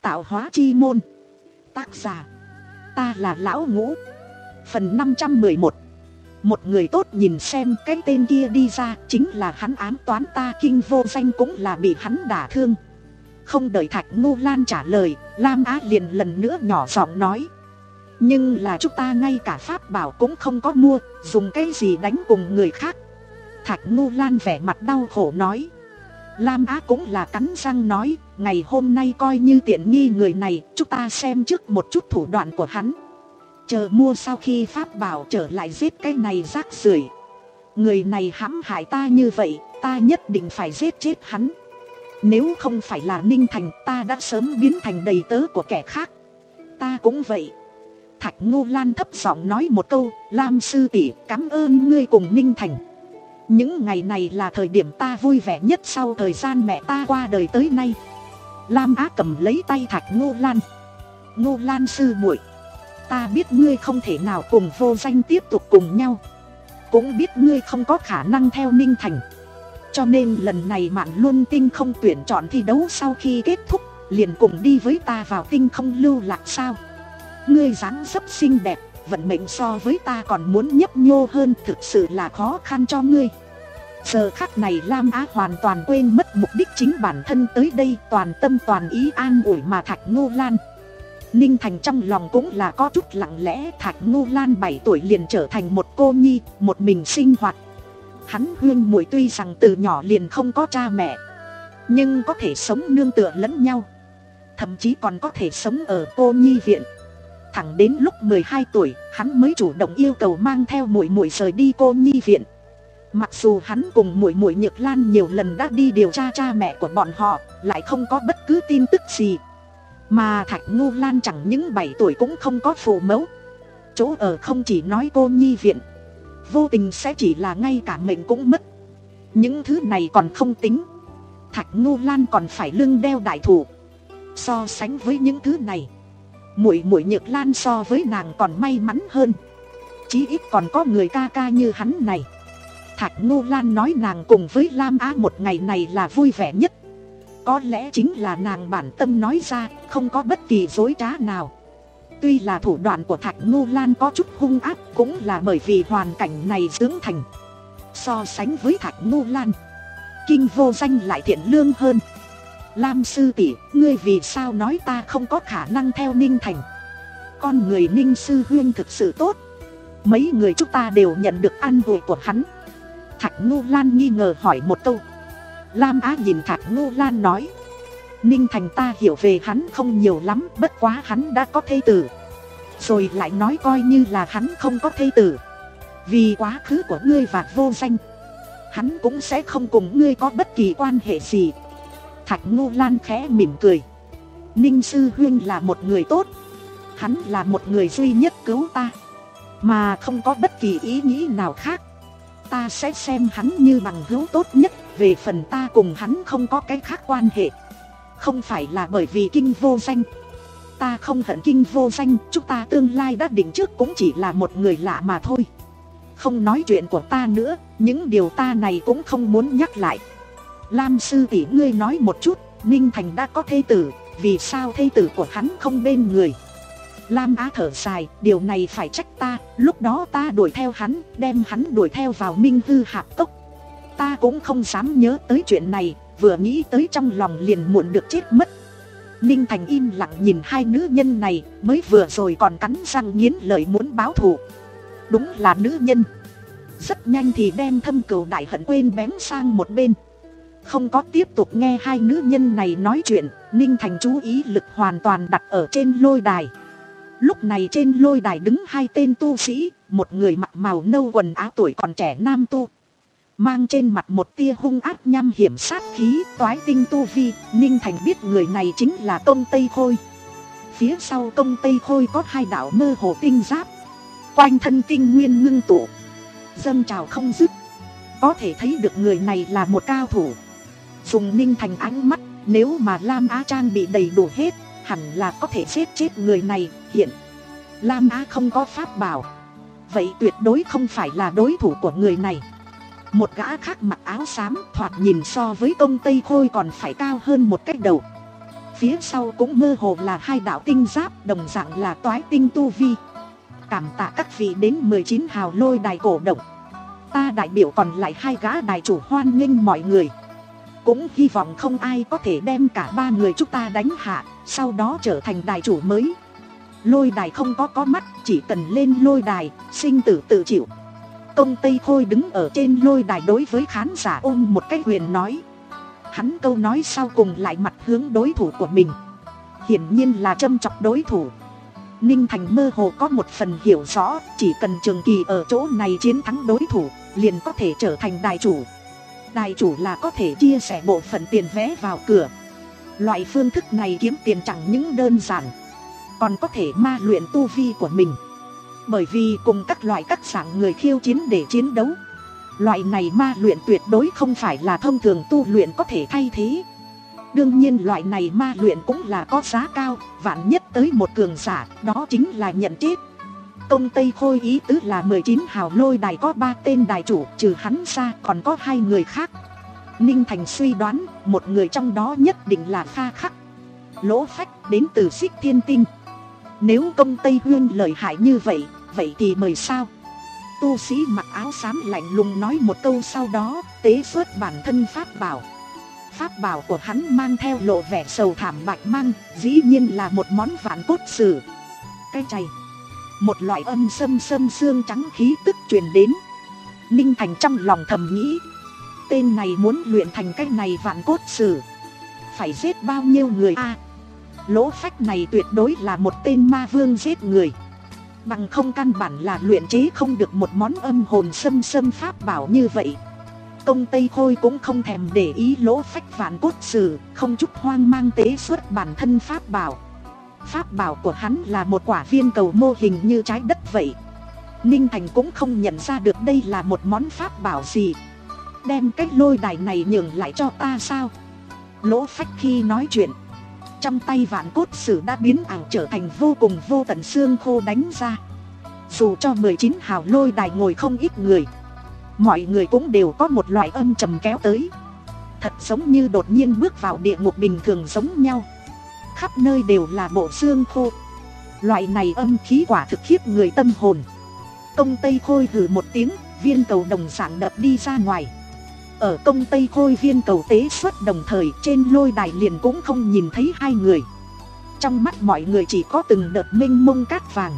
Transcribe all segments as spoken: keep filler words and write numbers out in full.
Tạo hóa chi môn. Tác giả ta là Lão Ngũ. Phần năm trăm mười một. Một người tốt nhìn xem cái tên kia đi ra, chính là hắn ám toán ta Kinh Vô Danh, cũng là bị hắn đả thương. Không đợi Thạch Ngu Lan trả lời, Lam Á liền lần nữa nhỏ giọng nói: nhưng là chúng ta ngay cả pháp bảo cũng không có mua, dùng cái gì đánh cùng người khác. Thạch Ngu Lan vẻ mặt đau khổ nói. Lam Á cũng là cắn răng nói: ngày hôm nay coi như tiện nghi người này, chúng ta xem trước một chút thủ đoạn của hắn. Chờ mua sau khi pháp bảo trở lại giết cái này rác rưởi. Người này hãm hại ta như vậy, ta nhất định phải giết chết hắn. Nếu không phải là Ninh Thành, ta đã sớm biến thành đầy tớ của kẻ khác. Ta cũng vậy. Thạch Ngu Lan thấp giọng nói một câu: Lam sư tỷ, cảm ơn ngươi cùng Ninh Thành. Những ngày này là thời điểm ta vui vẻ nhất sau thời gian mẹ ta qua đời tới nay. Lam Á cầm lấy tay Thạch Ngu Lan. Ngu Lan sư muội, ta biết ngươi không thể nào cùng Vô Danh tiếp tục cùng nhau, cũng biết ngươi không có khả năng theo Ninh Thành. Cho nên lần này Mạn Luân Tinh không tuyển chọn thi đấu sau khi kết thúc, liền cùng đi với ta vào tinh không lưu lạc sao. Ngươi dáng dấp xinh đẹp, vận mệnh so với ta còn muốn nhấp nhô hơn, thực sự là khó khăn cho ngươi. Giờ khắc này Lam Á hoàn toàn quên mất mục đích chính bản thân tới đây, toàn tâm toàn ý an ủi mà Thạch Ngu Lan. Ninh Thành trong lòng cũng là có chút lặng lẽ. Thạch Ngu Lan bảy tuổi liền trở thành một cô nhi, một mình sinh hoạt. Hắn huynh muội tuy rằng từ nhỏ liền không có cha mẹ, nhưng có thể sống nương tựa lẫn nhau, thậm chí còn có thể sống ở cô nhi viện. Thẳng đến lúc mười hai tuổi, hắn mới chủ động yêu cầu mang theo muội muội rời đi cô nhi viện. Mặc dù hắn cùng muội muội Nhược Lan nhiều lần đã đi điều tra cha mẹ của bọn họ, lại không có bất cứ tin tức gì. Mà Thạch Ngu Lan chẳng những bảy tuổi cũng không có phụ mẫu, chỗ ở không chỉ nói cô nhi viện, vô tình sẽ chỉ là ngay cả mệnh cũng mất. Những thứ này còn không tính, Thạch Ngu Lan còn phải lưng đeo đại thù. So sánh với những thứ này, muội muội Nhược Lan so với nàng còn may mắn hơn, chí ít còn có người ca ca như hắn này. Thạch Ngu Lan nói nàng cùng với Lam Á một ngày này là vui vẻ nhất. Có lẽ chính là nàng bản tâm nói ra, không có bất kỳ dối trá nào. Tuy là thủ đoạn của Thạch Ngu Lan có chút hung ác, cũng là bởi vì hoàn cảnh này dưỡng thành. So sánh với Thạch Ngu Lan, Kinh Vô Danh lại thiện lương hơn. Lam sư tỷ, ngươi vì sao nói ta không có khả năng theo Ninh Thành? Con người Ninh sư huynh thực sự tốt, mấy người chúng ta đều nhận được an ủi của hắn. Thạch Ngu Lan nghi ngờ hỏi một câu. Lam Á nhìn Thạch Ngu Lan nói: Ninh Thành ta hiểu về hắn không nhiều lắm, bất quá hắn đã có thê tử. Rồi lại nói coi như là hắn không có thê tử, vì quá khứ của ngươi và Vô Danh, hắn cũng sẽ không cùng ngươi có bất kỳ quan hệ gì. Thạch Ngu Lan khẽ mỉm cười. Ninh sư huynh là một người tốt, hắn là một người duy nhất cứu ta, mà không có bất kỳ ý nghĩ nào khác. Ta sẽ xem hắn như bằng hữu tốt nhất. Về phần ta cùng hắn không có cái khác quan hệ, không phải là bởi vì Kinh Vô Danh. Ta không hận Kinh Vô Danh, chúng ta tương lai đã định trước cũng chỉ là một người lạ mà thôi. Không nói chuyện của ta nữa, những điều ta này cũng không muốn nhắc lại. Lam sư tỷ, ngươi nói một chút, Ninh Thành đã có thê tử, vì sao thê tử của hắn không bên người? Lam Á thở dài, điều này phải trách ta, lúc đó ta đuổi theo hắn, đem hắn đuổi theo vào Minh Hư Hạp Cốc. Ta cũng không dám nhớ tới chuyện này, vừa nghĩ tới trong lòng liền muộn được chết mất. Ninh Thành im lặng nhìn hai nữ nhân này, mới vừa rồi còn cắn răng nghiến lợi muốn báo thù. Đúng là nữ nhân, rất nhanh thì đem thâm cừu đại hận quên bén sang một bên. Không có tiếp tục nghe hai nữ nhân này nói chuyện, Ninh Thành chú ý lực hoàn toàn đặt ở trên lôi đài. Lúc này trên lôi đài đứng hai tên tu sĩ, một người mặc màu nâu quần áo tuổi còn trẻ nam tu, mang trên mặt một tia hung ác nham hiểm sát khí, toái tinh tu vi. Ninh Thành biết người này chính là Công Tây Khôi. Phía sau Công Tây Khôi có hai đạo mơ hồ tinh giáp, quanh thân tinh nguyên ngưng tụ, dâng trào không dứt. Có thể thấy được người này là một cao thủ. Dùng Ninh Thành ánh mắt, nếu mà Lam Á trang bị đầy đủ hết, hẳn là có thể giết chết người này. Hiện Lam Á không có pháp bảo, vậy tuyệt đối không phải là đối thủ của người này. Một gã khác mặc áo xám, thoạt nhìn so với Công Tây Khôi còn phải cao hơn một cái đầu. phía sau cũng mơ hồ là hai đạo tinh giáp, đồng dạng là toái tinh tu vi. Cảm tạ các vị đến mười chín hào lôi đài cổ động. Ta đại biểu còn lại hai gã đài chủ hoan nghênh mọi người. Cũng hy vọng không ai có thể đem cả ba người chúng ta đánh hạ, sau đó trở thành đài chủ mới. Lôi đài không có có mắt, chỉ cần lên lôi đài, sinh tử tự chịu. Công Tây Khôi đứng ở trên lôi đài đối với khán giả ôm một cái quyền nói. Hắn câu nói sau cùng lại mặt hướng đối thủ của mình, hiển nhiên là châm chọc đối thủ. Ninh Thành mơ hồ có một phần hiểu rõ, chỉ cần Trường Kỳ ở chỗ này chiến thắng đối thủ, liền có thể trở thành đài chủ. Đài chủ là có thể chia sẻ bộ phận tiền vé vào cửa. Loại phương thức này kiếm tiền chẳng những đơn giản, còn có thể ma luyện tu vi của mình. Bởi vì cùng các loại các dạng người khiêu chiến để chiến đấu, loại này ma luyện tuyệt đối không phải là thông thường tu luyện có thể thay thế. Đương nhiên loại này ma luyện cũng là có giá cao, vạn nhất tới một cường giả, đó chính là nhận chết. Công Tây Khôi ý tứ là mười chín hào lôi đài có ba tên đài chủ, trừ hắn ra còn có hai người khác. Ninh Thành suy đoán, một người trong đó nhất định là Pha Khắc. Lỗ Phách đến từ Xích Thiên Tinh. Nếu Công Tây Huyên lợi hại như vậy, vậy thì mời sao? Tu sĩ mặc áo xám lạnh lùng nói một câu, sau đó tế xuất bản thân pháp bảo. Pháp bảo của hắn mang theo lộ vẻ sầu thảm bạch mang, dĩ nhiên là một món vạn cốt sử. Cái chày, một loại âm sâm sâm xương trắng khí tức truyền đến. Ninh Thành trong lòng thầm nghĩ, tên này muốn luyện thành cái này vạn cốt sử, phải giết bao nhiêu người a? À, Lỗ Phách này tuyệt đối là một tên ma vương giết người, bằng không căn bản là luyện chế không được một món âm hồn sâm sâm pháp bảo như vậy. Công Tây Khôi cũng không thèm để ý Lỗ Phách vạn cốt sử, không chút hoang mang tế xuất bản thân pháp bảo. Pháp bảo của hắn là một quả viên cầu mô hình như trái đất vậy. Ninh Thành cũng không nhận ra được đây là một món pháp bảo gì. Đem cái lôi đài này nhường lại cho ta sao? Lỗ Phách khi nói chuyện, trong tay vạn cốt sử đã biến ảo trở thành vô cùng vô tận xương khô đánh ra. Dù cho mười chín hào lôi đài ngồi không ít người, mọi người cũng đều có một loại âm trầm kéo tới, thật giống như đột nhiên bước vào địa ngục bình thường giống nhau. Khắp nơi đều là bộ xương khô. Loại này âm khí quả thực khiếp người tâm hồn. Công Tây Khôi hừ một tiếng, viên cầu đồng dạng đập đi ra ngoài. Ở Công Tây Khôi viên cầu tế xuất đồng thời, trên lôi đài liền cũng không nhìn thấy hai người. Trong mắt mọi người chỉ có từng đợt mênh mông cát vàng.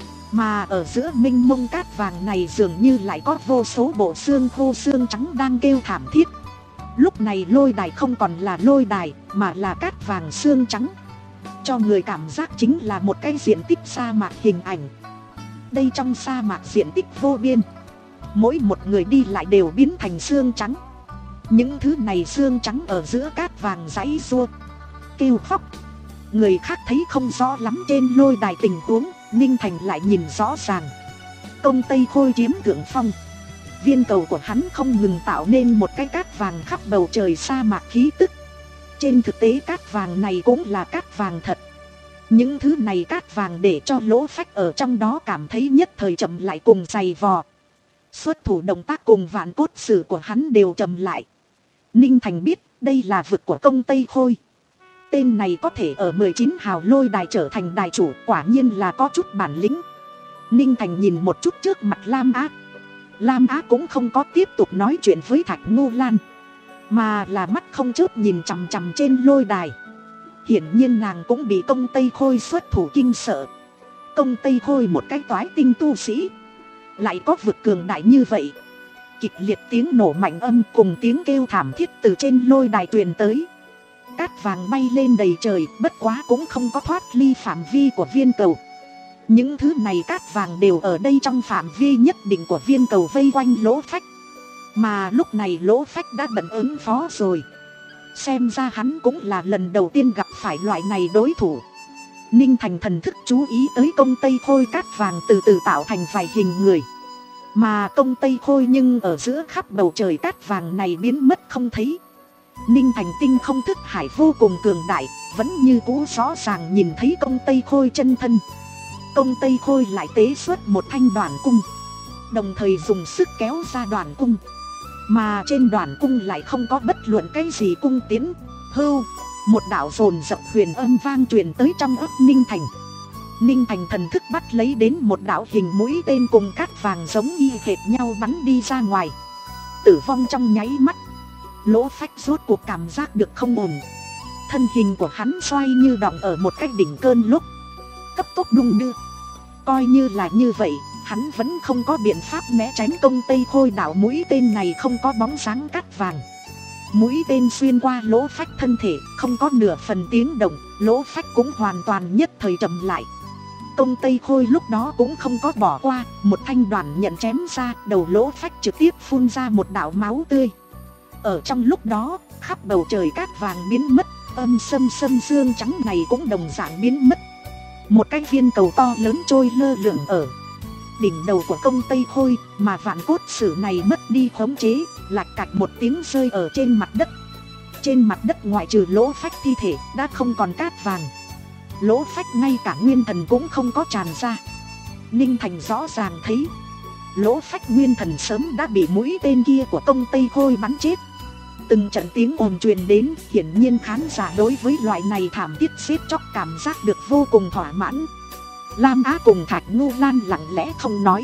Mà ở giữa mênh mông cát vàng này dường như lại có vô số bộ xương khô xương trắng đang kêu thảm thiết. Lúc này lôi đài không còn là lôi đài, mà là cát vàng xương trắng, cho người cảm giác chính là một cái diện tích sa mạc hình ảnh. Đây trong sa mạc diện tích vô biên, mỗi một người đi lại đều biến thành xương trắng. Những thứ này xương trắng ở giữa cát vàng giãy giụa, kêu khóc. Người khác thấy không rõ lắm trên lôi đài tình huống, Ninh Thành lại nhìn rõ ràng. Công Tây Khôi chiếm thượng phong, viên cầu của hắn không ngừng tạo nên một cái cát vàng khắp bầu trời sa mạc khí tức. Trên thực tế cát vàng này cũng là cát vàng thật. Những thứ này cát vàng để cho Lỗ Phách ở trong đó cảm thấy nhất thời chậm lại cùng dày vò. Xuất thủ động tác cùng vạn cốt sử của hắn đều chậm lại. Ninh Thành biết đây là vực của Công Tây Khôi. Tên này có thể ở mười chín hào lôi đài trở thành đài chủ, quả nhiên là có chút bản lĩnh. Ninh Thành nhìn một chút trước mặt Lam Á. Lam Á cũng không có tiếp tục nói chuyện với Thạch Ngô Lan, mà là mắt không chớp nhìn chằm chằm trên lôi đài. Hiển nhiên nàng cũng bị Công Tây Khôi xuất thủ kinh sợ. Công Tây Khôi một cái toái tinh tu sĩ, lại có vực cường đại như vậy. Kịch liệt tiếng nổ mạnh âm cùng tiếng kêu thảm thiết từ trên lôi đài truyền tới. Cát vàng bay lên đầy trời, bất quá cũng không có thoát ly phạm vi của viên cầu. Những thứ này cát vàng đều ở đây trong phạm vi nhất định của viên cầu vây quanh Lỗ Phách. Mà lúc này Lỗ Phách đã bận ứng phó rồi. Xem ra hắn cũng là lần đầu tiên gặp phải loại này đối thủ. Ninh Thành thần thức chú ý tới Công Tây Khôi cát vàng từ từ tạo thành vài hình người. Mà Công Tây Khôi nhưng ở giữa khắp bầu trời cát vàng này biến mất không thấy. Ninh Thành tinh không thức hải vô cùng cường đại, vẫn như cũ rõ ràng nhìn thấy Công Tây Khôi chân thân. Công Tây Khôi lại tế xuất một thanh đoạn cung, đồng thời dùng sức kéo ra đoạn cung. Mà trên đoạn cung lại không có bất luận cái gì cung tiến, hưu, Một đạo dồn dập huyền âm vang truyền tới trong ấp Ninh Thành. Ninh Thành thần thức bắt lấy đến một đạo hình mũi tên cùng cát vàng giống y hệt nhau bắn đi ra ngoài. Tử vong trong nháy mắt. Lỗ Phách rốt cuộc cảm giác được không ổn. Thân hình của hắn xoay như đọng ở một cái đỉnh cơn lốc, cấp tốc đung đưa. Coi như là như vậy, hắn vẫn không có biện pháp né tránh công Tây Khôi đạo mũi tên này không có bóng dáng cát vàng. Mũi tên xuyên qua Lỗ Phách thân thể, không có nửa phần tiếng động, Lỗ Phách cũng hoàn toàn nhất thời chậm lại. Công Tây Khôi lúc đó cũng không có bỏ qua, một thanh đoàn nhận chém ra, đầu Lỗ Phách trực tiếp phun ra một đạo máu tươi. Ở trong lúc đó, khắp bầu trời cát vàng biến mất, âm sâm sâm xương trắng này cũng đồng dạng biến mất. Một cái viên cầu to lớn trôi lơ lửng ở đỉnh đầu của công Tây Khôi, mà vạn cốt sử này mất đi khống chế, lạch cạch một tiếng rơi ở trên mặt đất. Trên mặt đất ngoại trừ Lỗ Phách thi thể đã không còn cát vàng. Lỗ Phách ngay cả nguyên thần cũng không có tràn ra. Ninh Thành rõ ràng thấy Lỗ Phách nguyên thần sớm đã bị mũi tên kia của công Tây Khôi bắn chết. Từng trận tiếng ồn truyền đến, hiển nhiên khán giả đối với loại này thảm thiết giết chóc cảm giác được vô cùng thỏa mãn. Lam Á cùng Thạch Ngô Lan lặng lẽ không nói.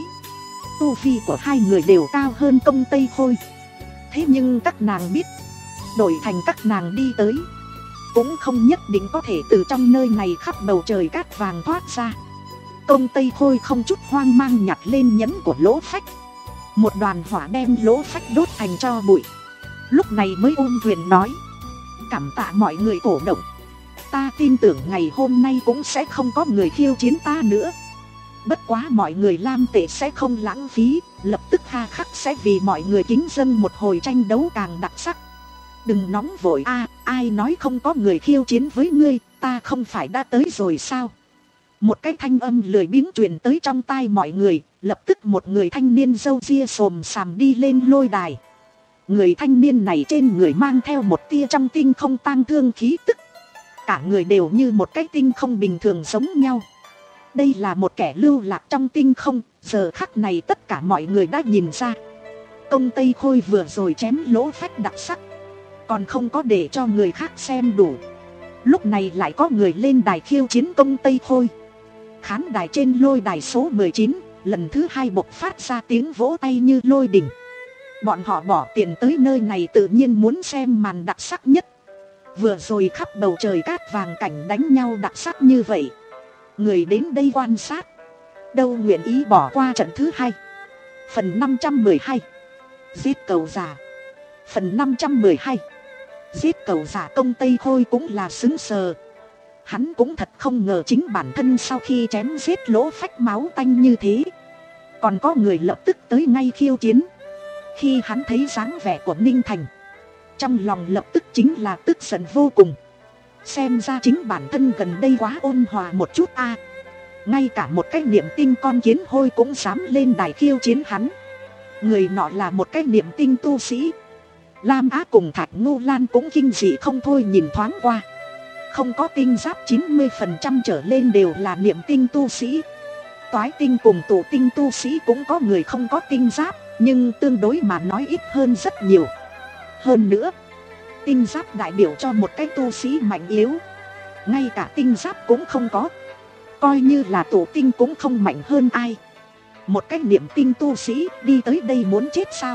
Tu vi của hai người đều cao hơn công Tây Khôi. Thế nhưng các nàng biết, đổi thành các nàng đi tới, cũng không nhất định có thể từ trong nơi này khắp bầu trời cát vàng thoát ra. Công Tây Khôi không chút hoang mang nhặt lên nhẫn của Lỗ Phách. Một đoàn hỏa đem Lỗ Phách đốt thành tro bụi. Lúc này mới ôm quyền nói: cảm tạ mọi người cổ động. Ta tin tưởng ngày hôm nay cũng sẽ không có người khiêu chiến ta nữa. Bất quá mọi người Lam Tệ sẽ không lãng phí, lập tức ha khắc sẽ vì mọi người kính dâng một hồi tranh đấu càng đặc sắc. Đừng nóng vội a, à, ai nói không có người khiêu chiến với ngươi, ta không phải đã tới rồi sao? Một cái thanh âm lười biếng truyền tới trong tai mọi người, lập tức một người thanh niên râu ria xồm xàm đi lên lôi đài. Người thanh niên này trên người mang theo một tia trong tinh không tang thương khí tức. Cả người đều như một cái tinh không bình thường giống nhau. Đây là một kẻ lưu lạc trong tinh không, giờ khắc này tất cả mọi người đã nhìn ra. Công Tây Khôi vừa rồi chém Lỗ Phách đặc sắc, còn không có để cho người khác xem đủ. Lúc này lại có người lên đài khiêu chiến công Tây Khôi. Khán đài trên lôi đài số mười chín, lần thứ hai bộc phát ra tiếng vỗ tay như lôi đình. Bọn họ bỏ tiền tới nơi này tự nhiên muốn xem màn đặc sắc nhất. Vừa rồi khắp bầu trời cát vàng cảnh đánh nhau đặc sắc như vậy, người đến đây quan sát đâu nguyện ý bỏ qua trận thứ hai. Phần năm trăm mười hai, giết cầu giả. Phần năm trăm mười hai, giết cầu giả. Công Tây Khôi cũng là sững sờ. Hắn cũng thật không ngờ chính bản thân sau khi chém giết Lỗ Phách máu tanh như thế, còn có người lập tức tới ngay khiêu chiến. Khi hắn thấy dáng vẻ của Ninh Thành, trong lòng lập tức chính là tức giận vô cùng. Xem ra chính bản thân gần đây quá ôn hòa một chút a. À, ngay cả một cái niệm tinh con kiến hôi cũng dám lên đài khiêu chiến hắn. Người nọ là một cái niệm tinh tu sĩ. Lam Á cùng Thạch Ngô Lan cũng kinh dị không thôi nhìn thoáng qua. Không có tinh giáp chín mươi phần trăm trở lên đều là niệm tinh tu sĩ. Toái tinh cùng tụ tinh tu sĩ cũng có người không có tinh giáp, nhưng tương đối mà nói ít hơn rất nhiều. Hơn nữa, tinh giáp đại biểu cho một cái tu sĩ mạnh yếu. Ngay cả tinh giáp cũng không có, coi như là tụ tinh cũng không mạnh hơn ai. Một cái niệm tinh tu sĩ đi tới đây muốn chết sao?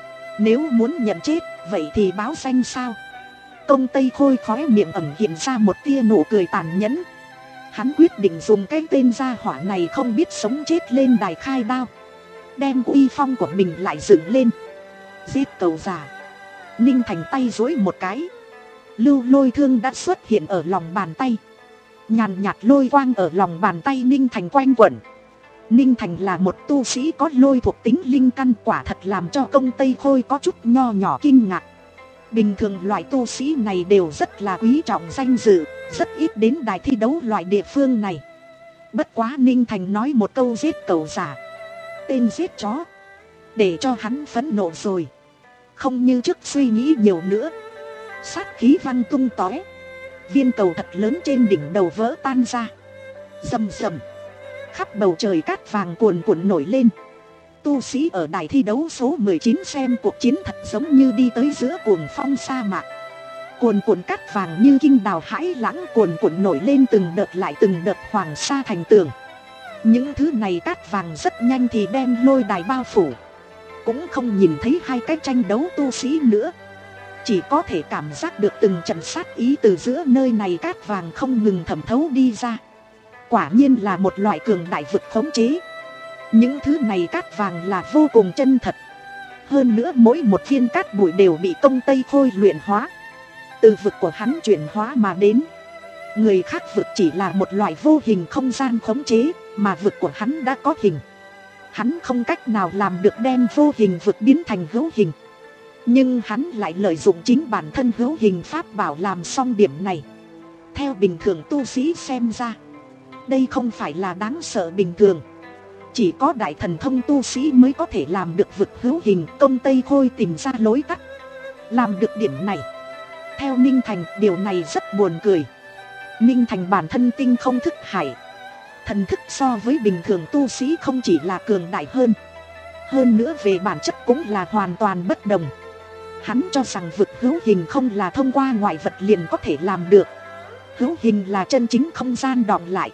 Nếu muốn nhận chết, vậy thì báo danh sao? Công Tây Khôi khóe miệng ẩn hiện ra một tia nụ cười tàn nhẫn. Hắn quyết định dùng cái tên gia hỏa này không biết sống chết lên đài khai đao, đem uy phong của mình lại dựng lên. Giết cầu giả. Ninh Thành tay duỗi một cái, lưu lôi thương đã xuất hiện ở lòng bàn tay. Nhàn nhạt lôi quang ở lòng bàn tay Ninh Thành quanh quẩn. Ninh Thành là một tu sĩ có lôi thuộc tính linh căn, quả thật làm cho Công Tây Khôi có chút nho nhỏ kinh ngạc. Bình thường loại tu sĩ này đều rất là quý trọng danh dự, rất ít đến đài thi đấu loại địa phương này. Bất quá Ninh Thành nói một câu giết cầu giả, tên giết chó, để cho hắn phẫn nộ rồi. Không như trước suy nghĩ nhiều nữa, sát khí văng tung tóe. Viên cầu thật lớn trên đỉnh đầu vỡ tan ra, rầm rầm, khắp bầu trời cát vàng cuồn cuộn nổi lên. Tu sĩ ở đài thi đấu số mười chín xem cuộc chiến thật giống như đi tới giữa cuồng phong sa mạc. Cuồn cuộn cát vàng như kinh đào hãi lãng cuồn cuộn nổi lên từng đợt lại từng đợt hoàng sa thành tường. Những thứ này cát vàng rất nhanh thì đem lôi đài bao phủ. Cũng không nhìn thấy hai cái tranh đấu tu sĩ nữa, chỉ có thể cảm giác được từng trận sát ý từ giữa nơi này cát vàng không ngừng thẩm thấu đi ra. Quả nhiên là một loại cường đại vực khống chế. Những thứ này cát vàng là vô cùng chân thật. Hơn nữa mỗi một viên cát bụi đều bị Công Tây Khôi luyện hóa, từ vực của hắn chuyển hóa mà đến. Người khác vực chỉ là một loại vô hình không gian khống chế, mà vực của hắn đã có hình. Hắn không cách nào làm được đem vô hình vực biến thành hữu hình, nhưng hắn lại lợi dụng chính bản thân hữu hình pháp bảo làm xong điểm này. Theo bình thường tu sĩ xem ra, đây không phải là đáng sợ bình thường. Chỉ có đại thần thông tu sĩ mới có thể làm được vực hữu hình. Công Tây Khôi tìm ra lối tắt, làm được điểm này. Theo Ninh Thành, điều này rất buồn cười. Ninh Thành bản thân tinh không thức hải, thần thức so với bình thường tu sĩ không chỉ là cường đại hơn, hơn nữa về bản chất cũng là hoàn toàn bất đồng. Hắn cho rằng vực hữu hình không là thông qua ngoại vật liền có thể làm được. Hữu hình là chân chính không gian đọng lại,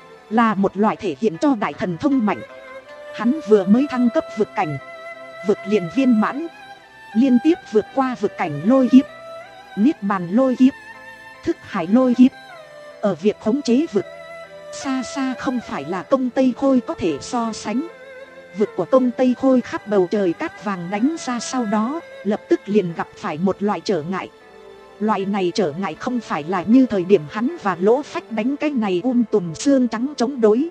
là một loại thể hiện cho đại thần thông mạnh. Hắn vừa mới thăng cấp vực cảnh, vực liền viên mãn, liên tiếp vượt qua vực cảnh lôi kiếp, niết bàn lôi kiếp, thức hải lôi kiếp. Ở việc khống chế vực, xa xa không phải là Công Tây Khôi có thể so sánh. Vực của Công Tây Khôi khắp bầu trời cát vàng đánh ra, sau đó lập tức liền gặp phải một loại trở ngại. Loại này trở ngại không phải là như thời điểm hắn và Lỗ Phách đánh cái này um tùm xương trắng chống đối,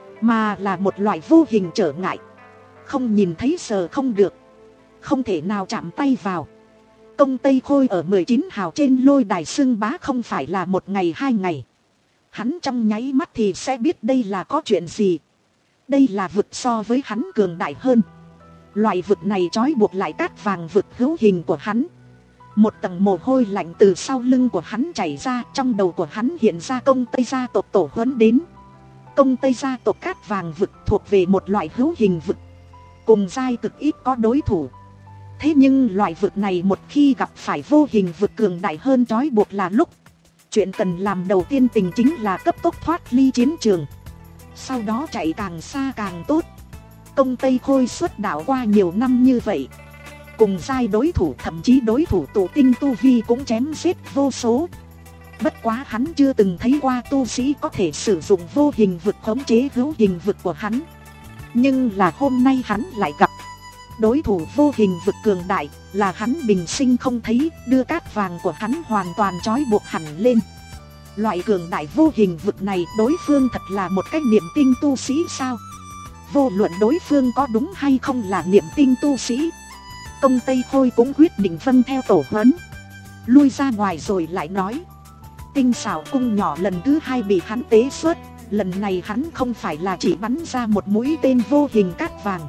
mà là một loại vô hình trở ngại, không nhìn thấy sờ không được, không thể nào chạm tay vào. Công Tây Khôi ở mười chín hào trên lôi đài xưng bá không phải là một ngày hai ngày. Hắn trong nháy mắt thì sẽ biết đây là có chuyện gì. Đây là vực so với hắn cường đại hơn. Loại vực này trói buộc lại cát vàng vực hữu hình của hắn. Một tầng mồ hôi lạnh từ sau lưng của hắn chảy ra. Trong đầu của hắn hiện ra Công Tây gia tộc tổ huấn đến. Công Tây gia tộc cát vàng vực thuộc về một loại hữu hình vực, cùng giai cực ít có đối thủ. Thế nhưng loại vực này một khi gặp phải vô hình vực cường đại hơn trói buộc là lúc, chuyện cần làm đầu tiên tình chính là cấp tốc thoát ly chiến trường, sau đó chạy càng xa càng tốt. Công Tây Khôi xuất đạo qua nhiều năm như vậy, cùng giai đối thủ thậm chí đối thủ tụ tinh tu vi cũng chém giết vô số. Bất quá hắn chưa từng thấy qua tu sĩ có thể sử dụng vô hình vực khống chế hữu hình vực của hắn. Nhưng là hôm nay hắn lại gặp đối thủ vô hình vực cường đại, là hắn bình sinh không thấy, đưa cát vàng của hắn hoàn toàn trói buộc hẳn lên. Loại cường đại vô hình vực này, đối phương thật là một cái niệm tinh tu sĩ sao? Vô luận đối phương có đúng hay không là niệm tinh tu sĩ, Công Tây Khôi cũng quyết định vâng theo tổ huấn, lui ra ngoài rồi lại nói. Tinh xảo cung nhỏ lần thứ hai bị hắn tế xuất. Lần này hắn không phải là chỉ bắn ra một mũi tên vô hình cát vàng,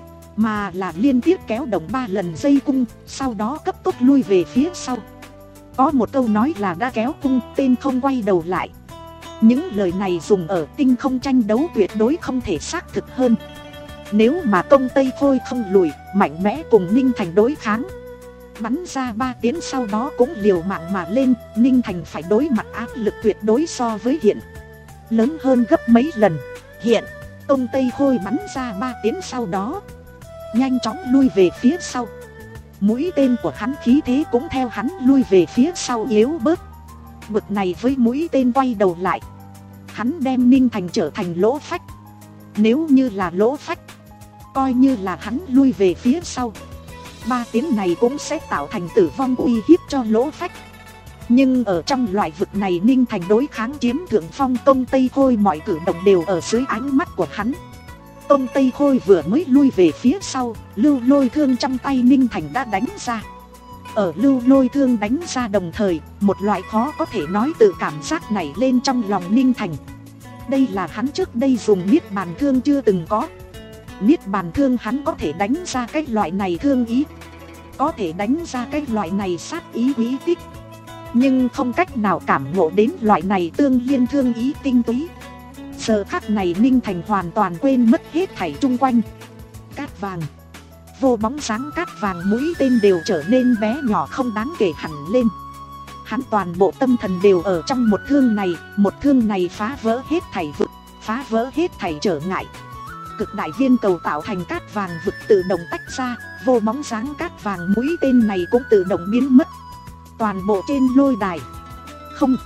mà là liên tiếp kéo động ba lần dây cung, sau đó cấp tốc lui về phía sau. Có một câu nói là đã kéo cung, tên không quay đầu lại. Những lời này dùng ở tinh không tranh đấu tuyệt đối không thể xác thực hơn. Nếu mà Công Tây Khôi không lùi, mạnh mẽ cùng Ninh Thành đối kháng, bắn ra ba tiếng sau đó cũng liều mạng mà lên, Ninh Thành phải đối mặt áp lực tuyệt đối so với hiện lớn hơn gấp mấy lần. Hiện Công Tây Khôi bắn ra ba tiếng sau đó nhanh chóng lui về phía sau, mũi tên của hắn khí thế cũng theo hắn lui về phía sau yếu bớt. Bực này với mũi tên quay đầu lại, hắn đem Ninh Thành trở thành Lỗ Phách. Nếu như là Lỗ Phách, coi như là hắn lui về phía sau, ba tiếng này cũng sẽ tạo thành tử vong uy hiếp cho Lỗ Phách. Nhưng ở trong loại vực này, Ninh Thành đối kháng chiếm thượng phong. Công Tây Khôi mọi cử động đều ở dưới ánh mắt của hắn. Công Tây Khôi vừa mới lui về phía sau, lưu lôi thương trong tay Ninh Thành đã đánh ra. Ở lưu lôi thương đánh ra đồng thời, một loại khó có thể nói tự cảm giác nảy lên trong lòng Ninh Thành. Đây là hắn trước đây dùng niết bàn thương chưa từng có. Niết bàn thương hắn có thể đánh ra cái loại này thương ý, có thể đánh ra cái loại này sát ý quý tích, nhưng không cách nào cảm ngộ đến loại này tương liên thương ý tinh túy. Giờ khắc này Ninh Thành hoàn toàn quên mất hết thảy chung quanh. Cát vàng, vô bóng dáng cát vàng, mũi tên đều trở nên bé nhỏ không đáng kể hẳn lên. Hắn toàn bộ tâm thần đều ở trong một thương này. Một thương này phá vỡ hết thảy vực, phá vỡ hết thảy trở ngại. Cực đại viên cầu tạo thành cát vàng vực tự động tách ra, vô bóng dáng cát vàng mũi tên này cũng tự động biến mất. Toàn bộ trên lôi đài, không,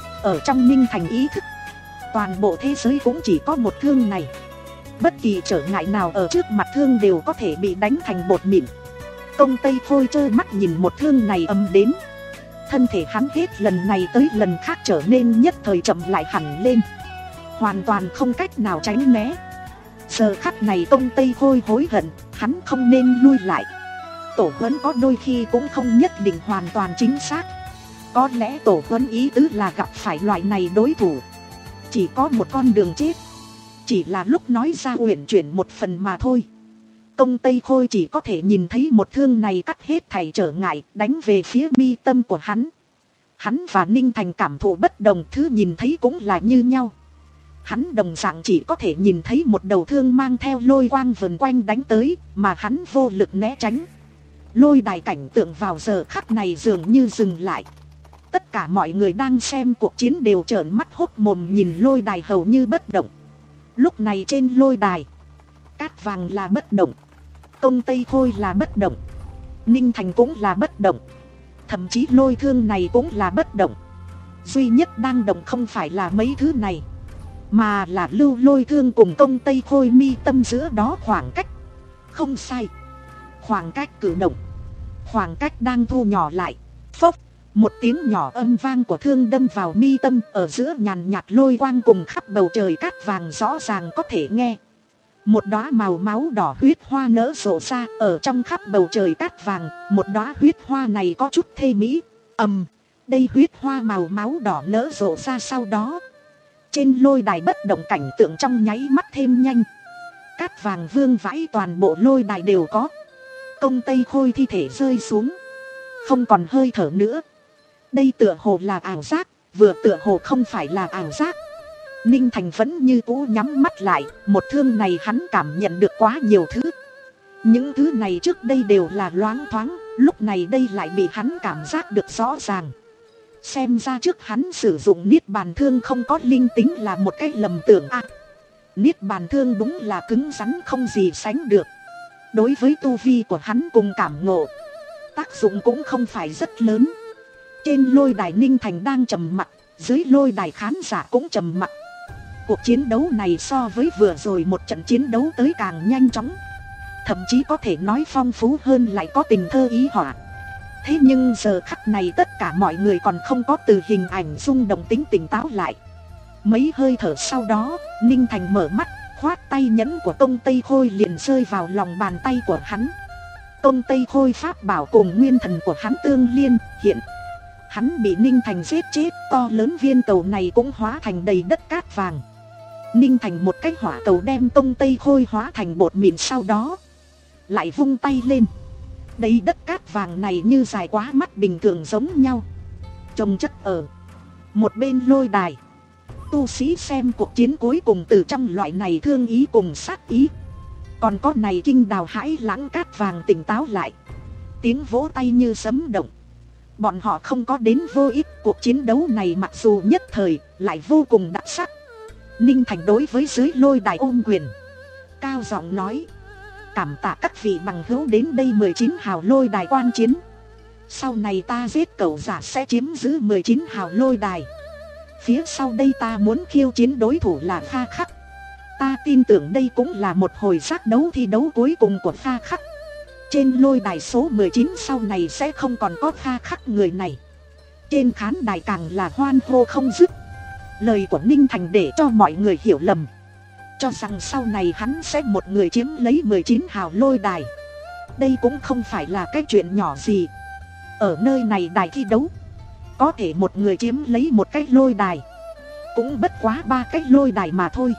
ở trong Ninh Thành ý thức, toàn bộ thế giới cũng chỉ có một thương này. Bất kỳ trở ngại nào ở trước mặt thương đều có thể bị đánh thành bột mịn. Công Tây Khôi trơ mắt nhìn một thương này ầm đến. Thân thể hắn hết lần này tới lần khác trở nên nhất thời chậm lại hẳn lên, hoàn toàn không cách nào tránh né. Giờ khắc này Công Tây Khôi hối hận, hắn không nên lui lại. Tổ huấn có đôi khi cũng không nhất định hoàn toàn chính xác. Có lẽ tổ huấn ý tứ là gặp phải loại này đối thủ chỉ có một con đường chết, chỉ là lúc nói ra uyển chuyển một phần mà thôi. Công Tây Khôi chỉ có thể nhìn thấy một thương này cắt hết thảy trở ngại, đánh về phía mi tâm của hắn. Hắn và Ninh Thành cảm thụ bất đồng, thứ nhìn thấy cũng là như nhau. Hắn đồng dạng chỉ có thể nhìn thấy một đầu thương mang theo lôi quang vần quanh đánh tới, mà hắn vô lực né tránh. Lôi đài cảnh tượng vào giờ khắc này dường như dừng lại. Tất cả mọi người đang xem cuộc chiến đều trợn mắt hốt mồm nhìn lôi đài hầu như bất động. Lúc này trên lôi đài, cát vàng là bất động, Công Tây Khôi là bất động, Ninh Thành cũng là bất động, thậm chí lôi thương này cũng là bất động. Duy nhất đang động không phải là mấy thứ này, mà là lưu lôi thương cùng Công Tây Khôi mi tâm giữa đó khoảng cách. Không sai, khoảng cách cử động, khoảng cách đang thu nhỏ lại. Phốc, một tiếng nhỏ âm vang của thương đâm vào mi tâm, ở giữa nhàn nhạt lôi quang cùng khắp bầu trời cát vàng rõ ràng có thể nghe. Một đóa màu máu đỏ huyết hoa nở rộ ra ở trong khắp bầu trời cát vàng. Một đóa huyết hoa này có chút thê mỹ. Ầm, đây huyết hoa màu máu đỏ nở rộ ra, sau đó trên lôi đài bất động cảnh tượng trong nháy mắt thêm nhanh. Cát vàng vương vãi toàn bộ lôi đài đều có. Công Tây Khôi thi thể rơi xuống, không còn hơi thở nữa. Đây tựa hồ là ảo giác, vừa tựa hồ không phải là ảo giác. Ninh Thành vẫn như cũ nhắm mắt lại. Một thương này hắn cảm nhận được quá nhiều thứ. Những thứ này trước đây đều là loáng thoáng, lúc này đây lại bị hắn cảm giác được rõ ràng. Xem ra trước hắn sử dụng niết bàn thương không có linh tính là một cái lầm tưởng à. Niết bàn thương đúng là cứng rắn không gì sánh được. Đối với tu vi của hắn cùng cảm ngộ, tác dụng cũng không phải rất lớn. Trên lôi đài Ninh Thành đang trầm mặc, dưới lôi đài khán giả cũng trầm mặc. Cuộc chiến đấu này so với vừa rồi một trận chiến đấu tới càng nhanh chóng, thậm chí có thể nói phong phú hơn, lại có tình thơ ý họa. Thế nhưng giờ khắc này tất cả mọi người còn không có từ hình ảnh rung động tính tỉnh táo lại. Mấy hơi thở sau đó, Ninh Thành mở mắt, khoát tay nhẫn của Công Tây Khôi liền rơi vào lòng bàn tay của hắn. Công Tây Khôi pháp bảo cùng nguyên thần của hắn tương liên hiện. Hắn bị Ninh Thành giết chết, to lớn viên cầu này cũng hóa thành đầy đất cát vàng. Ninh Thành một cái hỏa cầu đem Công Tây Khôi hóa thành bột mịn, sau đó lại vung tay lên. Đầy đất cát vàng này như dài quá mắt bình thường giống nhau, chồng chất ở một bên lôi đài. Tu sĩ xem cuộc chiến cuối cùng từ trong loại này thương ý cùng sát ý, còn có này kinh đào hãi lãng cát vàng tỉnh táo lại. Tiếng vỗ tay như sấm động. Bọn họ không có đến vô ích, cuộc chiến đấu này mặc dù nhất thời lại vô cùng đặc sắc. Ninh Thành đối với dưới lôi đài ôm quyền, cao giọng nói: cảm tạ các vị bằng hữu đến đây mười chín hào lôi đài quan chiến. Sau này ta giết cẩu giả sẽ chiếm giữ mười chín hào lôi đài. Phía sau đây ta muốn khiêu chiến đối thủ là Kha Khắc. Ta tin tưởng đây cũng là một hồi giác đấu thi đấu cuối cùng của Kha Khắc. Trên lôi đài số mười chín sau này sẽ không còn có Kha Khắc người này. Trên khán đài càng là hoan hô không dứt. Lời của Ninh Thành để cho mọi người hiểu lầm, cho rằng sau này hắn sẽ một người chiếm lấy mười chín hào lôi đài. Đây cũng không phải là cái chuyện nhỏ gì. Ở nơi này đài thi đấu, có thể một người chiếm lấy một cái lôi đài, cũng bất quá ba cái lôi đài mà thôi.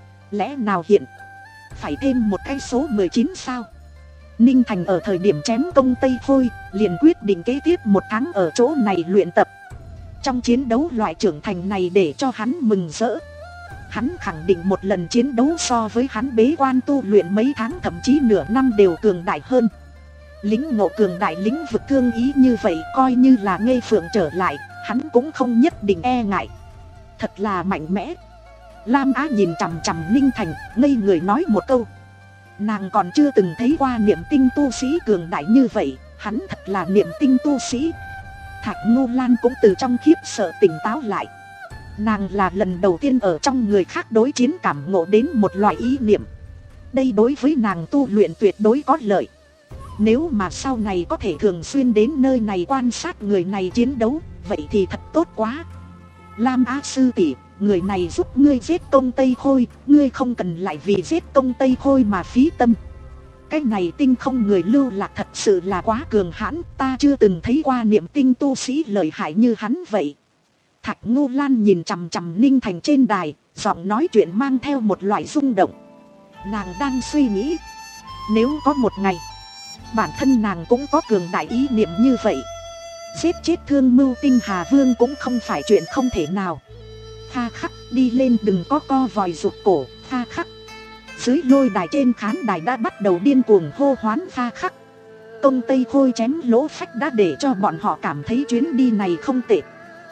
Lẽ nào hiện phải thêm một cái số mười chín sao? Ninh Thành ở thời điểm chém Công Tây Khôi liền quyết định kế tiếp một tháng ở chỗ này luyện tập. Trong chiến đấu loại trưởng thành này để cho hắn mừng rỡ. Hắn khẳng định một lần chiến đấu so với hắn bế quan tu luyện mấy tháng thậm chí nửa năm đều cường đại hơn. Lính ngộ cường đại lĩnh vực thương ý như vậy coi như là Nghê Phượng trở lại, hắn cũng không nhất định e ngại. Thật là mạnh mẽ. Lam Á nhìn chằm chằm Ninh Thành, ngây người nói một câu. Nàng còn chưa từng thấy qua niệm tinh tu sĩ cường đại như vậy, hắn thật là niệm tinh tu sĩ. Thạch Ngô Lan cũng từ trong khiếp sợ tỉnh táo lại. Nàng là lần đầu tiên ở trong người khác đối chiến cảm ngộ đến một loại ý niệm. Đây đối với nàng tu luyện tuyệt đối có lợi. Nếu mà sau này có thể thường xuyên đến nơi này quan sát người này chiến đấu, vậy thì thật tốt quá. Lam Á sư tỷ, người này giúp ngươi giết công Tây Khôi, ngươi không cần lại vì giết công Tây Khôi mà phí tâm. Cái này tinh không người lưu lạc thật sự là quá cường hãn, ta chưa từng thấy qua niệm tinh tu sĩ lợi hại như hắn vậy. Thạch Ngô Lan nhìn chằm chằm Ninh Thành trên đài, giọng nói chuyện mang theo một loại rung động. Nàng đang suy nghĩ, nếu có một ngày bản thân nàng cũng có cường đại ý niệm như vậy, giết chết Thương Mưu Tinh Hà Vương cũng không phải chuyện không thể nào. Kha khắc, đi lên đừng có co vòi rụt cổ. Kha khắc. Dưới lôi đài trên khán đài đã bắt đầu điên cuồng hô hoán Kha khắc. Công Tây Khôi chém lỗ phách đã để cho bọn họ cảm thấy chuyến đi này không tệ.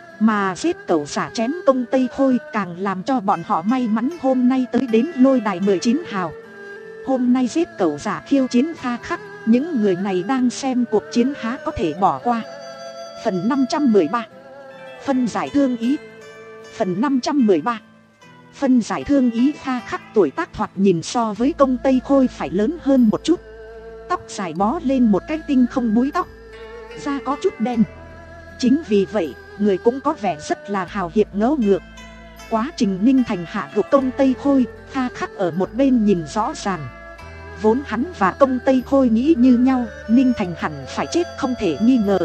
Mà giết cẩu giả chém công Tây Khôi càng làm cho bọn họ may mắn hôm nay tới đến lôi đài mười chín hào. Hôm nay giết cẩu giả khiêu chiến Kha khắc, những người này đang xem cuộc chiến há có thể bỏ qua. Phần năm trăm mười ba. Phân giải thương ý. Phần năm trăm mười ba. Phân giải thương ý. Kha khắc tuổi tác thoạt nhìn so với công Tây Khôi phải lớn hơn một chút. Tóc dài bó lên một cái tinh không búi tóc, da có chút đen. Chính vì vậy, người cũng có vẻ rất là hào hiệp ngấu ngược. Quá trình Ninh Thành hạ gục công Tây Khôi, Kha khắc ở một bên nhìn rõ ràng. Vốn hắn và công Tây Khôi nghĩ như nhau, Ninh Thành hẳn phải chết không thể nghi ngờ.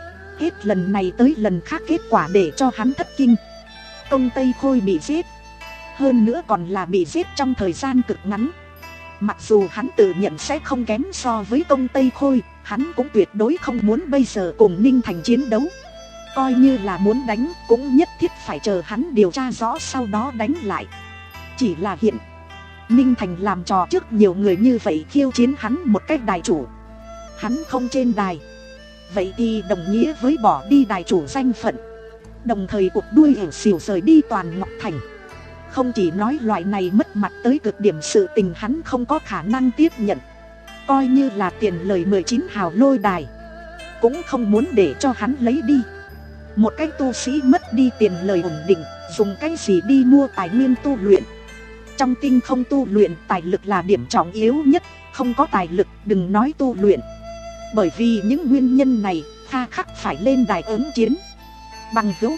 Hết lần này tới lần khác kết quả để cho hắn thất kinh. Công Tây Khôi bị giết, hơn nữa còn là bị giết trong thời gian cực ngắn. Mặc dù hắn tự nhận sẽ không kém so với công Tây Khôi, hắn cũng tuyệt đối không muốn bây giờ cùng Ninh Thành chiến đấu. Coi như là muốn đánh, cũng nhất thiết phải chờ hắn điều tra rõ sau đó đánh lại. Chỉ là hiện Ninh Thành làm trò trước nhiều người như vậy khiêu chiến hắn một cách đài chủ. Hắn không trên đài, vậy thì đồng nghĩa với bỏ đi đài chủ danh phận. Đồng thời cuộc đuôi ẻo xìu rời đi toàn Ngọc Thành. Không chỉ nói loại này mất mặt tới cực điểm sự tình hắn không có khả năng tiếp nhận. Coi như là tiền lời mười chín hào lôi đài, cũng không muốn để cho hắn lấy đi. Một cái tu sĩ mất đi tiền lời ổn định, dùng cái gì đi mua tài nguyên tu luyện. Trong tinh không tu luyện, tài lực là điểm trọng yếu nhất. Không có tài lực đừng nói tu luyện. Bởi vì những nguyên nhân này, Kha khắc phải lên đài ứng chiến. Bằng hữu.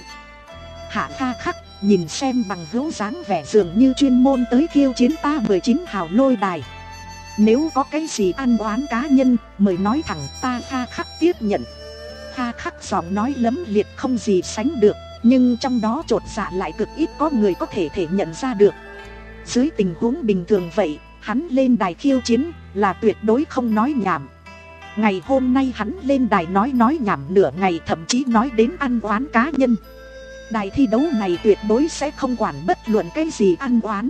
Hạ Kha khắc nhìn xem bằng hữu dáng vẻ dường như chuyên môn tới khiêu chiến ta mười chín hào lôi đài. Nếu có cái gì ăn oán cá nhân, mời nói thẳng, ta Kha khắc tiếp nhận. Kha khắc giọng nói lấm liệt không gì sánh được, nhưng trong đó chột dạ lại cực ít có người có thể thể nhận ra được. Dưới tình huống bình thường vậy, hắn lên đài khiêu chiến là tuyệt đối không nói nhảm. Ngày hôm nay hắn lên đài nói nói nhảm nửa ngày, thậm chí nói đến ăn oán cá nhân. Đài thi đấu này tuyệt đối sẽ không quản bất luận cái gì ăn oán.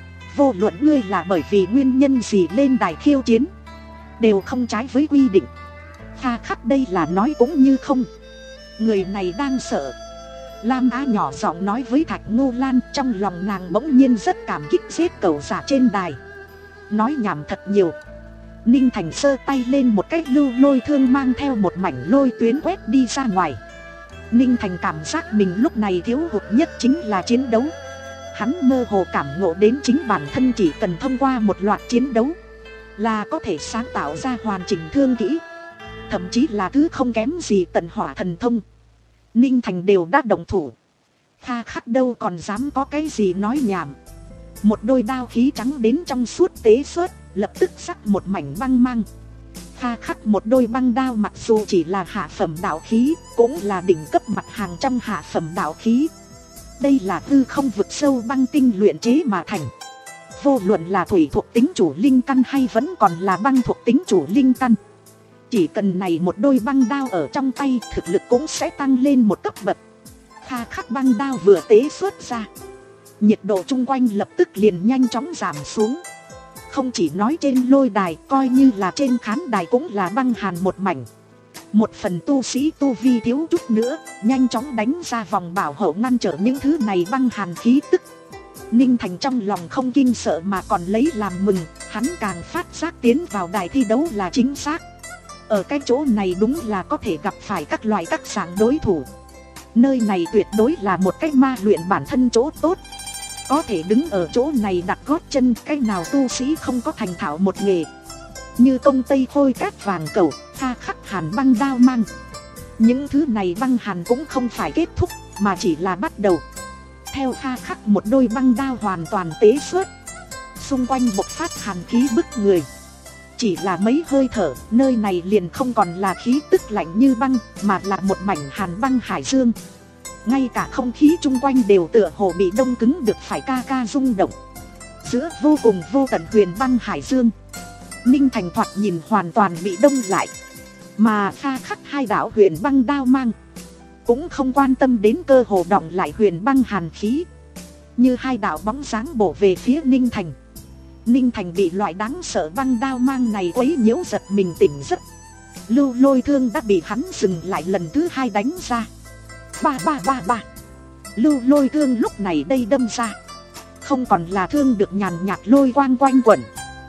Vô luận ngươi là bởi vì nguyên nhân gì lên đài khiêu chiến, đều không trái với quy định. Kha khắc đây là nói cũng như không. Người này đang sợ. Lam Á nhỏ giọng nói với Thạch Ngô Lan, trong lòng nàng bỗng nhiên rất cảm kích giết cẩu giả trên đài. Nói nhảm thật nhiều. Ninh Thành sơ tay lên một cái lưu lôi thương mang theo một mảnh lôi tuyến quét đi ra ngoài. Ninh Thành cảm giác mình lúc này thiếu hụt nhất chính là chiến đấu. Hắn mơ hồ cảm ngộ đến chính bản thân chỉ cần thông qua một loạt chiến đấu là có thể sáng tạo ra hoàn chỉnh thương kỹ, thậm chí là thứ không kém gì tận hỏa thần thông. Ninh Thành đều đã động thủ, Kha khắc đâu còn dám có cái gì nói nhảm. Một đôi đao khí trắng đến trong suốt tế xuất, lập tức sắc một mảnh băng mang. Kha khắc một đôi băng đao mặc dù chỉ là hạ phẩm đạo khí, cũng là đỉnh cấp mặt hàng trong hạ phẩm đạo khí. Đây là hư không vực sâu băng tinh luyện chế mà thành. Vô luận là thủy thuộc tính chủ linh căn hay vẫn còn là băng thuộc tính chủ linh căn, chỉ cần này một đôi băng đao ở trong tay, thực lực cũng sẽ tăng lên một cấp bậc. Kha khắc băng đao vừa tế xuất ra, nhiệt độ chung quanh lập tức liền nhanh chóng giảm xuống. Không chỉ nói trên lôi đài, coi như là trên khán đài cũng là băng hàn một mảnh. Một phần tu sĩ tu vi thiếu chút nữa nhanh chóng đánh ra vòng bảo hộ ngăn trở những thứ này băng hàn khí tức. Ninh Thành trong lòng không kinh sợ mà còn lấy làm mừng, hắn càng phát giác tiến vào đài thi đấu là chính xác. Ở cái chỗ này đúng là có thể gặp phải các loại các dạng đối thủ. Nơi này tuyệt đối là một cách ma luyện bản thân chỗ tốt. Có thể đứng ở chỗ này đặt gót chân, cái nào tu sĩ không có thành thạo một nghề. Như công tây khôi cát vàng cầu, pha khắc hàn băng đao mang. Những thứ này băng hàn cũng không phải kết thúc mà chỉ là bắt đầu. Theo pha khắc một đôi băng đao hoàn toàn tế xuất, xung quanh bộc phát hàn khí bức người. Chỉ là mấy hơi thở, nơi này liền không còn là khí tức lạnh như băng, mà là một mảnh hàn băng hải dương. Ngay cả không khí chung quanh đều tựa hồ bị đông cứng được phải ca ca rung động. Giữa vô cùng vô tận huyền băng hải dương, Ninh Thành thoạt nhìn hoàn toàn bị đông lại. Mà pha khắc hai đạo huyền băng đao mang cũng không quan tâm đến cơ hồ đọng lại huyền băng hàn khí. Như hai đạo bóng dáng bổ về phía Ninh Thành. Ninh Thành bị loại đáng sợ băng đao mang này quấy nhiễu giật mình tỉnh giấc. Lưu Lôi thương đã bị hắn dừng lại lần thứ hai đánh ra. Ba ba ba ba. Lưu Lôi thương lúc này đây đâm ra, không còn là thương được nhàn nhạt lôi quang quanh quẩn,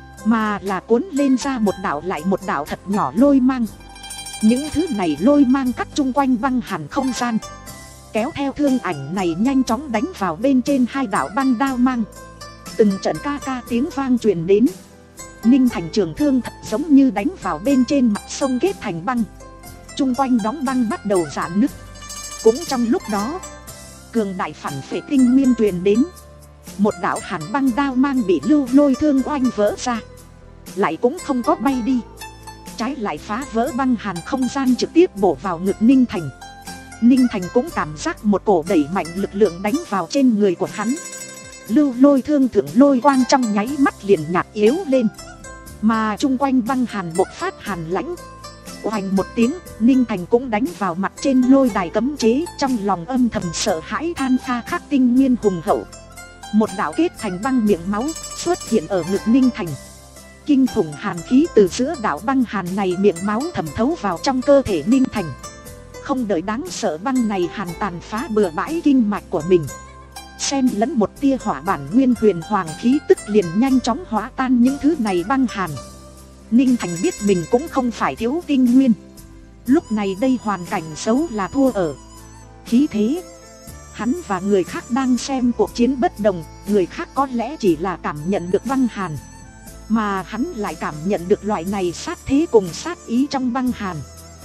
mà là cuốn lên ra một đạo lại một đạo thật nhỏ lôi mang. Những thứ này lôi mang cắt chung quanh băng hàn không gian, kéo theo thương ảnh này nhanh chóng đánh vào bên trên hai đạo băng đao mang. Từng trận ca ca tiếng vang truyền đến. Ninh Thành trường thương thật giống như đánh vào bên trên mặt sông kết thành băng. Chung quanh đóng băng bắt đầu rạn nứt. Cũng trong lúc đó, cường đại phản phệ tinh nguyên truyền đến. Một đạo hàn băng đao mang bị Lưu Lôi thương oanh vỡ ra, lại cũng không có bay đi, trái lại phá vỡ băng hàn không gian trực tiếp bổ vào ngực Ninh Thành. Ninh Thành cũng cảm giác một cổ đẩy mạnh lực lượng đánh vào trên người của hắn. Lưu Lôi thương thượng lôi quang trong nháy mắt liền nhạt yếu lên, mà chung quanh băng hàn bộc phát hàn lãnh. Oanh một tiếng, Ninh Thành cũng đánh vào mặt trên lôi đài cấm chế, trong lòng âm thầm sợ hãi than pha khắc tinh nguyên hùng hậu. Một đạo kết thành băng miệng máu xuất hiện ở ngực Ninh Thành. Kinh khủng hàn khí từ giữa đạo băng hàn này miệng máu thẩm thấu vào trong cơ thể Ninh Thành. Không đợi đáng sợ băng này hàn tàn phá bừa bãi kinh mạch của mình, xen lẫn một tia hỏa bản nguyên huyền hoàng khí tức liền nhanh chóng hóa tan những thứ này băng hàn. Ninh Thành biết mình cũng không phải thiếu tinh nguyên. Lúc này đây hoàn cảnh xấu là thua ở khí thế. Hắn và người khác đang xem cuộc chiến bất đồng. Người khác có lẽ chỉ là cảm nhận được băng hàn, mà hắn lại cảm nhận được loại này sát thế cùng sát ý trong băng hàn.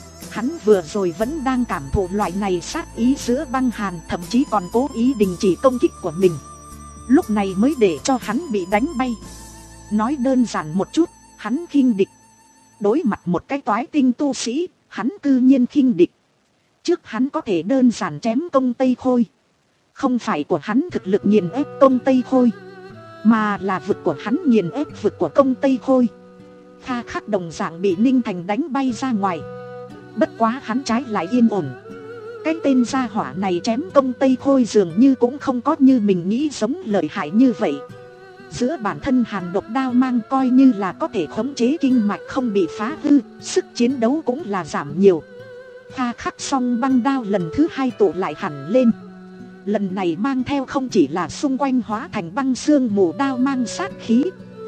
Hắn vừa rồi vẫn đang cảm thụ loại này sát ý giữa băng hàn, thậm chí còn cố ý đình chỉ công kích của mình. Lúc này mới để cho hắn bị đánh bay. Nói đơn giản một chút, hắn khinh địch. Đối mặt một cái toái tinh tu sĩ, hắn cư nhiên khinh địch. Trước hắn có thể đơn giản chém công Tây Khôi. Không phải của hắn thực lực nghiền ép công Tây Khôi, mà là vực của hắn nghiền ép vực của công Tây Khôi. Pha khắc đồng dạng bị Ninh Thành đánh bay ra ngoài. Bất quá hắn trái lại yên ổn. Cái tên gia hỏa này chém công Tây Khôi dường như cũng không có như mình nghĩ giống lợi hại như vậy. Giữa bản thân hàn độc đao mang coi như là có thể khống chế kinh mạch không bị phá hư, sức chiến đấu cũng là giảm nhiều. Pha khắc xong băng đao lần thứ hai tụ lại hẳn lên. Lần này mang theo không chỉ là xung quanh hóa thành băng xương mù đao mang sát khí,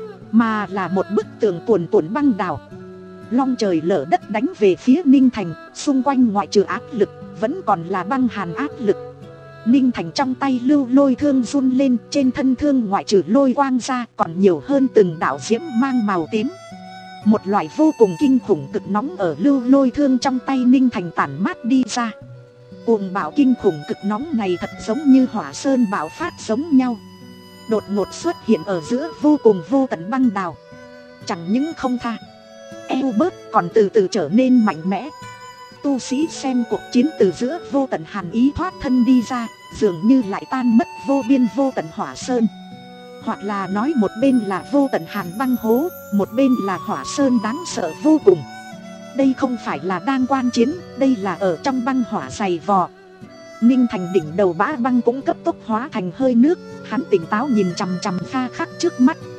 mà là một bức tường cuồn cuộn băng đào. Long trời lở đất đánh về phía Ninh Thành, xung quanh ngoại trừ áp lực, vẫn còn là băng hàn áp lực. Ninh Thành trong tay Lưu Lôi thương run lên, trên thân thương ngoại trừ lôi quang ra còn nhiều hơn từng đạo diễm mang màu tím. Một loại vô cùng kinh khủng cực nóng ở Lưu Lôi thương trong tay Ninh Thành tản mát đi ra. Cuồng bạo kinh khủng cực nóng này thật giống như hỏa sơn bạo phát giống nhau, đột ngột xuất hiện ở giữa vô cùng vô tận băng đào. Chẳng những không tha eo bớt, còn từ từ trở nên mạnh mẽ. Tu sĩ xem cuộc chiến từ giữa vô tận hàn ý thoát thân đi ra, dường như lại tan mất vô biên vô tận hỏa sơn. Hoặc là nói một bên là vô tận hàn băng hố, một bên là hỏa sơn đáng sợ vô cùng. Đây không phải là đang quan chiến, đây là ở trong băng hỏa dày vò. Ninh Thành đỉnh đầu bã băng cũng cấp tốc hóa thành hơi nước. Hắn tỉnh táo nhìn chằm chằm pha khắc trước mắt.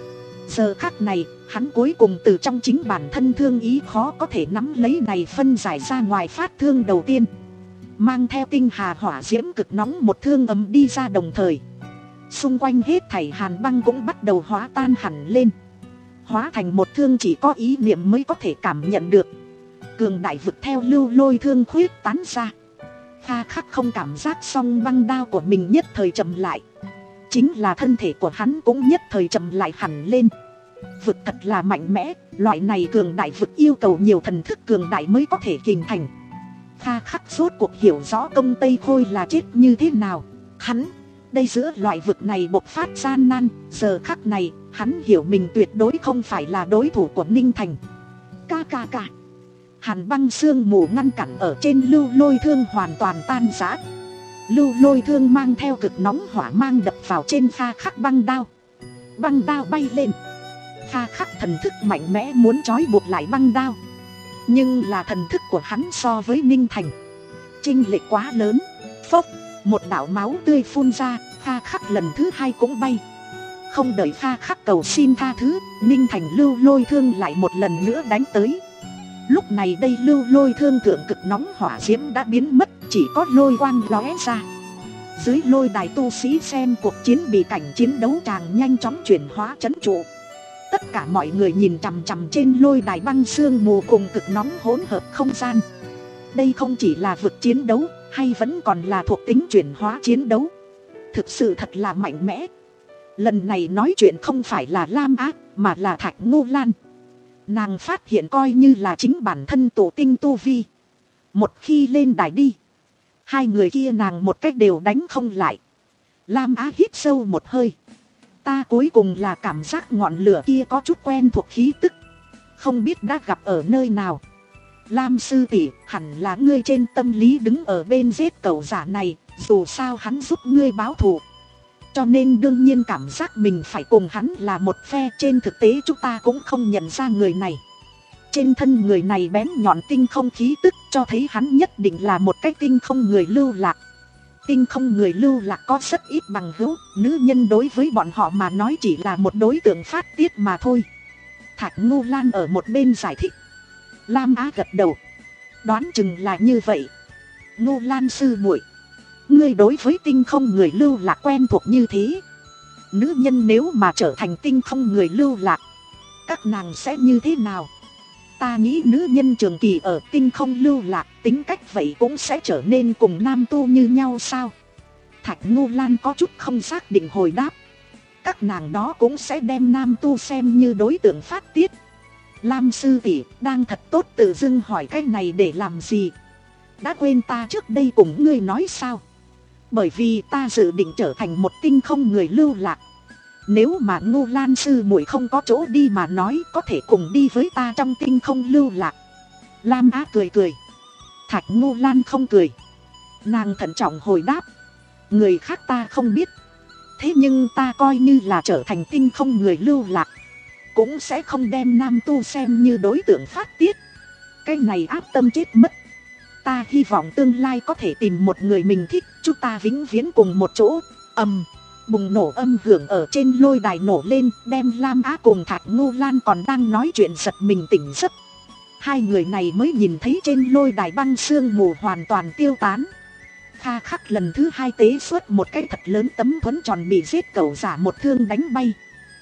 Giờ khắc này, hắn cuối cùng từ trong chính bản thân thương ý khó có thể nắm lấy này phân giải ra ngoài phát thương đầu tiên. Mang theo tinh hà hỏa diễm cực nóng một thương ấm đi ra, đồng thời xung quanh hết thảy hàn băng cũng bắt đầu hóa tan hẳn lên, hóa thành một thương chỉ có ý niệm mới có thể cảm nhận được. Cường đại vực theo lưu lôi thương khuyết tán ra. Kha Khắc không cảm giác song băng đao của mình nhất thời chậm lại, chính là thân thể của hắn cũng nhất thời chậm lại hẳn lên. Vực thật là mạnh mẽ, loại này cường đại vực yêu cầu nhiều thần thức cường đại mới có thể hình thành. Kha Khắc rốt cuộc hiểu rõ công Tây Khôi là chết như thế nào. Hắn, đây giữa loại vực này bộc phát gian nan, giờ khắc này, hắn hiểu mình tuyệt đối không phải là đối thủ của Ninh Thành. Ca ca ca. Hàn băng sương mù ngăn cản ở trên lưu lôi thương hoàn toàn tan rã. Lưu lôi thương mang theo cực nóng hỏa mang đập vào trên Kha Khắc băng đao. Băng đao bay lên. Kha Khắc thần thức mạnh mẽ muốn trói buộc lại băng đao, nhưng là thần thức của hắn so với Ninh Thành chênh lệch quá lớn. Phốc, một đạo máu tươi phun ra, Kha Khắc lần thứ hai cũng bay. Không đợi Kha Khắc cầu xin tha thứ, Ninh Thành lưu lôi thương lại một lần nữa đánh tới. Lúc này đây lưu lôi thương thượng cực nóng hỏa diễm đã biến mất, chỉ có lôi quang lóe ra. Dưới lôi đài tu sĩ xem cuộc chiến bị cảnh chiến đấu tràng nhanh chóng chuyển hóa trấn trụ. Tất cả mọi người nhìn chằm chằm trên lôi đài băng sương mù cùng cực nóng hỗn hợp không gian. Đây không chỉ là vực chiến đấu, hay vẫn còn là thuộc tính chuyển hóa chiến đấu. Thực sự thật là mạnh mẽ. Lần này nói chuyện không phải là Lam Á, mà là Thạch Ngô Lan. Nàng phát hiện coi như là chính bản thân tổ tinh tu vi. Một khi lên đài đi, hai người kia nàng một cách đều đánh không lại. Lam Á hít sâu một hơi. Ta cuối cùng là cảm giác ngọn lửa kia có chút quen thuộc khí tức, không biết đã gặp ở nơi nào. Lam sư tỷ, hẳn là ngươi trên tâm lý đứng ở bên giết cẩu giả này, dù sao hắn giúp ngươi báo thù, cho nên đương nhiên cảm giác mình phải cùng hắn là một phe. Trên thực tế chúng ta cũng không nhận ra người này. Trên thân người này bén nhọn tinh không khí tức, cho thấy hắn nhất định là một cái tinh không người lưu lạc. Tinh không người lưu lạc có rất ít bằng hữu, nữ nhân đối với bọn họ mà nói chỉ là một đối tượng phát tiết mà thôi. Thạch Ngô Lan ở một bên giải thích. Lam Á gật đầu. Đoán chừng là như vậy. Ngô Lan sư muội, ngươi đối với tinh không người lưu lạc quen thuộc như thế. Nữ nhân nếu mà trở thành tinh không người lưu lạc, các nàng sẽ như thế nào? Ta nghĩ nữ nhân trường kỳ ở tinh không lưu lạc, tính cách vậy cũng sẽ trở nên cùng nam tu như nhau sao? Thạch Ngô Lan có chút không xác định hồi đáp. Các nàng đó cũng sẽ đem nam tu xem như đối tượng phát tiết. Lam sư tỷ đang thật tốt, tự dưng hỏi cái này để làm gì? Đã quên ta trước đây cùng ngươi nói sao? Bởi vì ta dự định trở thành một tinh không người lưu lạc. Nếu mà Ngô Lan sư muội không có chỗ đi mà nói, có thể cùng đi với ta trong tinh không lưu lạc. Lam Á cười cười. Thạch Ngô Lan không cười. Nàng thận trọng hồi đáp. Người khác ta không biết, thế nhưng ta coi như là trở thành tinh không người lưu lạc, cũng sẽ không đem nam tu xem như đối tượng phát tiết. Cái này áp tâm chết mất. Ta hy vọng tương lai có thể tìm một người mình thích, chúng ta vĩnh viễn cùng một chỗ. Ầm, bùng nổ âm hưởng ở trên lôi đài nổ lên, đem Lam Á cùng Thạch Ngô Lan còn đang nói chuyện giật mình tỉnh giấc. Hai người này mới nhìn thấy trên lôi đài băng sương mù hoàn toàn tiêu tán. Kha Khắc lần thứ hai tế xuất một cái thật lớn tấm thuẫn tròn bị giết cẩu giả một thương đánh bay.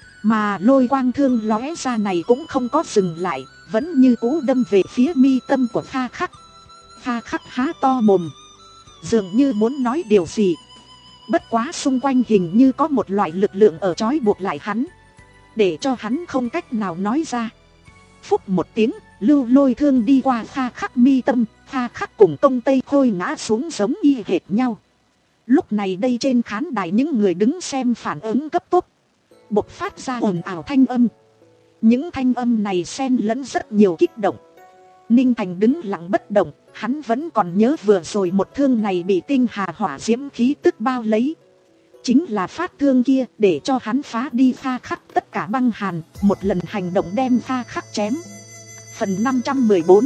Mà lôi quang thương lóe ra này cũng không có dừng lại, vẫn như cũ đâm về phía mi tâm của Kha Khắc. Kha Khắc há to mồm, dường như muốn nói điều gì. Bất quá xung quanh hình như có một loại lực lượng ở trói buộc lại hắn, để cho hắn không cách nào nói ra. Phúc một tiếng, lưu lôi thương đi qua Kha Khắc mi tâm. Kha Khắc cùng Tông Tây Khôi ngã xuống giống y hệt nhau. Lúc này đây trên khán đài những người đứng xem phản ứng cấp tốc, bộc phát ra ồn ào thanh âm. Những thanh âm này xen lẫn rất nhiều kích động. Ninh Thành đứng lặng bất động, hắn vẫn còn nhớ vừa rồi một thương này bị tinh hà hỏa diễm khí tức bao lấy. Chính là phát thương kia để cho hắn phá đi Kha Khắc tất cả băng hàn, một lần hành động đem Kha Khắc chém. Phần năm trăm mười bốn,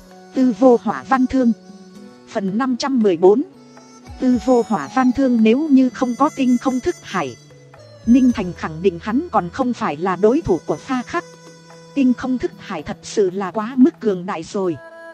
Tư vô hỏa văn thương. Phần năm trăm mười bốn, Tư vô hỏa văn thương. Nếu như không có tinh không thức hải, Ninh Thành khẳng định hắn còn không phải là đối thủ của Pha Khắc. Tinh không thức hải thật sự là quá mức cường đại rồi.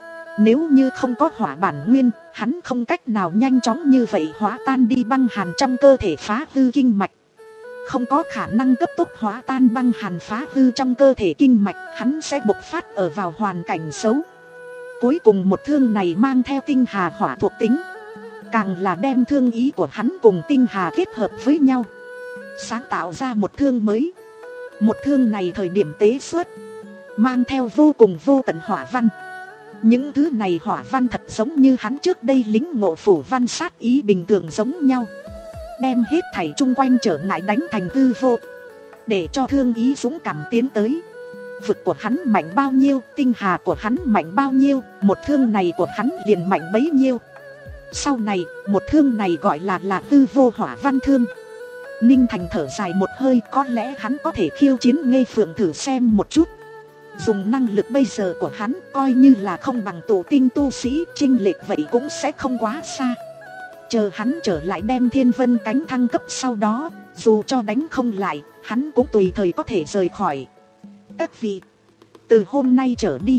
Nếu như không có hỏa bản nguyên, hắn không cách nào nhanh chóng như vậy hóa tan đi băng hàn trong cơ thể phá hư kinh mạch. Không có khả năng cấp tốc hóa tan băng hàn phá hư trong cơ thể kinh mạch, hắn sẽ bộc phát ở vào hoàn cảnh xấu. Cuối cùng một thương này mang theo tinh hà hỏa thuộc tính, càng là đem thương ý của hắn cùng tinh hà kết hợp với nhau, sáng tạo ra một thương mới. Một thương này thời điểm tế xuất, mang theo vô cùng vô tận hỏa văn. Những thứ này hỏa văn thật giống như hắn trước đây lính ngộ phủ văn sát ý bình thường giống nhau, đem hết thảy chung quanh trở ngại đánh thành hư vô, để cho thương ý dũng cảm tiến tới. Vực của hắn mạnh bao nhiêu, tinh hà của hắn mạnh bao nhiêu, một thương này của hắn liền mạnh bấy nhiêu. Sau này, một thương này gọi là là hư vô hỏa văn thương. Ninh Thành thở dài một hơi, có lẽ hắn có thể khiêu chiến Nghê Phượng thử xem một chút. Dùng năng lực bây giờ của hắn, coi như là không bằng tổ tinh tu sĩ, chênh lệch vậy cũng sẽ không quá xa. Chờ hắn trở lại đem thiên vân cánh thăng cấp sau đó, dù cho đánh không lại, hắn cũng tùy thời có thể rời khỏi. Các vị, từ hôm nay trở đi,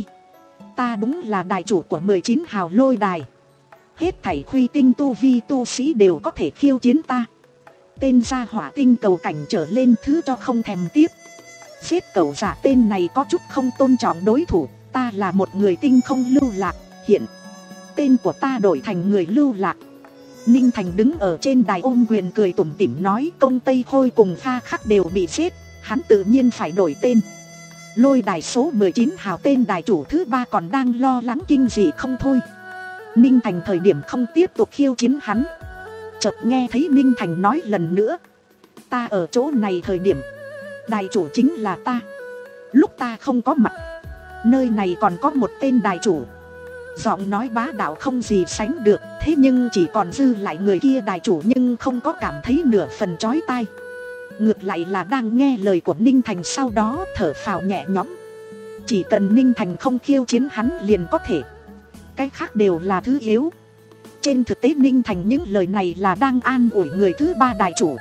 ta đúng là đài chủ của mười chín hào lôi đài. Hết thảy khuy tinh tu vi tu sĩ đều có thể khiêu chiến ta. Tên gia hỏa tinh cầu cảnh trở lên thứ cho không thèm tiếp. Giết cẩu giả tên này có chút không tôn trọng đối thủ. Ta là một người tinh không lưu lạc. Hiện tên của ta đổi thành người lưu lạc. Ninh Thành đứng ở trên đài ôm quyền cười tủm tỉm nói, Công Tây Khôi cùng Pha Khắc đều bị giết, hắn tự nhiên phải đổi tên. Lôi đài số mười chín hào tên đài chủ thứ ba còn đang lo lắng kinh dị không thôi. Ninh Thành thời điểm không tiếp tục khiêu chiến hắn, chợt nghe thấy Ninh Thành nói lần nữa, ta ở chỗ này thời điểm, đài chủ chính là ta. Lúc ta không có mặt, nơi này còn có một tên đài chủ. Giọng nói bá đạo không gì sánh được, thế nhưng chỉ còn dư lại người kia đài chủ, nhưng không có cảm thấy nửa phần chói tai. Ngược lại là đang nghe lời của Ninh Thành, sau đó thở phào nhẹ nhõm. Chỉ cần Ninh Thành không khiêu chiến hắn liền có thể, cái khác đều là thứ yếu. Trên thực tế Ninh Thành những lời này là đang an ủi người thứ ba đài chủ.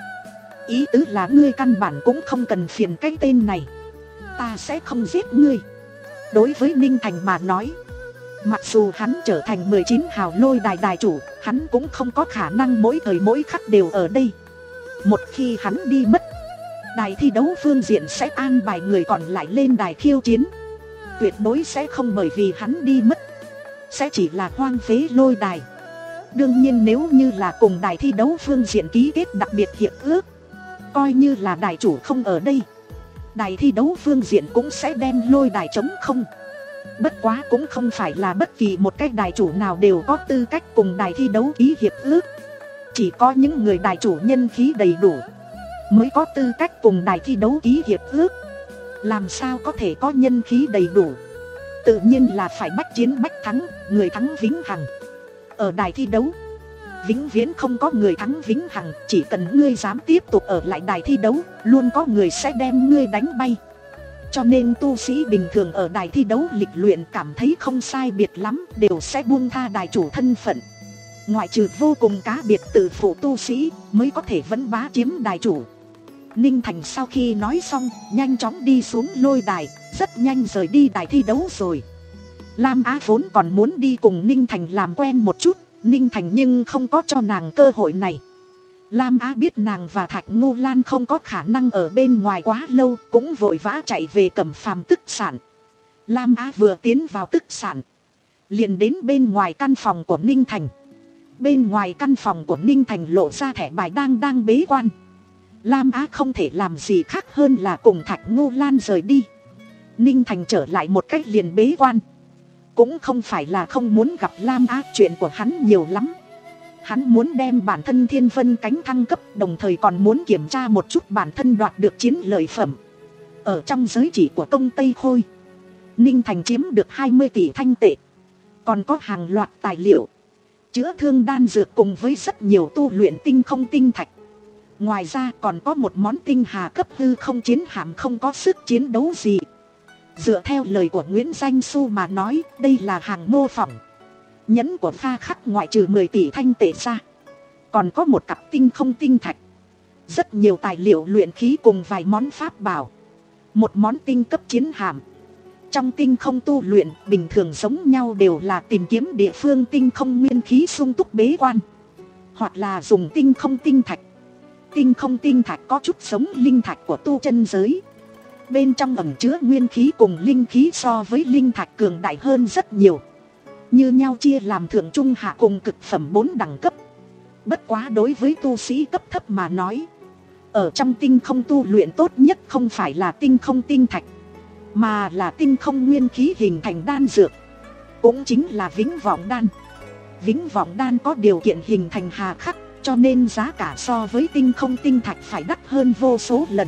Ý tứ là ngươi căn bản cũng không cần phiền cái tên này, ta sẽ không giết ngươi. Đối với Ninh Thành mà nói, mặc dù hắn trở thành mười chín hào lôi đài đài chủ, hắn cũng không có khả năng mỗi thời mỗi khắc đều ở đây. Một khi hắn đi mất, đài thi đấu phương diện sẽ an bài người còn lại lên đài khiêu chiến. Tuyệt đối sẽ không bởi vì hắn đi mất sẽ chỉ là hoang phế lôi đài. Đương nhiên nếu như là cùng đài thi đấu phương diện ký kết đặc biệt hiệp ước, coi như là đài chủ không ở đây, đài thi đấu phương diện cũng sẽ đem lôi đài trống không. Bất quá cũng không phải là bất kỳ một cái đài chủ nào đều có tư cách cùng đài thi đấu ký hiệp ước. Chỉ có những người đài chủ nhân khí đầy đủ mới có tư cách cùng đài thi đấu ký hiệp ước. Làm sao có thể có nhân khí đầy đủ? Tự nhiên là phải bách chiến bách thắng, người thắng vĩnh hằng. Ở đài thi đấu, vĩnh viễn không có người thắng vĩnh hằng. Chỉ cần ngươi dám tiếp tục ở lại đài thi đấu, luôn có người sẽ đem ngươi đánh bay. Cho nên tu sĩ bình thường ở đài thi đấu lịch luyện cảm thấy không sai biệt lắm, đều sẽ buông tha đài chủ thân phận. Ngoại trừ vô cùng cá biệt tự phụ tu sĩ mới có thể vẫn bá chiếm đài chủ. Ninh Thành sau khi nói xong, nhanh chóng đi xuống lôi đài, rất nhanh rời đi đài thi đấu rồi. Lam Á vốn còn muốn đi cùng Ninh Thành làm quen một chút, Ninh Thành nhưng không có cho nàng cơ hội này. Lam Á biết nàng và Thạch Ngô Lan không có khả năng ở bên ngoài quá lâu, cũng vội vã chạy về Cẩm Phàm tức sản. Lam Á vừa tiến vào tức sản, liền đến bên ngoài căn phòng của Ninh Thành. Bên ngoài căn phòng của Ninh Thành lộ ra thẻ bài đang đang bế quan. Lam Á không thể làm gì khác hơn là cùng Thạch Ngô Lan rời đi. Ninh Thành trở lại một cách liền bế quan. Cũng không phải là không muốn gặp Lam Á, chuyện của hắn nhiều lắm. Hắn muốn đem bản thân thiên vân cánh thăng cấp, đồng thời còn muốn kiểm tra một chút bản thân đoạt được chiến lợi phẩm. Ở trong giới chỉ của Công Tây Khôi, Ninh Thành chiếm được hai mươi tỷ thanh tệ. Còn có hàng loạt tài liệu, chữa thương đan dược cùng với rất nhiều tu luyện tinh không tinh thạch. Ngoài ra còn có một món tinh hà cấp hư không chiến hạm không có sức chiến đấu gì. Dựa theo lời của Nguyễn Danh Xu mà nói, đây là hàng mô phỏng. Nhẫn của Pha Khắc ngoại trừ mười tỷ thanh tệ ra, còn có một cặp tinh không tinh thạch. rất nhiều tài liệu luyện khí cùng vài món pháp bảo, một món tinh cấp chiến hạm. Trong tinh không tu luyện bình thường giống nhau đều là tìm kiếm địa phương tinh không nguyên khí sung túc bế quan, hoặc là dùng tinh không tinh thạch. Tinh không tinh thạch có chút giống linh thạch của tu chân giới, bên trong ẩn chứa nguyên khí cùng linh khí so với linh thạch cường đại hơn rất nhiều, như nhau chia làm thượng trung hạ cùng cực phẩm bốn đẳng cấp. Bất quá đối với tu sĩ cấp thấp mà nói, ở trong tinh không tu luyện tốt nhất không phải là tinh không tinh thạch, mà là tinh không nguyên khí hình thành đan dược, cũng chính là vĩnh vọng đan. Vĩnh vọng đan có điều kiện hình thành hà khắc, cho nên giá cả so với tinh không tinh thạch phải đắt hơn vô số lần.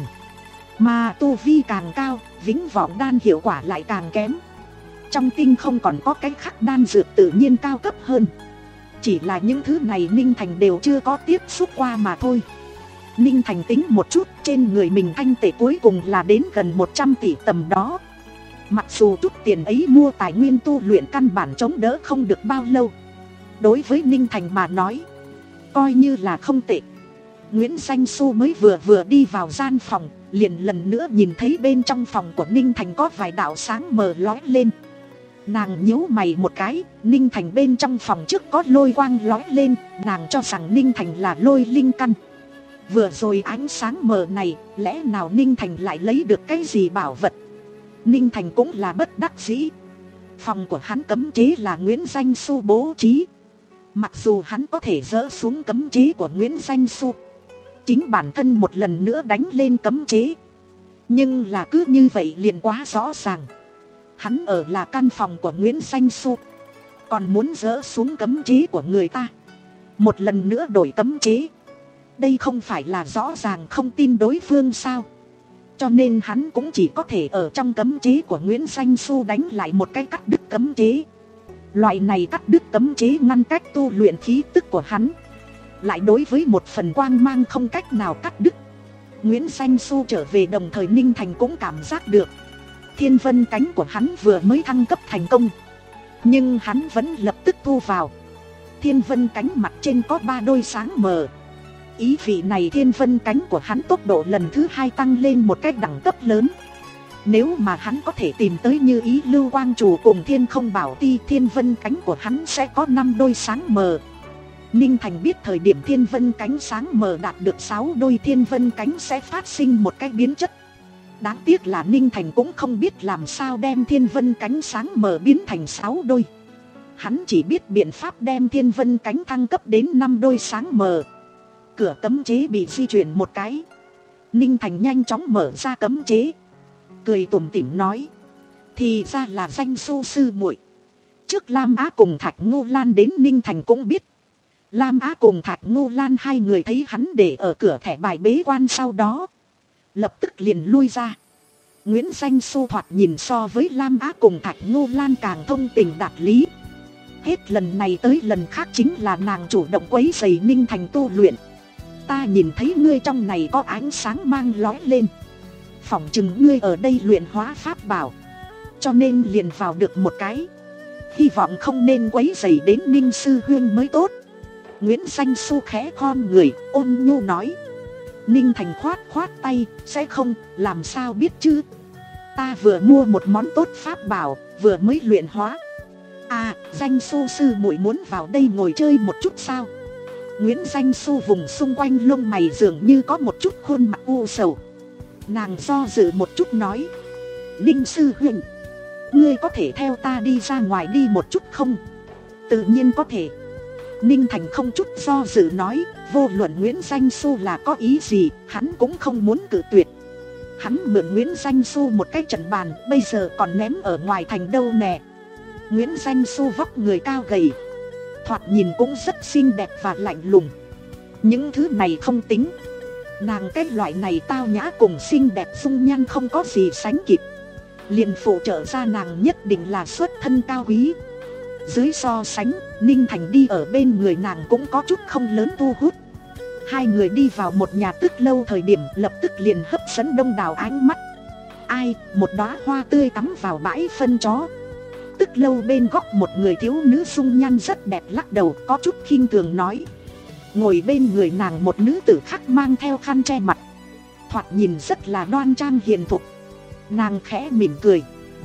Mà tu vi càng cao, vĩnh vọng đan hiệu quả lại càng kém. Trong tinh không còn có cái khắc đan dược tự nhiên cao cấp hơn, chỉ là những thứ này Ninh Thành đều chưa có tiếp xúc qua mà thôi. Ninh Thành tính một chút, trên người mình thanh tệ cuối cùng là đến gần một trăm tỷ tầm đó. Mặc dù chút tiền ấy mua tài nguyên tu luyện căn bản chống đỡ không được bao lâu, đối với Ninh Thành mà nói coi như là không tệ. Nguyễn Danh Xu mới vừa vừa đi vào gian phòng, liền lần nữa nhìn thấy bên trong phòng của Ninh Thành có vài đạo sáng mờ lóe lên. Nàng nhíu mày một cái, Ninh Thành bên trong phòng trước có lôi quang lóe lên, nàng cho rằng Ninh Thành là lôi linh căn. Vừa rồi ánh sáng mờ này, lẽ nào Ninh Thành lại lấy được cái gì bảo vật? Ninh Thành cũng là bất đắc dĩ. Phòng của hắn cấm chế là Nguyễn Danh Xu bố trí. Mặc dù hắn có thể dỡ xuống cấm chế của Nguyễn Danh Xu, chính bản thân một lần nữa đánh lên cấm chế, nhưng là cứ như vậy liền quá rõ ràng. Hắn ở là căn phòng của Nguyễn Danh Xu, còn muốn dỡ xuống cấm chế của người ta, một lần nữa đổi cấm chế, đây không phải là rõ ràng không tin đối phương sao? Cho nên hắn cũng chỉ có thể ở trong cấm chế của Nguyễn Danh Xu đánh lại một cái cắt đứt cấm chế. Loại này cắt đứt cấm chế ngăn cách tu luyện khí tức của hắn, lại đối với một phần quang mang không cách nào cắt đứt. Nguyễn Danh Xu trở về đồng thời Ninh Thành cũng cảm giác được thiên vân cánh của hắn vừa mới thăng cấp thành công, nhưng hắn vẫn lập tức thu vào. Thiên vân cánh mặt trên có ba đôi sáng mờ, ý vị này thiên vân cánh của hắn tốc độ lần thứ hai tăng lên một cách đẳng cấp lớn. Nếu mà hắn có thể tìm tới như ý lưu quang chủ cùng thiên không bảo ti, thiên vân cánh của hắn sẽ có năm đôi sáng mờ. Ninh Thành biết thời điểm thiên vân cánh sáng mờ đạt được sáu đôi, thiên vân cánh sẽ phát sinh một cái biến chất. Đáng tiếc là Ninh Thành cũng không biết làm sao đem thiên vân cánh sáng mờ biến thành sáu đôi. Hắn chỉ biết biện pháp đem thiên vân cánh thăng cấp đến năm đôi sáng mờ. Cửa cấm chế bị di chuyển một cái, Ninh Thành nhanh chóng mở ra cấm chế, cười tủm tỉm nói: thì ra là Danh Xu sư muội. Trước Lam Á cùng Thạch Ngô Lan đến, Ninh Thành cũng biết Lam Á cùng Thạch Ngô Lan hai người thấy hắn để ở cửa thẻ bài bế quan, sau đó lập tức liền lui ra. Nguyễn Danh Xu thoạt nhìn so với Lam Á cùng Thạch Ngô Lan càng thông tình đạt lý. Hết lần này tới lần khác chính là nàng chủ động quấy rầy Ninh Thành tu luyện. Ta nhìn thấy ngươi trong này có ánh sáng mang lóe lên, phỏng chừng ngươi ở đây luyện hóa pháp bảo, cho nên liền vào được một cái. Hy vọng không nên quấy rầy đến Ninh sư huynh mới tốt. Nguyễn Danh Xu khẽ khom người ôn nhu nói. Ninh Thành khoát khoát tay, sẽ không, làm sao biết chứ. Ta vừa mua một món tốt pháp bảo, vừa mới luyện hóa. À, Danh Xu sư muội muốn vào đây ngồi chơi một chút sao? Nguyễn Danh Xu vùng xung quanh lông mày dường như có một chút khuôn mặt u sầu. Nàng do dự một chút nói: Ninh sư huynh, ngươi có thể theo ta đi ra ngoài đi một chút không? Tự nhiên có thể. Ninh Thành không chút do dự nói, vô luận Nguyễn Danh Xu là có ý gì, hắn cũng không muốn cự tuyệt. Hắn mượn Nguyễn Danh Xu một cái trận bàn, bây giờ còn ném ở ngoài thành đâu nè. Nguyễn Danh Xu vóc người cao gầy, thoạt nhìn cũng rất xinh đẹp và lạnh lùng. Những thứ này không tính, nàng cái loại này tao nhã cùng xinh đẹp dung nhan không có gì sánh kịp, liền phụ trợ ra nàng nhất định là xuất thân cao quý. Dưới so sánh, Ninh Thành đi ở bên người nàng cũng có chút không lớn thu hút. Hai người đi vào một nhà tức lâu thời điểm lập tức liền hấp dẫn đông đảo ánh mắt. Ai, một đóa hoa tươi cắm vào bãi phân chó. Tức lâu bên góc một người thiếu nữ dung nhan rất đẹp lắc đầu có chút khinh thường nói: ngồi bên người nàng một nữ tử khác mang theo khăn che mặt, thoạt nhìn rất là đoan trang hiền thục. Nàng khẽ mỉm cười.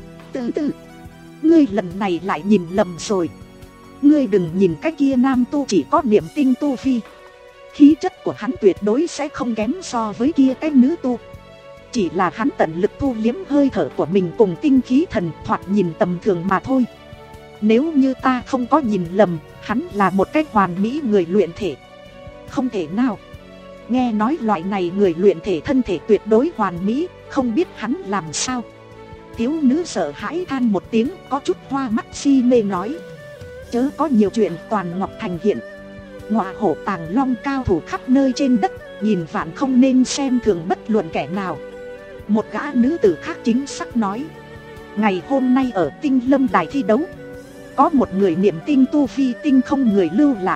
Từ từ, ngươi lần này lại nhìn lầm rồi. Ngươi đừng nhìn cái kia nam tu chỉ có niệm tinh tu vi, khí chất của hắn tuyệt đối sẽ không kém so với kia cái nữ tu. Chỉ là hắn tận lực thu liếm hơi thở của mình cùng tinh khí thần, thoạt nhìn tầm thường mà thôi. Nếu như ta không có nhìn lầm, hắn là một cái hoàn mỹ người luyện thể. Không thể nào. Nghe nói loại này người luyện thể thân thể tuyệt đối hoàn mỹ, không biết hắn làm sao. Thiếu nữ sợ hãi than một tiếng, có chút hoa mắt si mê nói. Chớ có nhiều chuyện, toàn Ngọc Thành hiện ngọa hổ tàng long cao thủ khắp nơi trên đất, nhìn vạn không nên xem thường bất luận kẻ nào. Một gã nữ tử khác chính xác nói. Ngày hôm nay ở Tinh Lâm đài thi đấu, có một người niệm tinh tu vi tinh không người lưu lạc,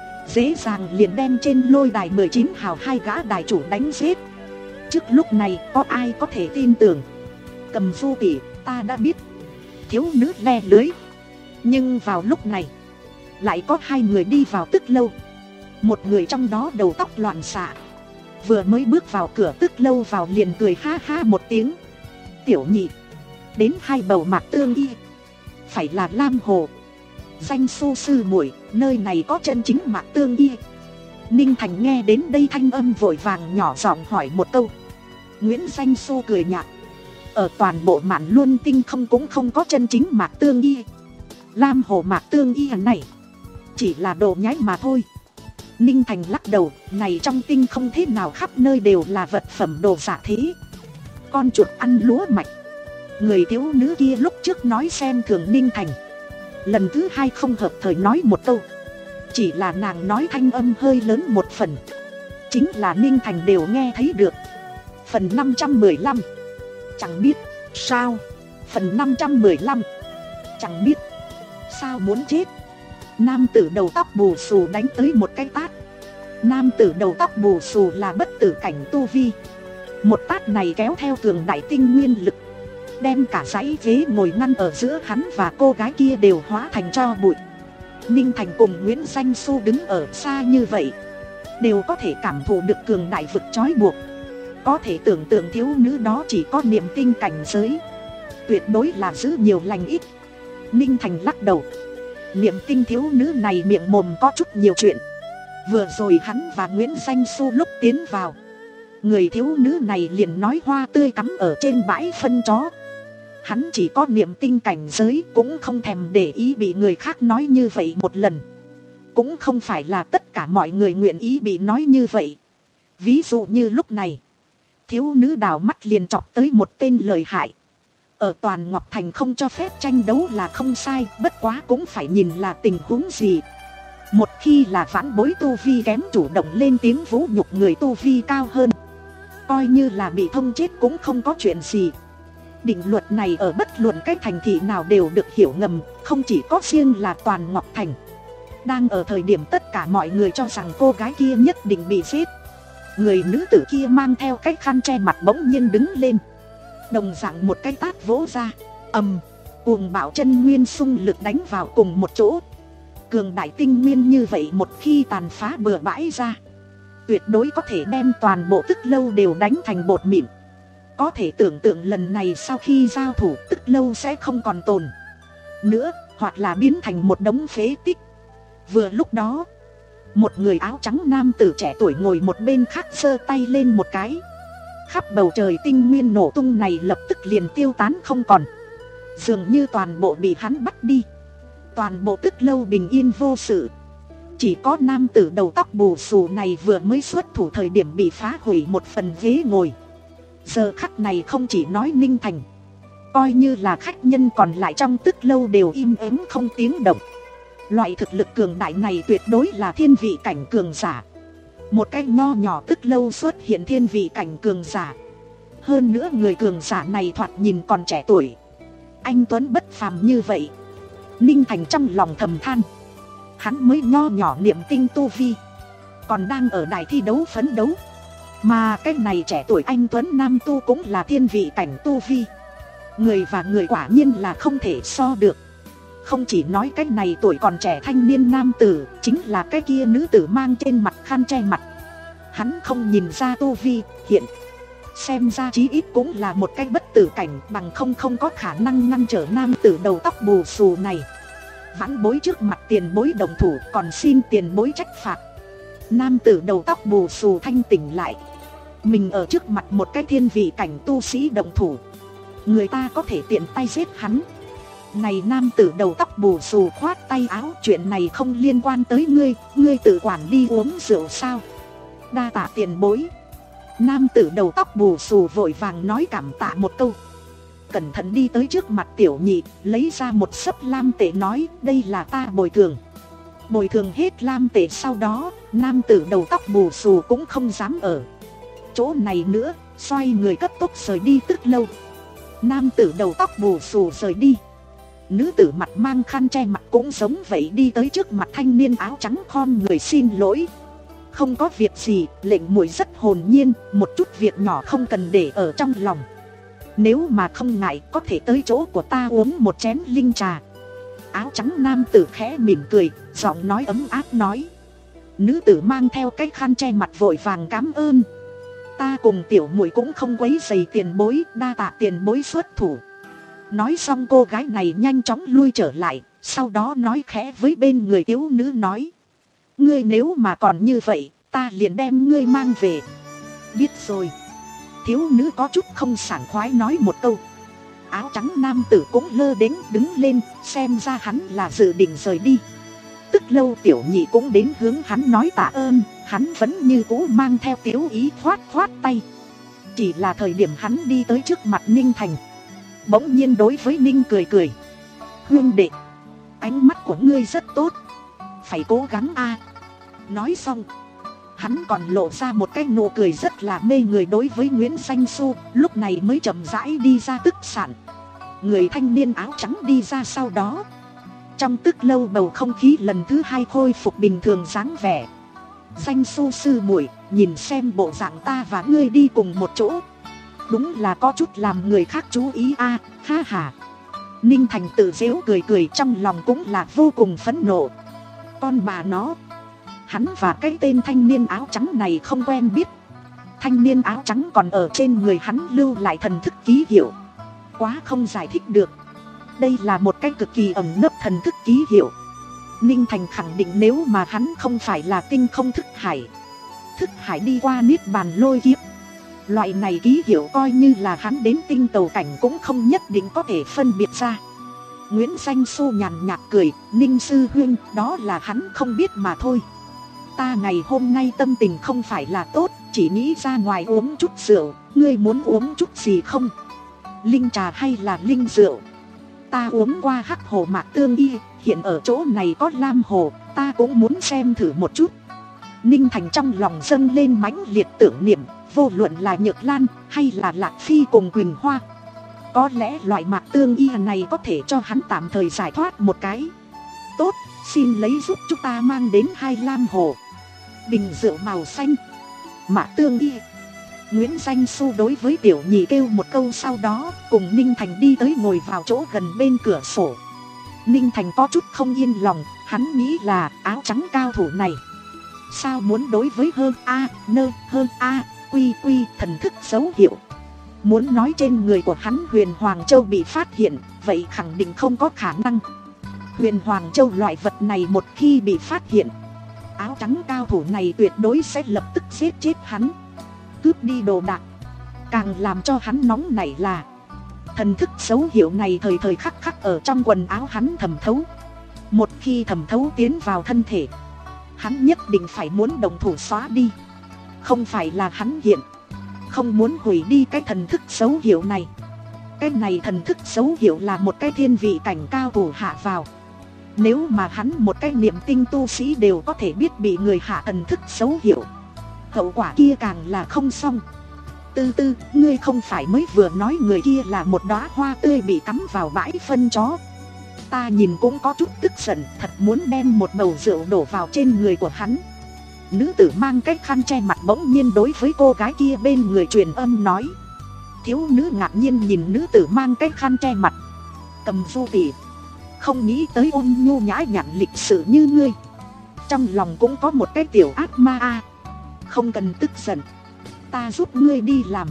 dễ dàng liền đem trên lôi đài mười chín hào hai gã đài chủ đánh giết. Trước lúc này có ai có thể tin tưởng? Cầm Du tỷ, ta đã biết. Thiếu nữ le lưới. Nhưng vào lúc này lại có hai người đi vào Tức Lâu. Một người trong đó đầu tóc loạn xạ, vừa mới bước vào cửa Tức Lâu vào liền cười ha ha một tiếng. Tiểu nhị, đến hai bầu mạc tương y. Phải là Lam Hồ, danh xu sư muội, nơi này có chân chính mạc tương y. Ninh Thành nghe đến đây thanh âm vội vàng nhỏ giọng hỏi một câu. Nguyễn Danh Xu cười nhạt. Ở toàn bộ Mạn Luân Tinh không cũng không có chân chính mạc tương y. Lam Hồ mạc tương y này chỉ là đồ nhái mà thôi. Ninh Thành lắc đầu, này trong tinh không thế nào khắp nơi đều là vật phẩm đồ giả thế. Con chuột ăn lúa mạch. Người thiếu nữ kia lúc trước nói xem thường Ninh Thành, lần thứ hai không hợp thời nói một câu. Chỉ là nàng nói thanh âm hơi lớn một phần, chính là Ninh Thành đều nghe thấy được. Phần năm trăm mười lăm. Chẳng biết sao. Phần năm trăm mười lăm. Chẳng biết sao muốn chết. Nam tử đầu tóc bù xù đánh tới một cái tát. Nam tử đầu tóc bù xù là bất tử cảnh tu vi. Một tát này kéo theo cường đại tinh nguyên lực, đem cả dãy ghế ngồi ngăn ở giữa hắn và cô gái kia đều hóa thành tro bụi. Ninh Thành cùng Nguyễn Danh Xu đứng ở xa như vậy, đều có thể cảm thụ được cường đại vực trói buộc. Có thể tưởng tượng thiếu nữ đó chỉ có niệm tinh cảnh giới, tuyệt đối là giữ nhiều lành ít. Ninh Thành lắc đầu. Niệm tinh thiếu nữ này miệng mồm có chút nhiều chuyện. Vừa rồi hắn và Nguyễn Danh Xu lúc tiến vào, người thiếu nữ này liền nói hoa tươi cắm ở trên bãi phân chó. Hắn chỉ có niệm tinh cảnh giới, cũng không thèm để ý bị người khác nói như vậy một lần. Cũng không phải là tất cả mọi người nguyện ý bị nói như vậy. Ví dụ như lúc này, thiếu nữ đào mắt liền chọc tới một tên lợi hại. Ở toàn Ngọc Thành không cho phép tranh đấu là không sai, bất quá cũng phải nhìn là tình huống gì. Một khi là vãn bối tu vi kém chủ động lên tiếng vũ nhục người tu vi cao hơn, coi như là bị thông chết cũng không có chuyện gì. Định luật này ở bất luận cái thành thị nào đều được hiểu ngầm, không chỉ có riêng là toàn Ngọc Thành. Đang ở thời điểm tất cả mọi người cho rằng cô gái kia nhất định bị giết, người nữ tử kia mang theo cái khăn che mặt bỗng nhiên đứng lên, đồng dạng một cái tát vỗ ra. Ầm, cuồng bạo chân nguyên xung lực đánh vào cùng một chỗ. Cường đại tinh nguyên như vậy một khi tàn phá bừa bãi ra, tuyệt đối có thể đem toàn bộ Tức Lâu đều đánh thành bột mịn. Có thể tưởng tượng lần này sau khi giao thủ, Tức Lâu sẽ không còn tồn nữa, hoặc là biến thành một đống phế tích. Vừa lúc đó, một người áo trắng nam tử trẻ tuổi ngồi một bên khác giơ tay lên một cái, khắp bầu trời tinh nguyên nổ tung này lập tức liền tiêu tán không còn, dường như toàn bộ bị hắn bắt đi. Toàn bộ Tức Lâu bình yên vô sự. Chỉ có nam tử đầu tóc bù xù này vừa mới xuất thủ thời điểm bị phá hủy một phần ghế ngồi. Giờ khắc này không chỉ nói Ninh Thành, coi như là khách nhân còn lại trong Tức Lâu đều im ắng không tiếng động. Loại thực lực cường đại này tuyệt đối là thiên vị cảnh cường giả. Một cái nho nhỏ Tức Lâu xuất hiện thiên vị cảnh cường giả. Hơn nữa người cường giả này thoạt nhìn còn trẻ tuổi, anh tuấn bất phàm như vậy. Ninh Thành trong lòng thầm than, hắn mới nho nhỏ niệm tinh tu vi, còn đang ở đài thi đấu phấn đấu. Mà cái này trẻ tuổi anh tuấn nam tu cũng là thiên vị cảnh tu vi. Người và người quả nhiên là không thể so được. không chỉ nói cái này tuổi còn trẻ thanh niên nam tử, chính là cái kia nữ tử mang trên mặt khăn che mặt. Hắn không nhìn ra tu vi hiện, xem ra chí ít cũng là một cái bất tử cảnh, bằng không không có khả năng ngăn trở nam tử đầu tóc bù xù này. Vãn bối trước mặt tiền bối đồng thủ, còn xin tiền bối trách phạt. Nam tử đầu tóc bù xù thanh tỉnh lại, mình ở trước mặt một cái thiên vị cảnh tu sĩ đồng thủ, người ta có thể tiện tay giết hắn. Này nam tử đầu tóc bù xù khoát tay áo, chuyện này không liên quan tới ngươi, ngươi tự quản đi uống rượu sao. Đa tạ tiền bối. Nam tử đầu tóc bù xù vội vàng nói cảm tạ một câu, cẩn thận đi tới trước mặt tiểu nhị, lấy ra một xấp lam tệ nói, đây là ta bồi thường. Bồi thường hết lam tệ sau đó, nam tử đầu tóc bù xù cũng không dám ở chỗ này nữa, xoay người cấp tốc rời đi. Tức lâu, nam tử đầu tóc bù xù rời đi, nữ tử mặt mang khăn che mặt cũng giống vậy đi tới trước mặt thanh niên áo trắng khom người xin lỗi. Không có việc gì, lệnh muội rất hồn nhiên, một chút việc nhỏ không cần để ở trong lòng. Nếu mà không ngại có thể tới chỗ của ta uống một chén linh trà. Áo trắng nam tử khẽ mỉm cười, giọng nói ấm áp nói. Nữ tử mang theo cái khăn che mặt vội vàng cảm ơn. Ta cùng tiểu muội cũng không quấy rầy tiền bối, đa tạ tiền bối xuất thủ. Nói xong cô gái này nhanh chóng lui trở lại, sau đó nói khẽ với bên người thiếu nữ nói. Ngươi nếu mà còn như vậy, ta liền đem ngươi mang về. Biết rồi. Thiếu nữ có chút không sảng khoái nói một câu. Áo trắng nam tử cũng lơ đến đứng lên, xem ra hắn là dự định rời đi. Tức lâu tiểu nhị cũng đến hướng hắn nói tạ ơn, hắn vẫn như cũ mang theo tiếu ý khoát khoát tay. Chỉ là thời điểm hắn đi tới trước mặt Ninh Thành, bỗng nhiên đối với Ninh cười cười. Huynh đệ, ánh mắt của ngươi rất tốt, phải cố gắng a. Nói xong, hắn còn lộ ra một cái nụ cười rất là mê người đối với Nguyễn Danh Xu, lúc này mới chậm rãi đi ra tức sản. Người thanh niên áo trắng đi ra sau đó. Trong tức lâu bầu không khí lần thứ hai khôi phục bình thường dáng vẻ. Danh Xu sư muội, nhìn xem bộ dạng ta và ngươi đi cùng một chỗ, đúng là có chút làm người khác chú ý a. Ha ha. Ninh Thành tự giễu cười cười, trong lòng cũng là vô cùng phẫn nộ. Con bà nó, hắn và cái tên thanh niên áo trắng này không quen biết. Thanh niên áo trắng còn ở trên người hắn lưu lại thần thức ký hiệu, quá không giải thích được. Đây là một cái cực kỳ ẩn nấp thần thức ký hiệu. Ninh Thành khẳng định nếu mà hắn không phải là tinh không thức hải, thức hải đi qua niết bàn lôi kiếp, loại này ký hiệu coi như là hắn đến tinh tàu cảnh cũng không nhất định có thể phân biệt ra. Nguyễn Danh Xu nhàn nhạt cười, Ninh sư huynh, đó là hắn không biết mà thôi. Ta ngày hôm nay tâm tình không phải là tốt, chỉ nghĩ ra ngoài uống chút rượu, ngươi muốn uống chút gì không? Linh trà hay là linh rượu? Ta uống qua hắc hồ mạc tương y, hiện ở chỗ này có lam hồ, ta cũng muốn xem thử một chút. Ninh Thành trong lòng dâng lên mãnh liệt tưởng niệm, vô luận là Nhược Lan hay là Lạc Phi cùng Quỳnh Hoa, có lẽ loại mạc tương y này có thể cho hắn tạm thời giải thoát một cái. Tốt, xin lấy giúp chúng ta mang đến hai lam hồ, bình rượu màu xanh, mạc tương y. Nguyễn Danh Xu đối với tiểu nhị kêu một câu, sau đó cùng Ninh Thành đi tới ngồi vào chỗ gần bên cửa sổ. Ninh Thành có chút không yên lòng, hắn nghĩ là áo trắng cao thủ này sao muốn đối với hơn a nơ hơn a quy quy thần thức dấu hiệu. Muốn nói trên người của hắn Huyền Hoàng Châu bị phát hiện, vậy khẳng định không có khả năng. Huyền Hoàng Châu loại vật này một khi bị phát hiện, áo trắng cao thủ này tuyệt đối sẽ lập tức giết chết hắn, cướp đi đồ đạc. Càng làm cho hắn nóng nảy là thần thức dấu hiệu này thời thời khắc khắc ở trong quần áo hắn thẩm thấu. Một khi thẩm thấu tiến vào thân thể, hắn nhất định phải muốn động thủ xóa đi. Không phải là hắn hiện không muốn hủy đi cái thần thức dấu hiệu này. Cái này thần thức dấu hiệu là một cái thiên vị cảnh cao thủ hạ vào. Nếu mà hắn một cái niệm tinh tu sĩ đều có thể biết bị người hạ thần thức dấu hiệu, hậu quả kia càng là không xong. Tư tư, ngươi không phải mới vừa nói người kia là một đóa hoa tươi bị cắm vào bãi phân chó? Ta nhìn cũng có chút tức giận, thật muốn đem một bầu rượu đổ vào trên người của hắn. Nữ tử mang cái khăn che mặt bỗng nhiên đối với cô gái kia bên người truyền âm nói. Thiếu nữ ngạc nhiên nhìn nữ tử mang cái khăn che mặt. Cầm du tỉ, không nghĩ tới ôn nhu nhã nhặn lịch sự như ngươi, trong lòng cũng có một cái tiểu ác ma a. Không cần tức giận, ta giúp ngươi đi làm.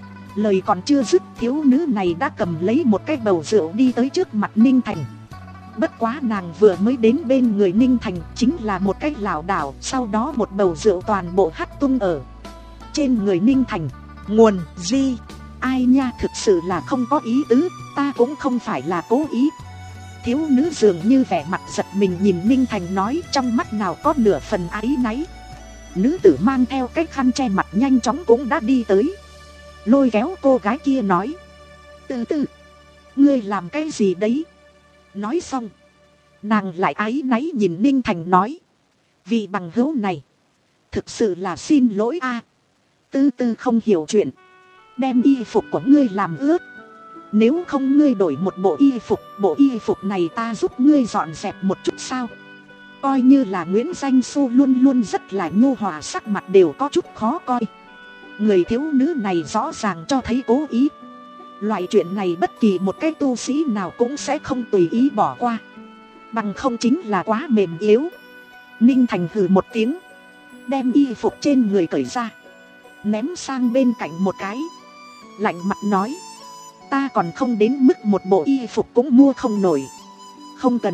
Lời còn chưa dứt, thiếu nữ này đã cầm lấy một cái bầu rượu đi tới trước mặt Ninh Thành. Bất quá nàng vừa mới đến bên người Ninh Thành chính là một cái lảo đảo, sau đó một bầu rượu toàn bộ hắt tung ở trên người Ninh Thành. Nguồn di, ai nha, thực sự là không có ý tứ, ta cũng không phải là cố ý. Thiếu nữ dường như vẻ mặt giật mình nhìn Ninh Thành nói, trong mắt nào có nửa phần áy náy. Nữ tử mang theo cái khăn che mặt nhanh chóng cũng đã đi tới, lôi kéo cô gái kia nói, từ từ, ngươi làm cái gì đấy? Nói xong, nàng lại áy náy nhìn Ninh Thành nói, vì bằng hữu này, thực sự là xin lỗi a. Tư tư không hiểu chuyện, đem y phục của ngươi làm ướt, nếu không ngươi đổi một bộ y phục, bộ y phục này ta giúp ngươi dọn dẹp một chút sao? Coi như là Nguyễn Danh Xu luôn luôn rất là nhu hòa, sắc mặt đều có chút khó coi. Người thiếu nữ này rõ ràng cho thấy cố ý. Loại chuyện này bất kỳ một cái tu sĩ nào cũng sẽ không tùy ý bỏ qua, bằng không chính là quá mềm yếu. Ninh Thành hừ một tiếng, đem y phục trên người cởi ra, ném sang bên cạnh một cái, lạnh mặt nói, ta còn không đến mức một bộ y phục cũng mua không nổi, không cần.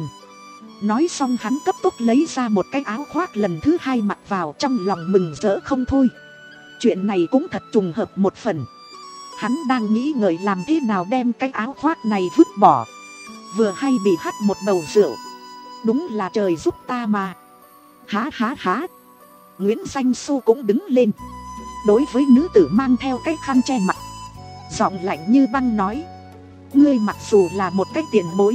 Nói xong hắn cấp tốc lấy ra một cái áo khoác lần thứ hai mặc vào, trong lòng mừng rỡ không thôi. Chuyện này cũng thật trùng hợp một phần. Hắn đang nghĩ ngợi làm thế nào đem cái áo khoác này vứt bỏ, vừa hay bị hắt một bầu rượu. Đúng là trời giúp ta mà. Há há há. Nguyễn Danh Xu cũng đứng lên, đối với nữ tử mang theo cái khăn che mặt, giọng lạnh như băng nói, ngươi mặc dù là một cái tiền bối,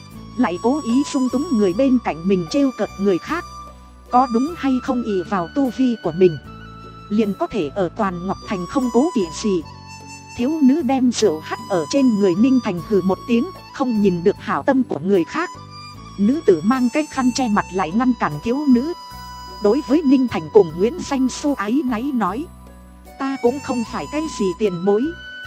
lại cố ý sung túng người bên cạnh mình, trêu cợt người khác, có đúng hay không? Ỷ vào tu vi của mình liền có thể ở toàn Ngọc Thành không cố kỵ gì. Thiếu nữ đem rượu hắt ở trên người Ninh Thành, hừ một tiếng, không nhìn được hảo tâm của người khác. Nữ tử mang cái khăn che mặt lại ngăn cản thiếu nữ, đối với Ninh Thành cùng Nguyễn Danh Xu áy náy nói, ta cũng không phải cái gì tiền bối,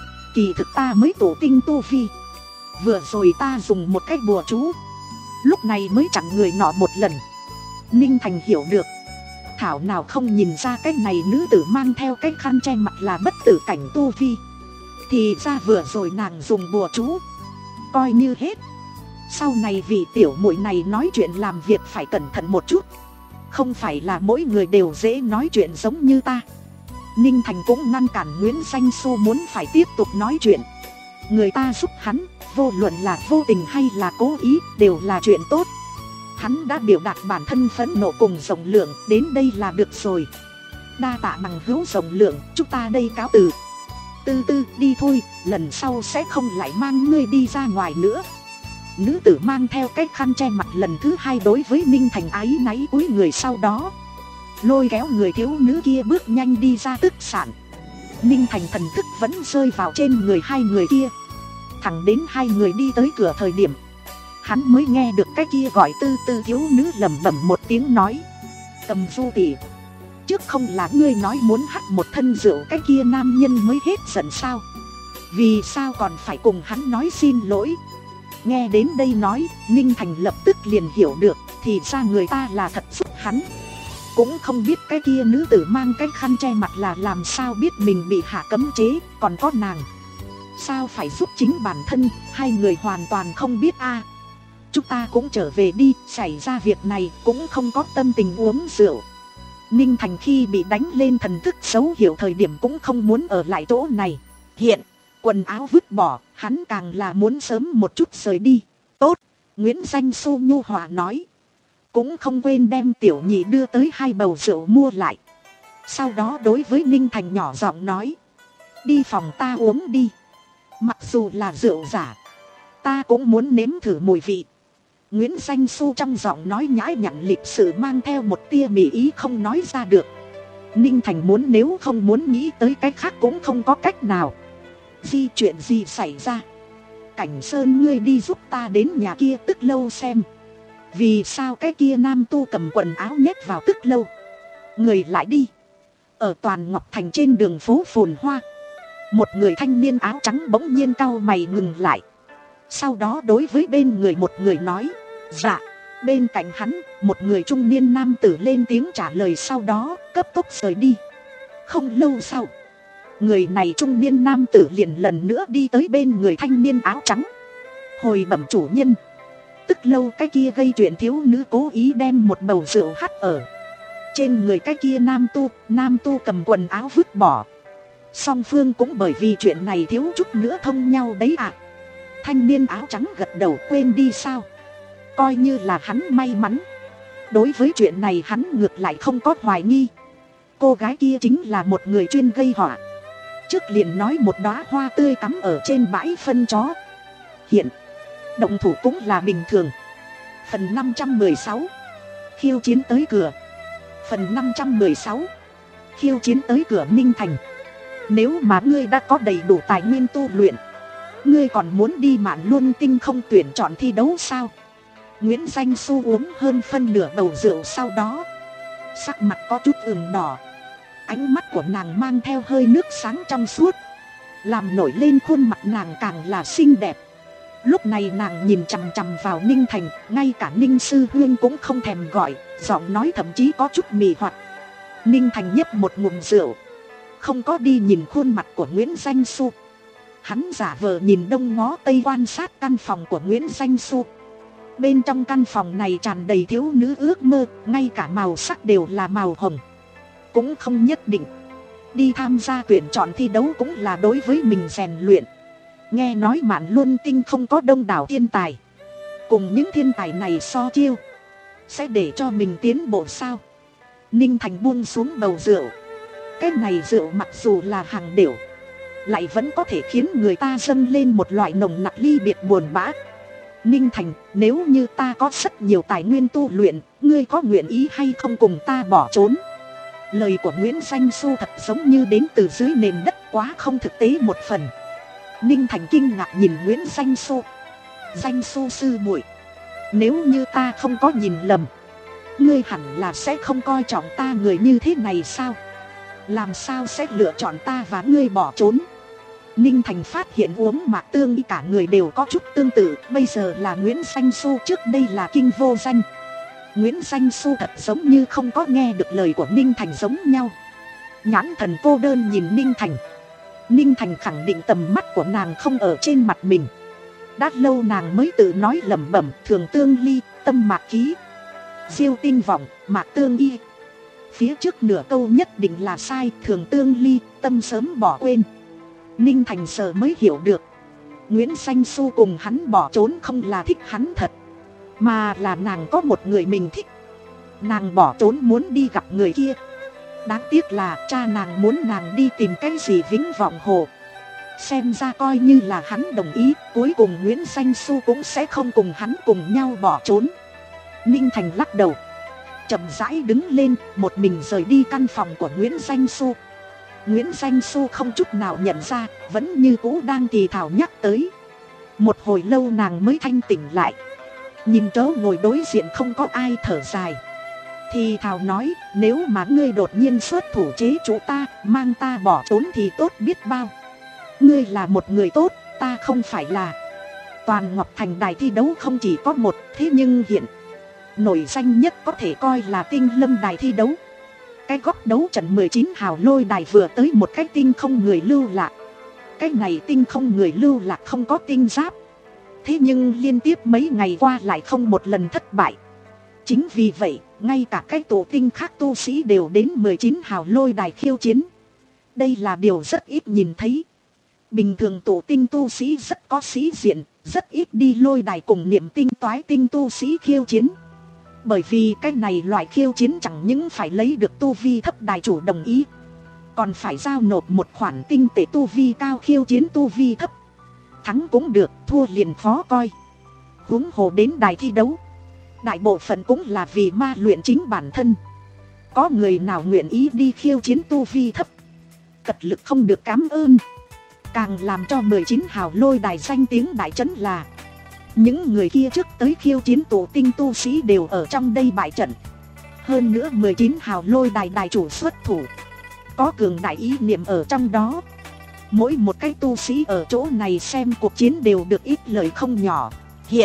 kỳ thực ta mới tổ tinh tu vi, vừa rồi ta dùng một cái bùa chú, lúc này mới chặn người nọ một lần. Ninh Thành hiểu được, thảo nào không nhìn ra cái này nữ tử mang theo cái khăn che mặt là bất tử cảnh tu vi, thì ra vừa rồi nàng dùng bùa chú. Coi như hết, sau này vị tiểu muội này nói chuyện làm việc phải cẩn thận một chút, không phải là mỗi người đều dễ nói chuyện giống như ta. Ninh Thành cũng ngăn cản Nguyễn Danh Xu muốn phải tiếp tục nói chuyện. Người ta giúp hắn, vô luận là vô tình hay là cố ý, đều là chuyện tốt. Hắn đã biểu đạt bản thân phẫn nộ cùng rộng lượng, đến đây là được rồi. Đa tạ bằng hữu rộng lượng, chúng ta đây cáo từ. Tư tư, đi thôi, lần sau sẽ không lại mang ngươi đi ra ngoài nữa. Nữ tử mang theo cái khăn che mặt lần thứ hai đối với Ninh Thành áy náy cúi người, sau đó lôi kéo người thiếu nữ kia bước nhanh đi ra tức sản. Ninh Thành thần thức vẫn rơi vào trên người hai người kia, thẳng đến hai người đi tới cửa thời điểm, hắn mới nghe được cái kia gọi tư tư thiếu nữ lẩm bẩm một tiếng nói, Cầm Du tỷ, trước không là ngươi nói muốn hắt một thân rượu cái kia nam nhân mới hết giận sao? Vì sao còn phải cùng hắn nói xin lỗi? Nghe đến đây nói, Ninh Thành lập tức liền hiểu được, thì ra người ta là thật giúp hắn. Cũng không biết cái kia nữ tử mang cái khăn che mặt là làm sao biết mình bị hạ cấm chế, còn có nàng sao phải giúp chính bản thân, hai người hoàn toàn không biết a. Chúng ta cũng trở về đi, xảy ra việc này cũng không có tâm tình uống rượu. Ninh Thành khi bị đánh lên thần thức xấu hiểu thời điểm cũng không muốn ở lại chỗ này. Hiện quần áo vứt bỏ, hắn càng là muốn sớm một chút rời đi. Tốt, Nguyễn Danh Xu nhu hòa nói, cũng không quên đem tiểu nhị đưa tới hai bầu rượu mua lại. Sau đó đối với Ninh Thành nhỏ giọng nói, đi phòng ta uống đi, mặc dù là rượu giả, ta cũng muốn nếm thử mùi vị. Nguyễn Danh Xu trong giọng nói nhãi nhặn lịch sự mang theo một tia mỉ ý không nói ra được. Ninh Thành muốn nếu không muốn nghĩ tới cái khác cũng không có cách nào. Di chuyện gì xảy ra? Cảnh Sơn, ngươi đi giúp ta đến nhà kia Tức Lâu xem, vì sao cái kia nam tu cầm quần áo nhét vào Tức Lâu. Người lại đi. Ở toàn Ngọc Thành trên đường phố phồn hoa, một người thanh niên áo trắng bỗng nhiên cau mày ngừng lại, sau đó đối với bên người một người nói, Dạ. Bên cạnh hắn, một người trung niên nam tử lên tiếng trả lời, sau đó cấp tốc rời đi. Không lâu sau, người này trung niên nam tử liền lần nữa đi tới bên người thanh niên áo trắng. Hồi bẩm chủ nhân, tức lâu cái kia gây chuyện thiếu nữ cố ý đem một bầu rượu hắt ở trên người cái kia nam tu. Nam tu cầm quần áo vứt bỏ. Song phương cũng bởi vì chuyện này thiếu chút nữa thông nhau đấy ạ. Thanh niên áo trắng gật đầu, quên đi sao? Coi như là hắn may mắn. Đối với chuyện này hắn ngược lại không có hoài nghi. Cô gái kia chính là một người chuyên gây họa. Trước liền nói một đóa hoa tươi cắm ở trên bãi phân chó. Hiện động thủ cũng là bình thường. Phần năm trăm mười sáu, khiêu chiến tới cửa. Phần năm trăm mười sáu, khiêu chiến tới cửa. Ninh Thành, nếu mà ngươi đã có đầy đủ tài nguyên tu luyện, ngươi còn muốn đi Mạn Luân Tinh không tuyển chọn thi đấu sao? Nguyễn Danh Xu uống hơn phân nửa bầu rượu, sau đó sắc mặt có chút ửng đỏ. Ánh mắt của nàng mang theo hơi nước sáng trong suốt, làm nổi lên khuôn mặt nàng càng là xinh đẹp. Lúc này nàng nhìn chằm chằm vào Ninh Thành, ngay cả Ninh sư huynh cũng không thèm gọi, giọng nói thậm chí có chút mì hoặc. Ninh Thành nhấp một ngụm rượu, không có đi nhìn khuôn mặt của Nguyễn Danh Xu. Hắn giả vờ nhìn đông ngó tây quan sát căn phòng của Nguyễn Danh Xu. Bên trong căn phòng này tràn đầy thiếu nữ ước mơ, ngay cả màu sắc đều là màu hồng. Cũng không nhất định. Đi tham gia tuyển chọn thi đấu cũng là đối với mình rèn luyện. Nghe nói Mạn Luân Tinh không có đông đảo thiên tài, cùng những thiên tài này so chiêu, sẽ để cho mình tiến bộ sao? Ninh Thành buông xuống bầu rượu. Cái này rượu mặc dù là hàng đểu, lại vẫn có thể khiến người ta dâng lên một loại nồng nặc ly biệt buồn bã. Ninh Thành, nếu như ta có rất nhiều tài nguyên tu luyện, ngươi có nguyện ý hay không cùng ta bỏ trốn? Lời của Nguyễn Danh Xu thật giống như đến từ dưới nền đất, quá không thực tế một phần. Ninh Thành kinh ngạc nhìn Nguyễn Danh Xu. Danh Xu sư muội, nếu như ta không có nhìn lầm, ngươi hẳn là sẽ không coi trọng ta người như thế này sao? Làm sao sẽ lựa chọn ta và ngươi bỏ trốn? Ninh Thành phát hiện uống mạc tương y cả người đều có chút tương tự. Bây giờ là Nguyễn Danh Xu, trước đây là Kinh Vô Danh. Nguyễn Danh Xu thật giống như không có nghe được lời của Ninh Thành giống nhau. Nhãn thần cô đơn nhìn Ninh Thành. Ninh Thành khẳng định tầm mắt của nàng không ở trên mặt mình. Đã lâu nàng mới tự nói lẩm bẩm, Thường Tương Ly, tâm mạc ký, Diêu Tinh Vọng, mạc tương y. Phía trước nửa câu nhất định là sai, Thường Tương Ly, tâm sớm bỏ quên. Ninh Thành sợ mới hiểu được, Nguyễn Danh Xu cùng hắn bỏ trốn không là thích hắn thật, mà là nàng có một người mình thích. Nàng bỏ trốn muốn đi gặp người kia. Đáng tiếc là cha nàng muốn nàng đi tìm cái gì Vĩnh Vọng Hồ. Xem ra coi như là hắn đồng ý, cuối cùng Nguyễn Danh Xu cũng sẽ không cùng hắn cùng nhau bỏ trốn. Ninh Thành lắc đầu, chậm rãi đứng lên, một mình rời đi căn phòng của Nguyễn Danh Xu. Nguyễn Danh Xu không chút nào nhận ra, vẫn như cũ đang thì thào nhắc tới. Một hồi lâu nàng mới thanh tỉnh lại, nhìn chỗ ngồi đối diện không có ai, thở dài thì thào nói, nếu mà ngươi đột nhiên xuất thủ chế chủ ta, mang ta bỏ trốn thì tốt biết bao. Ngươi là một người tốt, ta không phải là. Toàn Ngọc Thành đài thi đấu không chỉ có một, thế nhưng hiện nổi danh nhất có thể coi là Tinh Lâm đài thi đấu. Cái góc đấu trận mười chín hào lôi đài vừa tới một cái tinh không người lưu lạc. Cái này tinh không người lưu lạc không có tinh giáp, thế nhưng liên tiếp mấy ngày qua lại không một lần thất bại. Chính vì vậy, ngay cả cái tổ tinh khác tu sĩ đều đến mười chín hào lôi đài khiêu chiến. Đây là điều rất ít nhìn thấy. Bình thường tổ tinh tu sĩ rất có sĩ diện, rất ít đi lôi đài cùng niệm tinh toái tinh tu sĩ khiêu chiến. Bởi vì cái này loại khiêu chiến chẳng những phải lấy được tu vi thấp đài chủ đồng ý, còn phải giao nộp một khoản tinh tệ tu vi cao khiêu chiến tu vi thấp. Thắng cũng được, thua liền khó coi. Huống hồ đến đài thi đấu, đại bộ phận cũng là vì ma luyện chính bản thân. Có người nào nguyện ý đi khiêu chiến tu vi thấp? Cật lực không được cám ơn. Càng làm cho mười chín hào lôi đài danh tiếng đại trấn là những người kia trước tới khiêu chiến tổ tinh tu sĩ đều ở trong đây bại trận. Hơn nữa mười chín hào lôi đài đài chủ xuất thủ, có cường đại ý niệm ở trong đó. Mỗi một cái tu sĩ ở chỗ này xem cuộc chiến đều được ít lợi không nhỏ. Hiện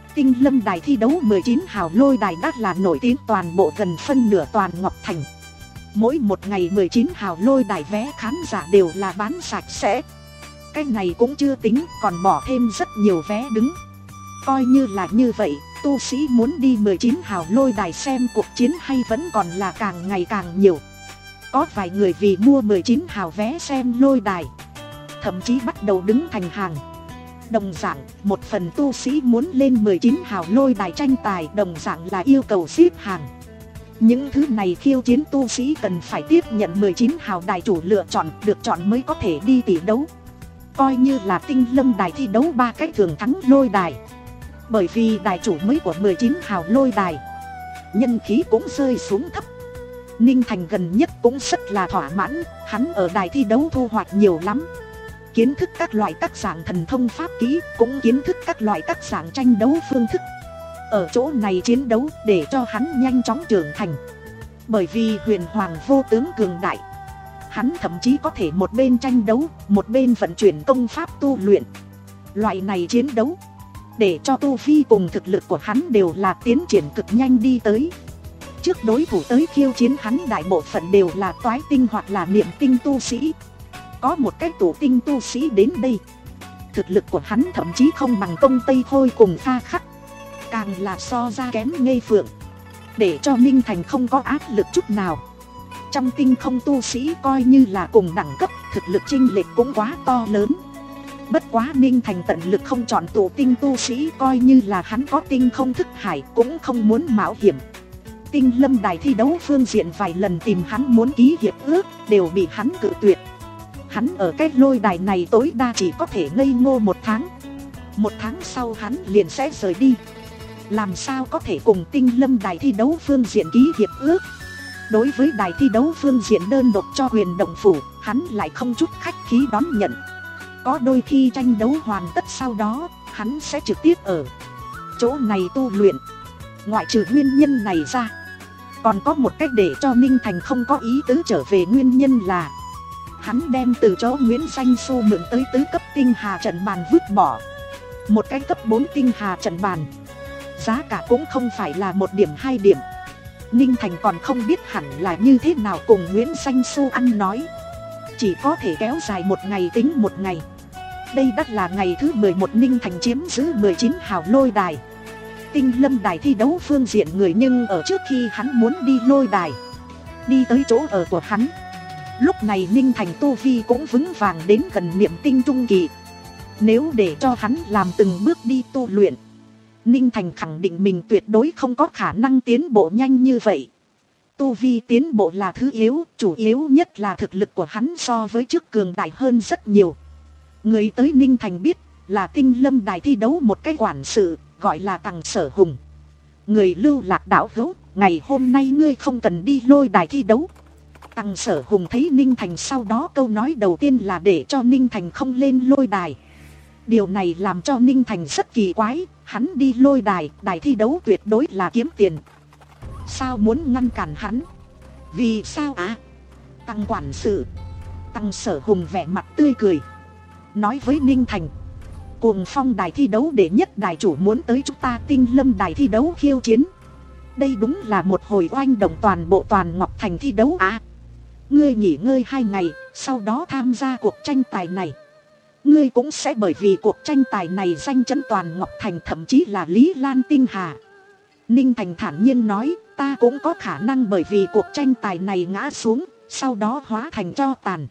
Tinh Lâm đài thi đấu mười chín hào lôi đài đã là nổi tiếng toàn bộ gần phân nửa toàn Ngọc Thành. Mỗi một ngày mười chín hào lôi đài vé khán giả đều là bán sạch sẽ. Cái này cũng chưa tính, còn bỏ thêm rất nhiều vé đứng. Coi như là như vậy, tu sĩ muốn đi mười chín hào lôi đài xem cuộc chiến hay vẫn còn là càng ngày càng nhiều. Có vài người vì mua mười chín hào vé xem lôi đài, thậm chí bắt đầu đứng thành hàng. Đồng dạng, một phần tu sĩ muốn lên mười chín hào lôi đài tranh tài đồng dạng là yêu cầu xếp hàng. Những thứ này khiêu chiến tu sĩ cần phải tiếp nhận mười chín hào đài chủ lựa chọn, được chọn mới có thể đi tỷ đấu. Coi như là Tinh Lâm đài thi đấu ba cách thường thắng lôi đài. Bởi vì đài chủ mới của mười chín hào lôi đài, nhân khí cũng rơi xuống thấp. Ninh Thành gần nhất cũng rất là thỏa mãn, hắn ở đài thi đấu thu hoạch nhiều lắm. Kiến thức các loại các dạng thần thông pháp kỹ, cũng kiến thức các loại các dạng tranh đấu phương thức. Ở chỗ này chiến đấu để cho hắn nhanh chóng trưởng thành. Bởi vì huyền hoàng vô tướng cường đại, hắn thậm chí có thể một bên tranh đấu, một bên vận chuyển công pháp tu luyện. Loại này chiến đấu để cho tu vi cùng thực lực của hắn đều là tiến triển cực nhanh đi tới. Trước đối thủ tới khiêu chiến hắn đại bộ phận đều là toái tinh hoặc là niệm tinh tu sĩ. Có một cái tụ tinh tu sĩ đến đây, thực lực của hắn thậm chí không bằng Công Tây Khôi cùng Pha Khắc, càng là so ra kém Nghê Phượng, để cho Ninh Thành không có áp lực chút nào. Trong tinh không tu sĩ coi như là cùng đẳng cấp, thực lực chênh lệch cũng quá to lớn. Bất quá Ninh Thành tận lực không chọn tụ tinh tu sĩ, coi như là hắn có tinh không thức hải cũng không muốn mạo hiểm. Tinh Lâm đài thi đấu phương diện vài lần tìm hắn muốn ký hiệp ước, đều bị hắn cự tuyệt. Hắn ở cái lôi đài này tối đa chỉ có thể ngây ngô một tháng. Một tháng sau hắn liền sẽ rời đi. Làm sao có thể cùng Tinh Lâm đài thi đấu phương diện ký hiệp ước. Đối với đài thi đấu phương diện đơn độc cho Huyền Động Phủ, hắn lại không chút khách khí đón nhận. Có đôi khi tranh đấu hoàn tất sau đó, hắn sẽ trực tiếp ở chỗ này tu luyện. Ngoại trừ nguyên nhân này ra, còn có một cách để cho Ninh Thành không có ý tứ trở về nguyên nhân là hắn đem từ chỗ Nguyễn Danh Xu mượn tới tứ cấp tinh hà trận bàn vứt bỏ. Một cái cấp bốn tinh hà trận bàn, giá cả cũng không phải là một điểm hai điểm. Ninh Thành còn không biết hẳn là như thế nào cùng Nguyễn Danh Xu ăn nói, chỉ có thể kéo dài một ngày tính một ngày. Đây đã là ngày thứ mười một Ninh Thành chiếm giữ mười chín hào lôi đài. Tinh Lâm đài thi đấu phương diện người nhưng ở trước khi hắn muốn đi lôi đài, đi tới chỗ ở của hắn. Lúc này Ninh Thành tu vi cũng vững vàng đến gần niệm tinh trung kỳ. Nếu để cho hắn làm từng bước đi tu luyện, Ninh Thành khẳng định mình tuyệt đối không có khả năng tiến bộ nhanh như vậy. Tu vi tiến bộ là thứ yếu, chủ yếu nhất là thực lực của hắn so với trước cường đại hơn rất nhiều. Người tới Ninh Thành biết là Tinh Lâm đài thi đấu một cái quản sự, gọi là Tằng Sở Hùng. Người Lưu Lạc đạo hữu, ngày hôm nay ngươi không cần đi lôi đài thi đấu. Tằng Sở Hùng thấy Ninh Thành sau đó câu nói đầu tiên là để cho Ninh Thành không lên lôi đài. Điều này làm cho Ninh Thành rất kỳ quái, hắn đi lôi đài, đài thi đấu tuyệt đối là kiếm tiền. Sao muốn ngăn cản hắn? Vì sao à? Tằng quản sự. Tằng Sở Hùng vẻ mặt tươi cười, nói với Ninh Thành, Cuồng Phong đài thi đấu đệ nhất đài chủ muốn tới chúng ta Tinh Lâm đài thi đấu khiêu chiến. Đây đúng là một hồi oanh động toàn bộ toàn Ngọc Thành thi đấu à? Ngươi nghỉ ngơi hai ngày, sau đó tham gia cuộc tranh tài này. Ngươi cũng sẽ bởi vì cuộc tranh tài này danh chấn toàn Ngọc Thành, thậm chí là Lý Lan Tinh Hà. Ninh Thành thản nhiên nói, ta cũng có khả năng bởi vì cuộc tranh tài này ngã xuống, sau đó hóa thành tro tàn.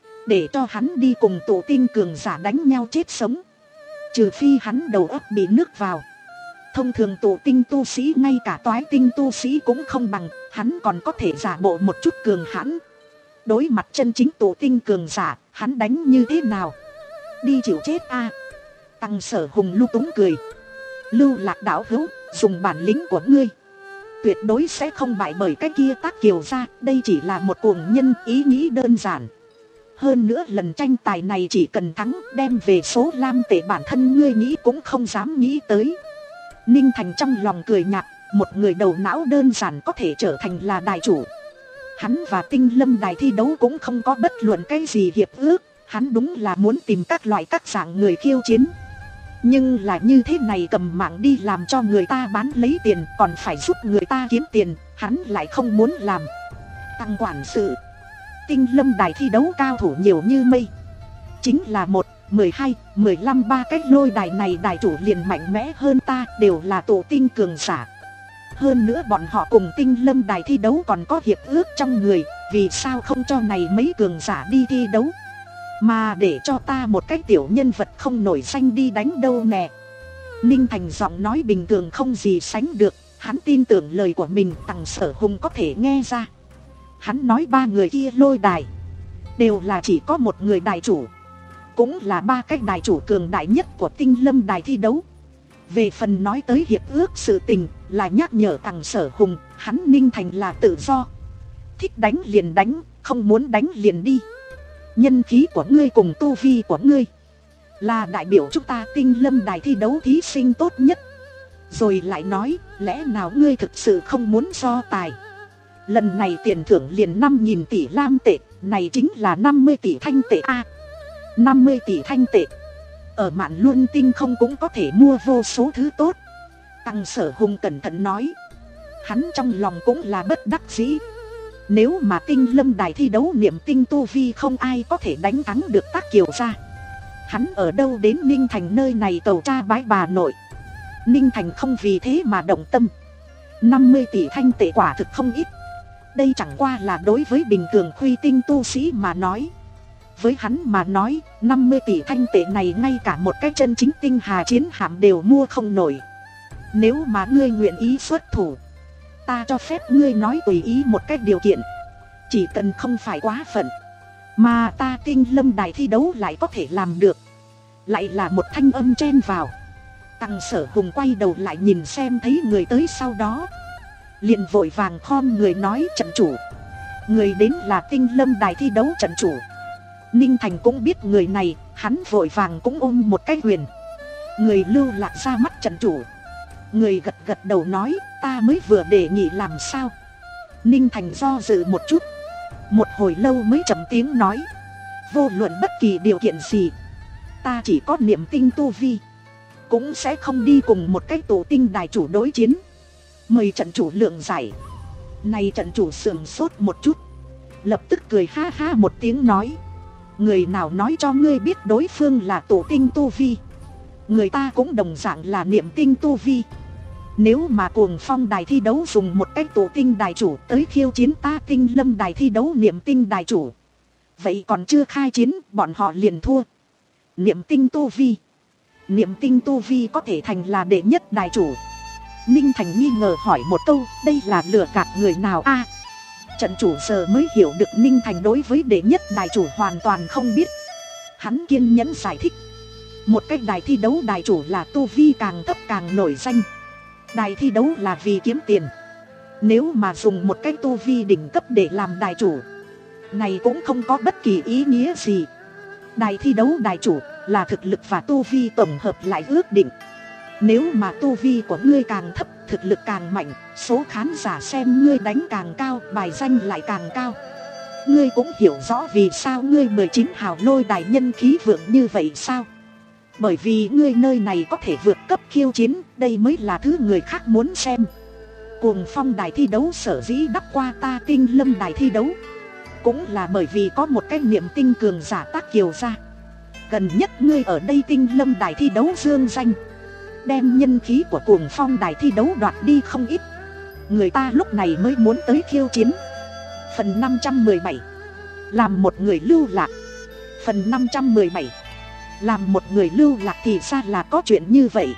Để cho hắn đi cùng tụ tinh cường giả đánh nhau chết sống. Trừ phi hắn đầu óc bị nước vào. Thông thường tụ tinh tu sĩ ngay cả toái tinh tu sĩ cũng không bằng, hắn còn có thể giả bộ một chút cường hãn. Đối mặt chân chính tụ tinh cường giả, hắn đánh như thế nào? Đi chịu chết a à? Tằng Sở Hùng lung túng cười. Lưu Lạc đạo hữu, dùng bản lĩnh của ngươi, tuyệt đối sẽ không bại bởi cái kia Tác Kiều gia. Đây chỉ là một cuồng nhân, ý nghĩ đơn giản. Hơn nữa lần tranh tài này chỉ cần thắng, đem về số lam tệ bản thân ngươi nghĩ cũng không dám nghĩ tới. Ninh Thành trong lòng cười nhạt, một người đầu não đơn giản có thể trở thành là đài chủ. Hắn và Tinh Lâm đài thi đấu cũng không có bất luận cái gì hiệp ước, hắn đúng là muốn tìm các loại các dạng người khiêu chiến. Nhưng là như thế này cầm mạng đi làm cho người ta bán lấy tiền, còn phải giúp người ta kiếm tiền, hắn lại không muốn làm. Tăng quản sự, Tinh Lâm đài thi đấu cao thủ nhiều như mây. Chính là một, mười hai, mười lăm ba cái lôi đài này đài chủ liền mạnh mẽ hơn ta, đều là tổ tinh cường giả. Hơn nữa bọn họ cùng Tinh Lâm đài thi đấu còn có hiệp ước trong người, vì sao không cho này mấy cường giả đi thi đấu, mà để cho ta một cái tiểu nhân vật không nổi danh đi đánh đâu nè. Ninh Thành giọng nói bình thường không gì sánh được, hắn tin tưởng lời của mình Tằng Sở Hùng có thể nghe ra. Hắn nói ba người kia lôi đài đều là chỉ có một người đài chủ, cũng là ba cái đài chủ cường đại nhất của Tinh Lâm đài thi đấu. Về phần nói tới hiệp ước sự tình, là nhắc nhở Tằng Sở Hùng, hắn Ninh Thành là tự do, thích đánh liền đánh, không muốn đánh liền đi. Nhân khí của ngươi cùng tu vi của ngươi là đại biểu chúng ta Tinh Lâm đài thi đấu thí sinh tốt nhất. Rồi lại nói, lẽ nào ngươi thực sự không muốn so tài? Lần này tiền thưởng liền năm nghìn tỷ lam tệ, này chính là năm mươi tỷ thanh tệ a. À, năm mươi tỷ thanh tệ ở Mạn Luân Tinh không cũng có thể mua vô số thứ tốt. Tằng Sở Hùng cẩn thận nói, hắn trong lòng cũng là bất đắc dĩ. Nếu mà Tinh Lâm đài thi đấu niệm tinh tu vi không ai có thể đánh thắng được Tác Kiều gia, hắn ở đâu đến Ninh Thành nơi này tàu tra bái bà nội. Ninh Thành không vì thế mà động tâm. Năm mươi tỷ thanh tệ quả thực không ít. Đây chẳng qua là đối với bình thường khuy tinh tu sĩ mà nói. Với hắn mà nói, năm mươi tỷ thanh tệ này ngay cả một cái chân chính tinh hà chiến hạm đều mua không nổi. Nếu mà ngươi nguyện ý xuất thủ, ta cho phép ngươi nói tùy ý một cái điều kiện, chỉ cần không phải quá phận, mà ta Tinh Lâm đài thi đấu lại có thể làm được. Lại là một thanh âm chen vào. Tằng Sở Hùng quay đầu lại nhìn xem thấy người tới sau đó, liền vội vàng khom người nói, trận chủ. Người đến là Tinh Lâm đài thi đấu trận chủ. Ninh Thành cũng biết người này, hắn vội vàng cũng ôm một cái quyền. Người lưu lạc ra mắt trận chủ. Người gật gật đầu nói, ta mới vừa đề nghị làm sao. Ninh Thành do dự một chút, một hồi lâu mới trầm tiếng nói, vô luận bất kỳ điều kiện gì, ta chỉ có niệm tinh tu vi, cũng sẽ không đi cùng một cái tổ tinh đài chủ đối chiến. Mời trận chủ lượng giải. Này trận chủ sườn sốt một chút, lập tức cười ha ha một tiếng nói, người nào nói cho ngươi biết đối phương là tổ tinh tu vi? Người ta cũng đồng dạng là niệm tinh tu vi. Nếu mà Cuồng Phong đài thi đấu dùng một cái tổ tinh đài chủ tới khiêu chiến ta Tinh Lâm đài thi đấu niệm tinh đài chủ, vậy còn chưa khai chiến bọn họ liền thua. Niệm tinh tu vi, niệm tinh tu vi có thể thành là đệ nhất đài chủ. Ninh Thành nghi ngờ hỏi một câu, đây là lừa gạt người nào a? À, trận chủ giờ mới hiểu được Ninh Thành đối với đệ nhất đài chủ hoàn toàn không biết. Hắn kiên nhẫn giải thích, một cái đài thi đấu đài chủ là tu vi càng thấp càng nổi danh. Đài thi đấu là vì kiếm tiền. Nếu mà dùng một cái tu vi đỉnh cấp để làm đài chủ, này cũng không có bất kỳ ý nghĩa gì. Đài thi đấu đài chủ là thực lực và tu vi tổng hợp lại ước định. Nếu mà tu vi của ngươi càng thấp, thực lực càng mạnh, số khán giả xem ngươi đánh càng cao, bài danh lại càng cao. Ngươi cũng hiểu rõ vì sao ngươi mười chín hào lôi đài nhân khí vượng như vậy sao? Bởi vì ngươi nơi này có thể vượt cấp khiêu chiến, đây mới là thứ người khác muốn xem. Cuồng Phong đài thi đấu sở dĩ đắp qua ta Tinh Lâm đài thi đấu, cũng là bởi vì có một cái niệm tinh cường giả Tác Kiều gia. Gần nhất ngươi ở đây Tinh Lâm đài thi đấu dương danh, đem nhân khí của Cuồng Phong đài thi đấu đoạt đi không ít. Người ta lúc này mới muốn tới khiêu chiến. Phần năm trăm mười bảy, làm một người lưu lạc. Phần năm trăm mười bảy, làm một người lưu lạc thì ra là có chuyện như vậy.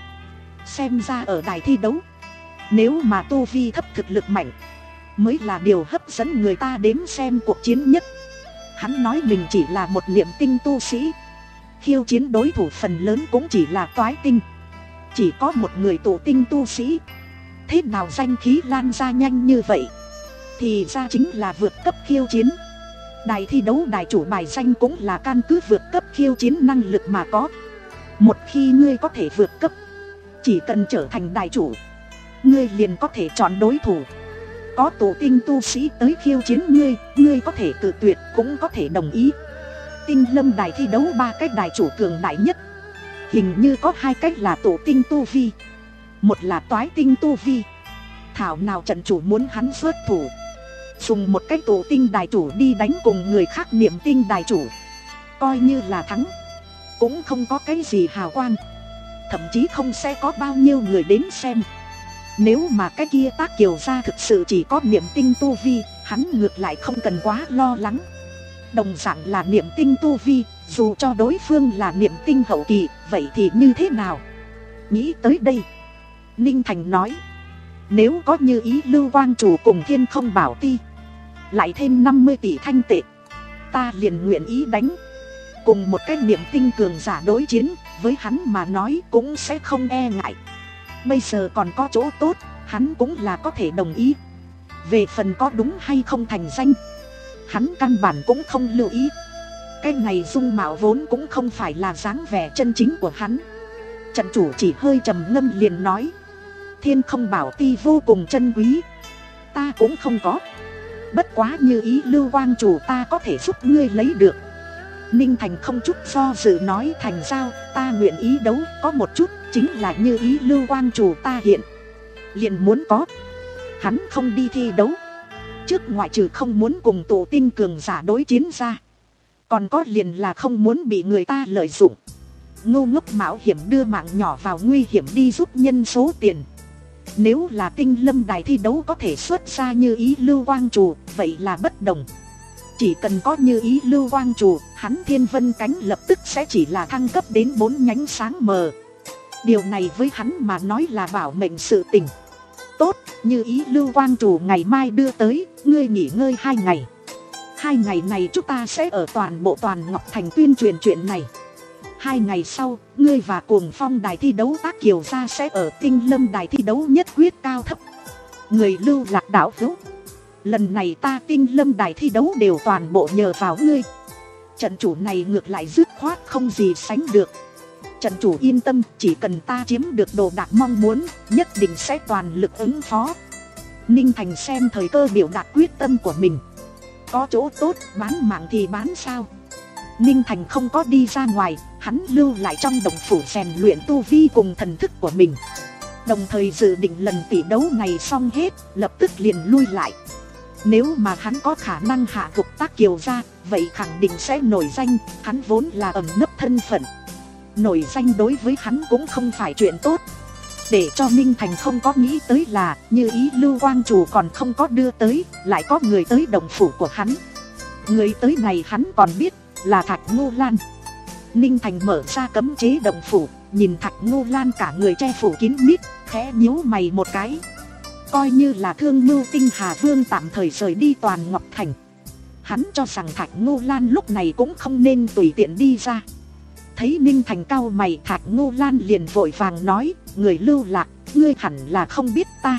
Xem ra ở đài thi đấu, nếu mà tu vi thấp thực lực mạnh mới là điều hấp dẫn người ta đếm xem cuộc chiến nhất. Hắn nói mình chỉ là một niệm tinh tu sĩ, khiêu chiến đối thủ phần lớn cũng chỉ là toái tinh. Chỉ có một người tổ tinh tu sĩ, thế nào danh khí lan ra nhanh như vậy? Thì ra chính là vượt cấp khiêu chiến. Đài thi đấu đài chủ bài danh cũng là căn cứ vượt cấp khiêu chiến năng lực mà có. Một khi ngươi có thể vượt cấp, chỉ cần trở thành đài chủ, ngươi liền có thể chọn đối thủ. Có tổ tinh tu sĩ tới khiêu chiến ngươi, ngươi có thể tự tuyệt cũng có thể đồng ý. Tinh Lâm đài thi đấu ba cái đài chủ cường đại nhất, Hình như có hai cách là tụ tinh tu vi, một là toái tinh tu vi. Thảo nào trận chủ muốn hắn xuất thủ, dùng một cách tụ tinh đài chủ đi đánh cùng người khác niệm tinh đài chủ. Coi như là thắng, cũng không có cái gì hào quang, thậm chí không sẽ có bao nhiêu người đến xem. Nếu mà cái kia Tác Kiều gia thực sự chỉ có niệm tinh tu vi, hắn ngược lại không cần quá lo lắng. Đồng dạng là niệm tinh tu vi, dù cho đối phương là niệm tinh hậu kỳ, vậy thì như thế nào? Nghĩ tới đây, Ninh Thành nói, nếu có Như Ý Lưu Quang chủ cùng Thiên Không Bảo Ti, lại thêm năm mươi tỷ thanh tệ, ta liền nguyện ý đánh. Cùng một cái niệm tinh cường giả đối chiến, với hắn mà nói cũng sẽ không e ngại. Bây giờ còn có chỗ tốt, hắn cũng là có thể đồng ý. Về phần có đúng hay không thành danh, hắn căn bản cũng không lưu ý. Cái này dung mạo vốn cũng không phải là dáng vẻ chân chính của hắn. Trận chủ chỉ hơi trầm ngâm liền nói, Thiên Không Bảo Ti vô cùng chân quý, ta cũng không có. Bất quá Như Ý Lưu Quang chủ ta có thể giúp ngươi lấy được. Ninh Thành không chút do dự nói, thành giao, ta nguyện ý đấu. Có một chút, chính là Như Ý Lưu Quang chủ ta hiện liền muốn có. Hắn không đi thi đấu trước, ngoại trừ không muốn cùng tụ tinh cường giả đối chiến ra, còn có liền là không muốn bị người ta lợi dụng, ngu ngốc mạo hiểm đưa mạng nhỏ vào nguy hiểm đi giúp nhân số tiền. Nếu là Tinh Lâm đài thi đấu có thể xuất ra Như Ý Lưu Quang chủ, vậy là bất đồng. Chỉ cần có Như Ý Lưu Quang chủ, hắn Thiên Vân Cánh lập tức sẽ chỉ là thăng cấp đến bốn nhánh sáng mờ. Điều này với hắn mà nói là bảo mệnh sự tình. Tốt, Như Ý Lưu Quang chủ ngày mai đưa tới, ngươi nghỉ ngơi hai ngày. Hai ngày này chúng ta sẽ ở toàn bộ Toàn Ngọc Thành tuyên truyền chuyện này. Hai ngày sau, ngươi và Cuồng Phong đài thi đấu Tác Kiều gia sẽ ở Tinh Lâm đài thi đấu nhất quyết cao thấp. Người lưu lạc đạo hữu, lần này ta Tinh Lâm đài thi đấu đều toàn bộ nhờ vào ngươi. Trận chủ này ngược lại dứt khoát không gì sánh được. Trận chủ yên tâm, chỉ cần ta chiếm được đồ đạc mong muốn, nhất định sẽ toàn lực ứng phó. Ninh Thành xem thời cơ biểu đạt quyết tâm của mình. Có chỗ tốt, bán mạng thì bán sao? Ninh Thành không có đi ra ngoài, hắn lưu lại trong động phủ rèn luyện tu vi cùng thần thức của mình. Đồng thời dự định lần tỷ đấu này xong hết, lập tức liền lui lại. Nếu mà hắn có khả năng hạ gục Tác Kiều gia, vậy khẳng định sẽ nổi danh. Hắn vốn là ẩn nấp thân phận, nổi danh đối với hắn cũng không phải chuyện tốt. Để cho Ninh Thành không có nghĩ tới là Như Ý Lưu Quang chủ còn không có đưa tới, lại có người tới đồng phủ của hắn. Người tới này hắn còn biết là Thạch Ngô Lan. Ninh Thành mở ra cấm chế đồng phủ, nhìn Thạch Ngô Lan cả người che phủ kín mít, khẽ nhíu mày một cái. Coi như là Thương Mưu Tinh Hà Vương tạm thời rời đi Toàn Ngọc Thành, hắn cho rằng Thạch Ngô Lan lúc này cũng không nên tùy tiện đi ra. Thấy Ninh Thành cau mày, Thạch Ngô Lan liền vội vàng nói, người lưu lạc, ngươi hẳn là không biết ta.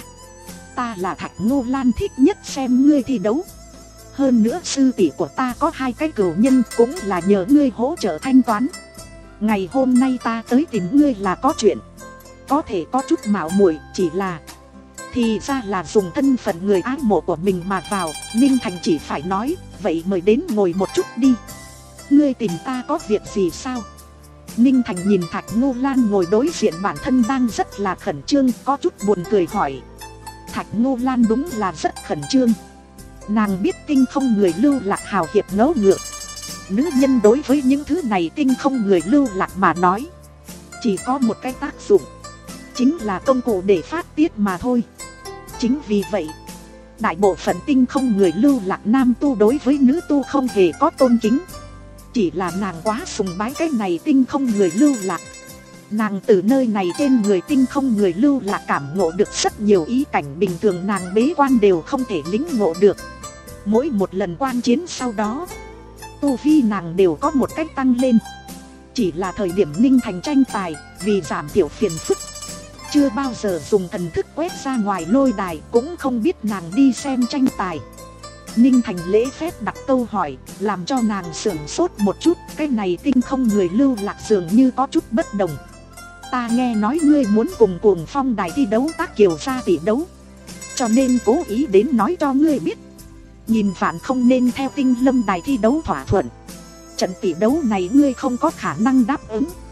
Ta là Thạch Ngô Lan thích nhất xem ngươi thi đấu. Hơn nữa sư tỷ của ta có hai cái cửu nhân, cũng là nhờ ngươi hỗ trợ thanh toán. Ngày hôm nay ta tới tìm ngươi là có chuyện. Có thể có chút mạo muội, chỉ là thì ra là dùng thân phận người ái mộ của mình mà vào. Ninh Thành chỉ phải nói, vậy mời đến ngồi một chút đi. Ngươi tìm ta có việc gì sao? Ninh Thành nhìn Thạch Ngô Lan ngồi đối diện bản thân đang rất là khẩn trương, có chút buồn cười hỏi. Thạch Ngô Lan đúng là rất khẩn trương. Nàng biết Tinh Không người lưu lạc hào hiệp ngấu ngược. Nữ nhân đối với những thứ này Tinh Không người lưu lạc mà nói, chỉ có một cái tác dụng, chính là công cụ để phát tiết mà thôi. Chính vì vậy, đại bộ phận Tinh Không người lưu lạc nam tu đối với nữ tu không hề có tôn kính. Chỉ là nàng quá sùng bái cái này Tinh Không người lưu lạc. Nàng từ nơi này trên người Tinh Không người lưu lạc cảm ngộ được rất nhiều ý cảnh bình thường nàng bế quan đều không thể lĩnh ngộ được. Mỗi một lần quan chiến sau đó, tu vi nàng đều có một cách tăng lên. Chỉ là thời điểm Ninh Thành tranh tài, vì giảm thiểu phiền phức, chưa bao giờ dùng thần thức quét ra ngoài lôi đài, cũng không biết nàng đi xem tranh tài. Ninh Thành lễ phép đặt câu hỏi, làm cho nàng sửng sốt một chút. Cái này Tinh Không người lưu lạc dường như có chút bất đồng. Ta nghe nói ngươi muốn cùng Cuồng Phong đài thi đấu Tác Kiều gia tỷ đấu, cho nên cố ý đến nói cho ngươi biết. Nhìn phản không nên theo Tinh Lâm đài thi đấu thỏa thuận. Trận tỷ đấu này ngươi không có khả năng đáp ứng.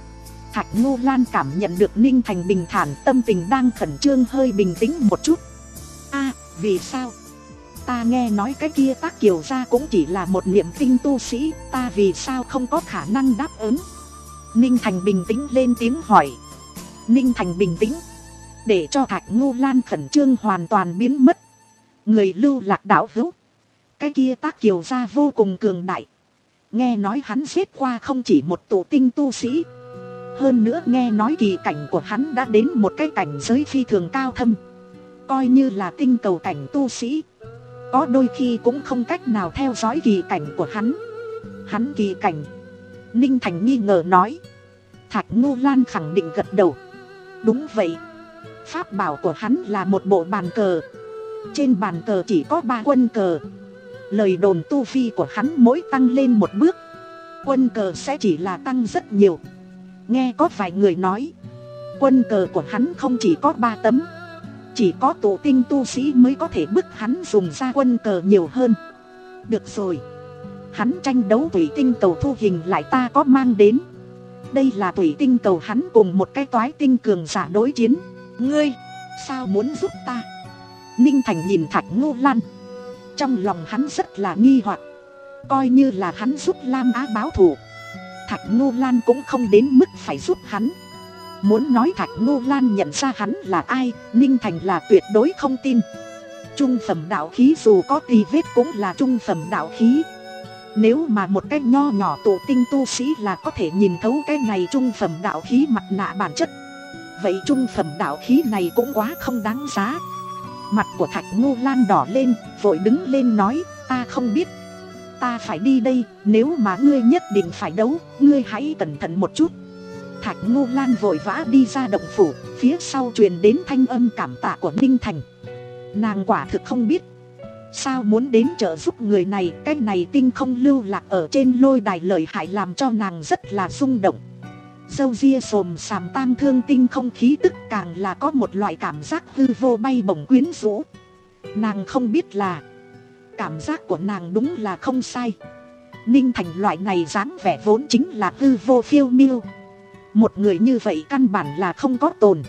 Thạch Ngô Lan cảm nhận được Ninh Thành bình thản, tâm tình đang khẩn trương hơi bình tĩnh một chút. A, vì sao? Ta nghe nói cái kia Tác Kiều gia cũng chỉ là một niệm tinh tu sĩ, ta vì sao không có khả năng đáp ứng? Ninh Thành bình tĩnh lên tiếng hỏi. Ninh Thành bình tĩnh, để cho Thạch Ngô Lan khẩn trương hoàn toàn biến mất. Người Lưu Lạc đạo hữu, cái kia Tác Kiều gia vô cùng cường đại. Nghe nói hắn giết qua không chỉ một tụ tinh tu sĩ. Hơn nữa nghe nói kỳ cảnh của hắn đã đến một cái cảnh giới phi thường cao thâm. Coi như là tinh cầu cảnh tu sĩ, có đôi khi cũng không cách nào theo dõi kỳ cảnh của hắn. Hắn kỳ cảnh? Ninh Thành nghi ngờ nói. Thạch Ngô Lan khẳng định gật đầu. Đúng vậy. Pháp bảo của hắn là một bộ bàn cờ. Trên bàn cờ chỉ có ba quân cờ. Lời đồn tu vi của hắn mỗi tăng lên một bước, quân cờ sẽ chỉ là tăng rất nhiều. Nghe có vài người nói, quân cờ của hắn không chỉ có ba tấm, chỉ có tụ tinh tu sĩ mới có thể bức hắn dùng ra quân cờ nhiều hơn. Được rồi, hắn tranh đấu thủy tinh cầu thu hình lại ta có mang đến. Đây là thủy tinh cầu hắn cùng một cái toái tinh cường giả đối chiến. Ngươi, sao muốn giúp ta? Ninh Thành nhìn Thạch Ngô Lan, trong lòng hắn rất là nghi hoặc. Coi như là hắn giúp Lam Á báo thù, Thạch Ngô Lan cũng không đến mức phải giúp hắn. Muốn nói Thạch Ngô Lan nhận ra hắn là ai, Ninh Thành là tuyệt đối không tin. Trung phẩm đạo khí dù có tì vết cũng là trung phẩm đạo khí. Nếu mà một cái nho nhỏ tụ tinh tu sĩ là có thể nhìn thấu cái này trung phẩm đạo khí mặt nạ bản chất, vậy trung phẩm đạo khí này cũng quá không đáng giá. Mặt của Thạch Ngô Lan đỏ lên, vội đứng lên nói, ta không biết. Ta phải đi đây, nếu mà ngươi nhất định phải đấu, ngươi hãy cẩn thận một chút. Thạch Ngô Lan vội vã đi ra động phủ, phía sau truyền đến thanh âm cảm tạ của Ninh Thành. Nàng quả thực không biết, sao muốn đến trợ giúp người này. Cái này tinh không lưu lạc ở trên lôi đài lợi hại làm cho nàng rất là rung động. Dâu ria xồm xàm tang thương tinh không khí tức càng là có một loại cảm giác hư vô bay bổng quyến rũ. Nàng không biết là cảm giác của nàng đúng là không sai. Ninh Thành loại này dáng vẻ vốn chính là hư vô phiêu miêu. Một người như vậy căn bản là không có tồn.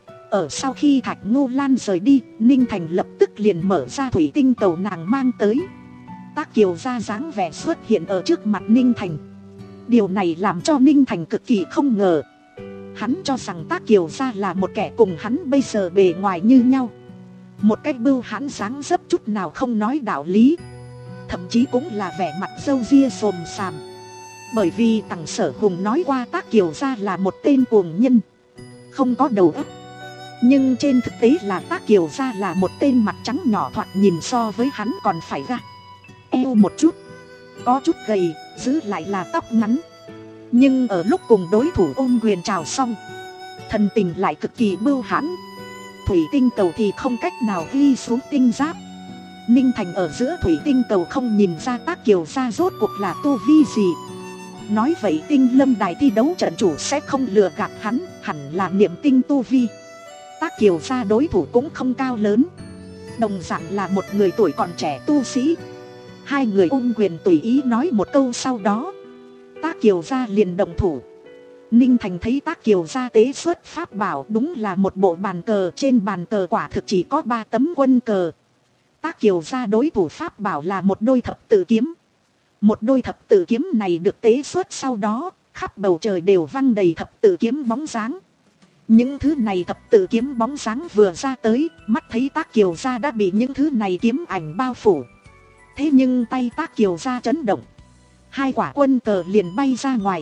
Ở sau khi Thạch Ngô Lan rời đi, Ninh Thành lập tức liền mở ra thủy tinh cầu nàng mang tới. Tác Kiều gia dáng vẻ xuất hiện ở trước mặt Ninh Thành. Điều này làm cho Ninh Thành cực kỳ không ngờ. Hắn cho rằng Tác Kiều gia là một kẻ cùng hắn bây giờ bề ngoài như nhau. Một cách bưu hãn dáng dấp chút nào không nói đạo lý, thậm chí cũng là vẻ mặt râu ria xồm xàm. Bởi vì Tằng Sở Hùng nói qua Tác Kiều gia là một tên cuồng nhân, không có đầu óc. Nhưng trên thực tế là Tác Kiều gia là một tên mặt trắng nhỏ, thoạt nhìn so với hắn còn phải ra eo một chút, có chút gầy, giữ lại là tóc ngắn. Nhưng ở lúc cùng đối thủ ôm quyền chào xong, thần tình lại cực kỳ bưu hãn. Thủy tinh cầu thì không cách nào ghi xuống tinh giáp. Ninh Thành ở giữa thủy tinh cầu không nhìn ra Tác Kiều gia rốt cuộc là tu vi gì. Nói vậy tinh lâm đài thi đấu trận chủ sẽ không lừa gạt hắn, hẳn là niệm tinh tu vi. Tác Kiều gia đối thủ cũng không cao lớn, đồng dạng là một người tuổi còn trẻ tu sĩ. Hai người ôm quyền tùy ý nói một câu, sau đó Tác Kiều gia liền động thủ. Ninh Thành thấy Tác Kiều gia tế xuất pháp bảo đúng là một bộ bàn cờ, trên bàn cờ quả thực chỉ có ba tấm quân cờ. Tác Kiều gia đối thủ pháp bảo là một đôi thập tự kiếm. Một đôi thập tự kiếm này được tế xuất sau đó, khắp bầu trời đều văng đầy thập tự kiếm bóng dáng. Những thứ này thập tự kiếm bóng dáng vừa ra tới, mắt thấy Tác Kiều gia đã bị những thứ này kiếm ảnh bao phủ. Thế nhưng tay Tác Kiều gia chấn động, hai quả quân cờ liền bay ra ngoài.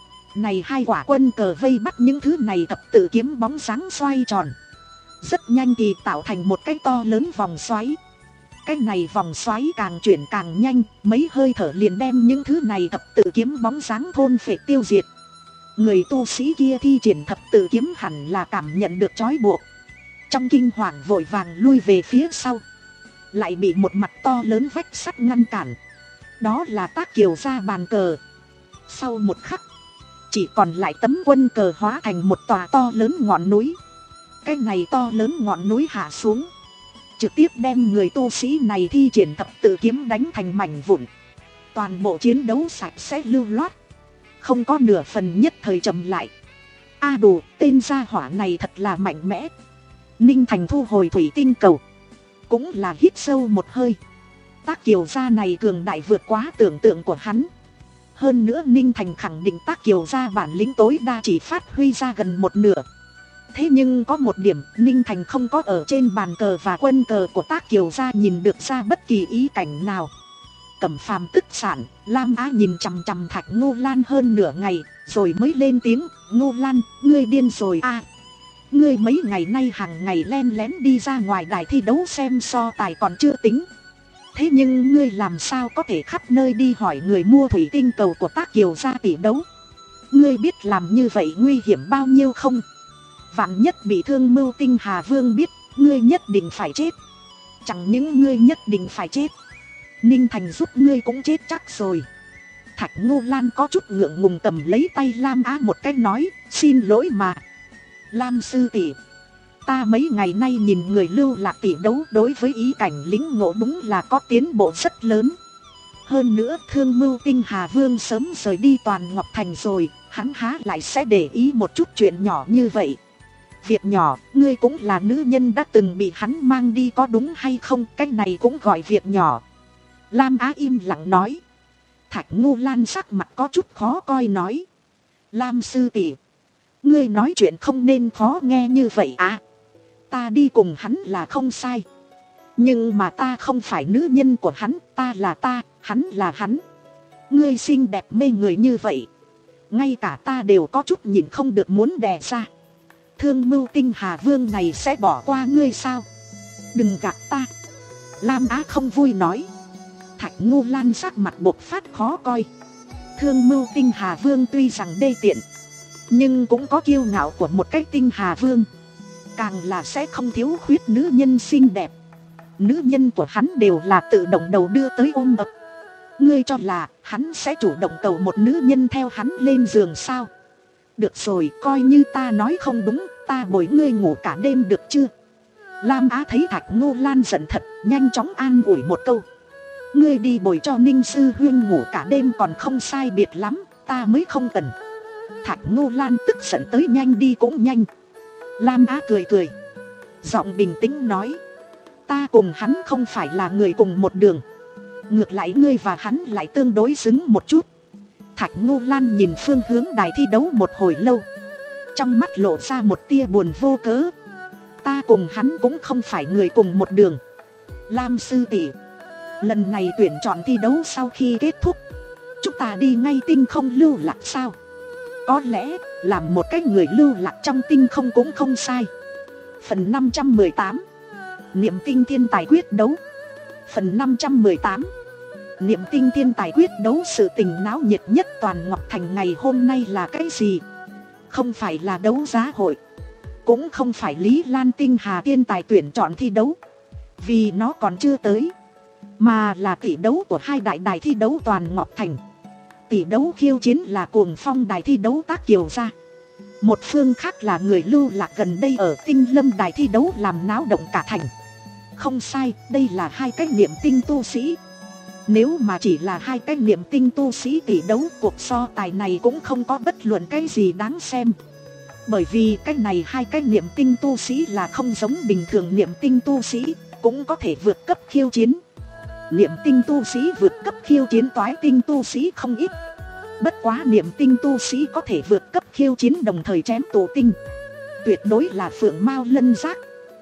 Này hai quả quân cờ vây bắt những thứ này thập tự kiếm bóng dáng xoay tròn, rất nhanh thì tạo thành một cái to lớn vòng xoáy. Cái này vòng xoáy càng chuyển càng nhanh, mấy hơi thở liền đem những thứ này thập tự kiếm bóng dáng thôn phệ tiêu diệt. Người tu sĩ kia thi triển thập tự kiếm hẳn là cảm nhận được trói buộc, trong kinh hoàng vội vàng lui về phía sau, lại bị một mặt to lớn vách sắt ngăn cản. Đó là Tác Kiều gia bàn cờ. Sau một khắc, chỉ còn lại tấm quân cờ hóa thành một tòa to lớn ngọn núi. Cái này to lớn ngọn núi hạ xuống, trực tiếp đem người tu sĩ này thi triển thập tự kiếm đánh thành mảnh vụn. Toàn bộ chiến đấu sạch sẽ lưu loát, không có nửa phần nhất thời chậm lại. A đủ, tên gia hỏa này thật là mạnh mẽ. Ninh Thành thu hồi thủy tinh cầu, cũng là hít sâu một hơi. Tác Kiều gia này cường đại vượt quá tưởng tượng của hắn. Hơn nữa Ninh Thành khẳng định Tác Kiều gia bản lĩnh tối đa chỉ phát huy ra gần một nửa. Thế nhưng có một điểm, Ninh Thành không có ở trên bàn cờ và quân cờ của Tác Kiều gia nhìn được ra bất kỳ ý cảnh nào. Cẩm Phàm tức sản, Lam Á nhìn chằm chằm Thạch Ngô Lan hơn nửa ngày, rồi mới lên tiếng, Ngô Lan, ngươi điên rồi à. Ngươi mấy ngày nay hàng ngày len lén đi ra ngoài đài thi đấu xem so tài còn chưa tính. Thế nhưng ngươi làm sao có thể khắp nơi đi hỏi người mua thủy tinh cầu của Tác Kiều gia tỷ đấu? Ngươi biết làm như vậy nguy hiểm bao nhiêu không? Vạn nhất bị Thương Mưu Tinh Hà Vương biết, ngươi nhất định phải chết. Chẳng những ngươi nhất định phải chết, Ninh Thành giúp ngươi cũng chết chắc rồi. Thạch Ngô Lan có chút ngượng ngùng cầm lấy tay Lam Á một cách nói, xin lỗi mà. Lam sư tỷ, ta mấy ngày nay nhìn người Lưu Lạc tỷ đấu đối với ý cảnh lĩnh ngộ đúng là có tiến bộ rất lớn. Hơn nữa Thương Mưu Tinh Hà Vương sớm rời đi Toàn Ngọc Thành rồi, hắn há lại sẽ để ý một chút chuyện nhỏ như vậy. Việc nhỏ, ngươi cũng là nữ nhân đã từng bị hắn mang đi có đúng hay không, cái này cũng gọi việc nhỏ. Lam Á im lặng nói. Thạch Ngô Lan sắc mặt có chút khó coi nói, Lam sư tỷ, ngươi nói chuyện không nên khó nghe như vậy à. Ta đi cùng hắn là không sai, nhưng mà ta không phải nữ nhân của hắn, ta là ta, hắn là hắn. Ngươi xinh đẹp mê người như vậy, ngay cả ta đều có chút nhìn không được muốn đè ra. Thương Mưu Tinh Hà Vương này sẽ bỏ qua ngươi sao? Đừng gạt ta. Lam Á không vui nói. Thạch Ngô Lan sắc mặt bộc phát khó coi. Thương Mưu Tinh Hà Vương tuy rằng đê tiện, nhưng cũng có kiêu ngạo của một cái Tinh Hà Vương. Càng là sẽ không thiếu khuyết nữ nhân xinh đẹp. Nữ nhân của hắn đều là tự động đầu đưa tới ôm ấp. Ngươi cho là hắn sẽ chủ động cầu một nữ nhân theo hắn lên giường sao? Được rồi, coi như ta nói không đúng, ta bồi ngươi ngủ cả đêm được chưa? Lam Á thấy Thạch Ngô Lan giận thật, nhanh chóng an ủi một câu. Ngươi đi bồi cho Ninh sư huynh ngủ cả đêm còn không sai biệt lắm, ta mới không cần. Thạch Ngô Lan tức giận tới nhanh đi cũng nhanh. Lam Á cười cười, giọng bình tĩnh nói, ta cùng hắn không phải là người cùng một đường. Ngược lại ngươi và hắn lại tương đối xứng một chút. Thạch Ngô Lan nhìn phương hướng đài thi đấu một hồi lâu, trong mắt lộ ra một tia buồn vô cớ. Ta cùng hắn cũng không phải người cùng một đường. Lam sư tỷ, lần này tuyển chọn thi đấu sau khi kết thúc, chúng ta đi ngay tinh không lưu lạc sao? Có lẽ làm một cái người lưu lạc trong tinh không cũng không sai. Phần năm trăm mười tám, Niệm Tinh Thiên Tài quyết đấu. Phần năm trăm mười tám, Niệm Tinh Thiên Tài quyết đấu. Sự tình náo nhiệt nhất Toàn Ngọc Thành ngày hôm nay là cái gì? Không phải là đấu giá hội, cũng không phải Lý Lan Tinh Hà Thiên Tài tuyển chọn thi đấu, vì nó còn chưa tới, mà là tỷ đấu của hai đại đài thi đấu Toàn Ngọc Thành. Tỷ đấu khiêu chiến là Cuồng Phong đài thi đấu Tác Kiều gia, một phương khác là người Lưu Lạc gần đây ở Tinh Lâm đài thi đấu làm náo động cả thành. Không sai, đây là hai cái niệm tinh tu sĩ. Nếu mà chỉ là hai cái niệm tinh tu sĩ tỷ đấu, cuộc so tài này cũng không có bất luận cái gì đáng xem. Bởi vì cái này hai cái niệm tinh tu sĩ là không giống bình thường niệm tinh tu sĩ, cũng có thể vượt cấp khiêu chiến. Niệm tinh tu sĩ vượt cấp khiêu chiến toái tinh tu sĩ không ít. Bất quá niệm tinh tu sĩ có thể vượt cấp khiêu chiến đồng thời chém tổ tinh, tuyệt đối là phượng mao lân giác.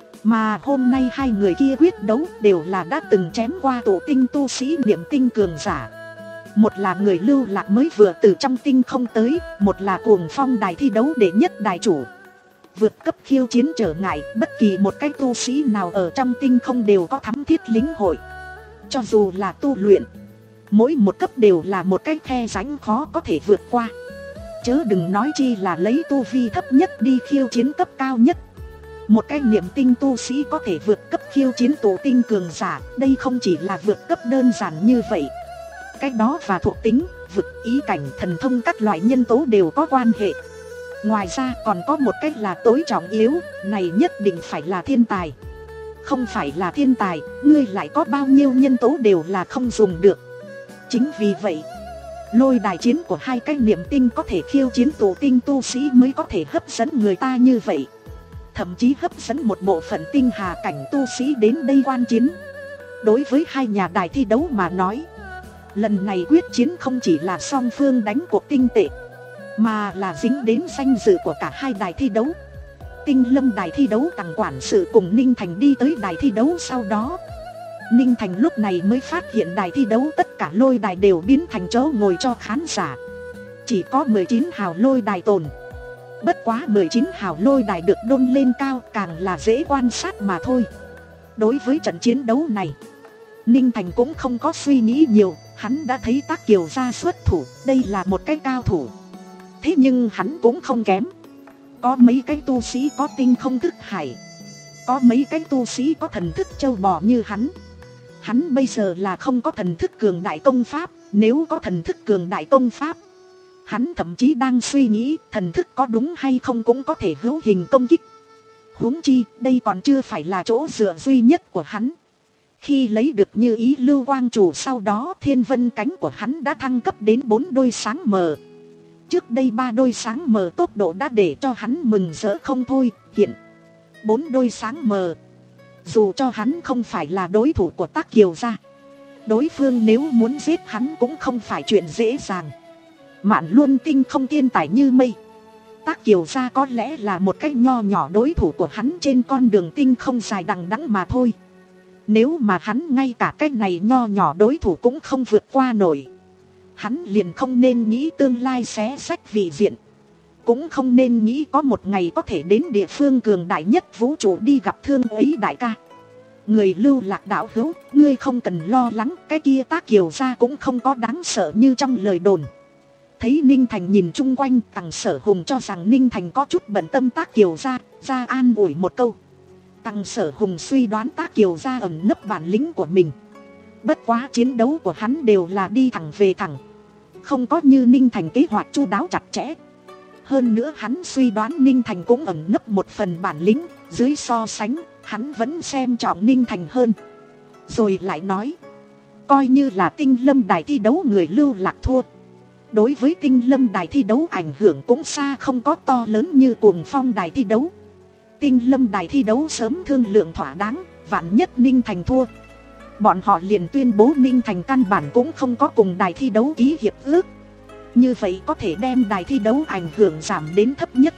Mà hôm nay hai người kia quyết đấu đều là đã từng chém qua tổ tinh tu sĩ niệm tinh cường giả. Một là người Lưu Lạc mới vừa từ trong tinh không tới, một là Cuồng Phong đài thi đấu đệ nhất đài chủ. Vượt cấp khiêu chiến trở ngại, bất kỳ một cái tu sĩ nào ở trong tinh không đều có thắm thiết lĩnh hội. Cho dù là tu luyện, mỗi một cấp đều là một cái khe rãnh khó có thể vượt qua. Chớ đừng nói chi là lấy tu vi thấp nhất đi khiêu chiến cấp cao nhất. Một cái niệm tinh tu sĩ có thể vượt cấp khiêu chiến tổ tinh cường giả, đây không chỉ là vượt cấp đơn giản như vậy. Cái đó và thuộc tính, vực, ý cảnh, thần thông các loại nhân tố đều có quan hệ. Ngoài ra còn có một cách là tối trọng yếu, này nhất định phải là thiên tài. Không phải là thiên tài, ngươi lại có bao nhiêu nhân tố đều là không dùng được. Chính vì vậy, Lôi đài chiến của hai cái niệm tinh có thể khiêu chiến tụ tinh tu sĩ mới có thể hấp dẫn người ta như vậy. Thậm chí hấp dẫn một bộ phận tinh hà cảnh tu sĩ đến đây quan chiến. Đối với hai nhà đài thi đấu mà nói, lần này quyết chiến không chỉ là song phương đánh cuộc tinh tệ, mà là dính đến danh dự của cả hai đài thi đấu. Tinh Lâm đài thi đấu Tằng quản sự cùng Ninh Thành đi tới đài thi đấu sau đó. Ninh Thành lúc này mới phát hiện đài thi đấu tất cả lôi đài đều biến thành chỗ ngồi cho khán giả. Chỉ có mười chín hào lôi đài tồn. Bất quá mười chín hào lôi đài được đôn lên cao càng là dễ quan sát mà thôi. Đối với trận chiến đấu này, Ninh Thành cũng không có suy nghĩ nhiều. Hắn đã thấy Tác Kiều Gia xuất thủ, đây là một cái cao thủ. Thế nhưng hắn cũng không kém. Có mấy cái tu sĩ có tinh không thức hải, có mấy cái tu sĩ có thần thức châu bò như hắn. Hắn bây giờ là không có thần thức cường đại công pháp. Nếu có thần thức cường đại công pháp, hắn thậm chí đang suy nghĩ thần thức có đúng hay không cũng có thể hữu hình công kích. Huống chi đây còn chưa phải là chỗ dựa duy nhất của hắn. Khi lấy được Như Ý Lưu Quang Chủ sau đó, thiên vân cánh của hắn đã thăng cấp đến bốn đôi sáng mờ. Trước đây ba đôi sáng mờ tốc độ đã để cho hắn mừng rỡ không thôi. Hiện bốn đôi sáng mờ, dù cho hắn không phải là đối thủ của Tác Kiều Gia, đối phương nếu muốn giết hắn cũng không phải chuyện dễ dàng. Mạn Luân tinh không tiên tài như mây, Tác Kiều Gia có lẽ là một cái nho nhỏ đối thủ của hắn trên con đường tinh không dài đằng đẵng mà thôi. Nếu mà hắn ngay cả cái này nho nhỏ đối thủ cũng không vượt qua nổi, hắn liền không nên nghĩ tương lai xé sách vị diện, cũng không nên nghĩ có một ngày có thể đến địa phương cường đại nhất vũ trụ đi gặp Thương ấy đại ca. Người Lưu Lạc đạo hữu, ngươi không cần lo lắng, cái kia Tác Kiều Gia cũng không có đáng sợ như trong lời đồn. Thấy Ninh Thành nhìn chung quanh, Tằng Sở Hùng cho rằng Ninh Thành có chút bận tâm Tác Kiều Gia, ra an ủi một câu. Tằng Sở Hùng suy đoán Tác Kiều Gia ẩn nấp bản lĩnh của mình. Bất quá chiến đấu của hắn đều là đi thẳng về thẳng, không có như Ninh Thành kế hoạch chu đáo chặt chẽ. Hơn nữa hắn suy đoán Ninh Thành cũng ẩn nấp một phần bản lĩnh, dưới so sánh, hắn vẫn xem trọng Ninh Thành hơn. Rồi lại nói, coi như là Tinh Lâm đài thi đấu người Lưu Lạc thua, đối với Tinh Lâm đài thi đấu ảnh hưởng cũng xa không có to lớn như Cuồng Phong đài thi đấu. Tinh Lâm đài thi đấu sớm thương lượng thỏa đáng, vạn nhất Ninh Thành thua, bọn họ liền tuyên bố Ninh Thành căn bản cũng không có cùng đài thi đấu ký hiệp ước. Như vậy có thể đem đài thi đấu ảnh hưởng giảm đến thấp nhất.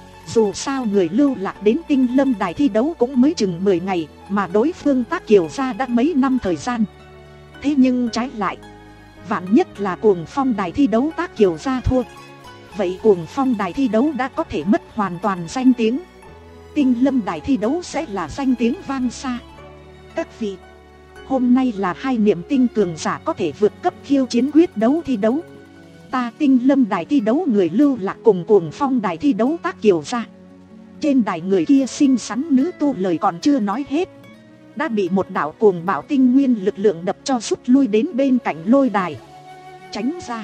Dù sao người Lưu Lạc đến Tinh Lâm đài thi đấu cũng mới chừng mười ngày, mà đối phương Tác Kiều Gia đã mấy năm thời gian. Thế nhưng trái lại, vạn nhất là Cuồng Phong đài thi đấu Tác Kiều Gia thua, vậy Cuồng Phong đài thi đấu đã có thể mất hoàn toàn danh tiếng. Tinh Lâm đài thi đấu sẽ là danh tiếng vang xa. Các vị, hôm nay là hai niệm tinh cường giả có thể vượt cấp khiêu chiến quyết đấu thi đấu. Ta Tinh Lâm đài thi đấu người Lưu Lạc cùng Cuồng Phong đài thi đấu Tác Kiều Gia. Trên đài người kia xinh xắn nữ tu lời còn chưa nói hết, đã bị một đạo cuồng bạo tinh nguyên lực lượng đập cho rút lui đến bên cạnh lôi đài. Tránh ra,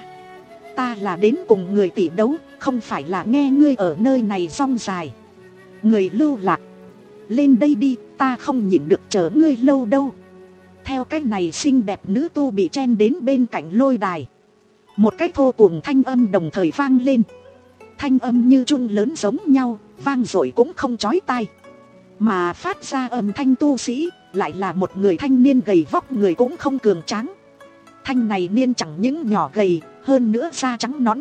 ta là đến cùng người tỷ đấu, không phải là nghe ngươi ở nơi này rong dài. Người Lưu Lạc, lên đây đi, ta không nhịn được chờ ngươi lâu đâu. Theo cái này xinh đẹp nữ tu bị chen đến bên cạnh lôi đài, một cái thô cuồng thanh âm đồng thời vang lên. Thanh âm như chuông lớn giống nhau, vang rồi cũng không chói tai. Mà phát ra âm thanh tu sĩ lại là một người thanh niên gầy vóc người cũng không cường tráng. Thanh này niên chẳng những nhỏ gầy, hơn nữa da trắng nõn.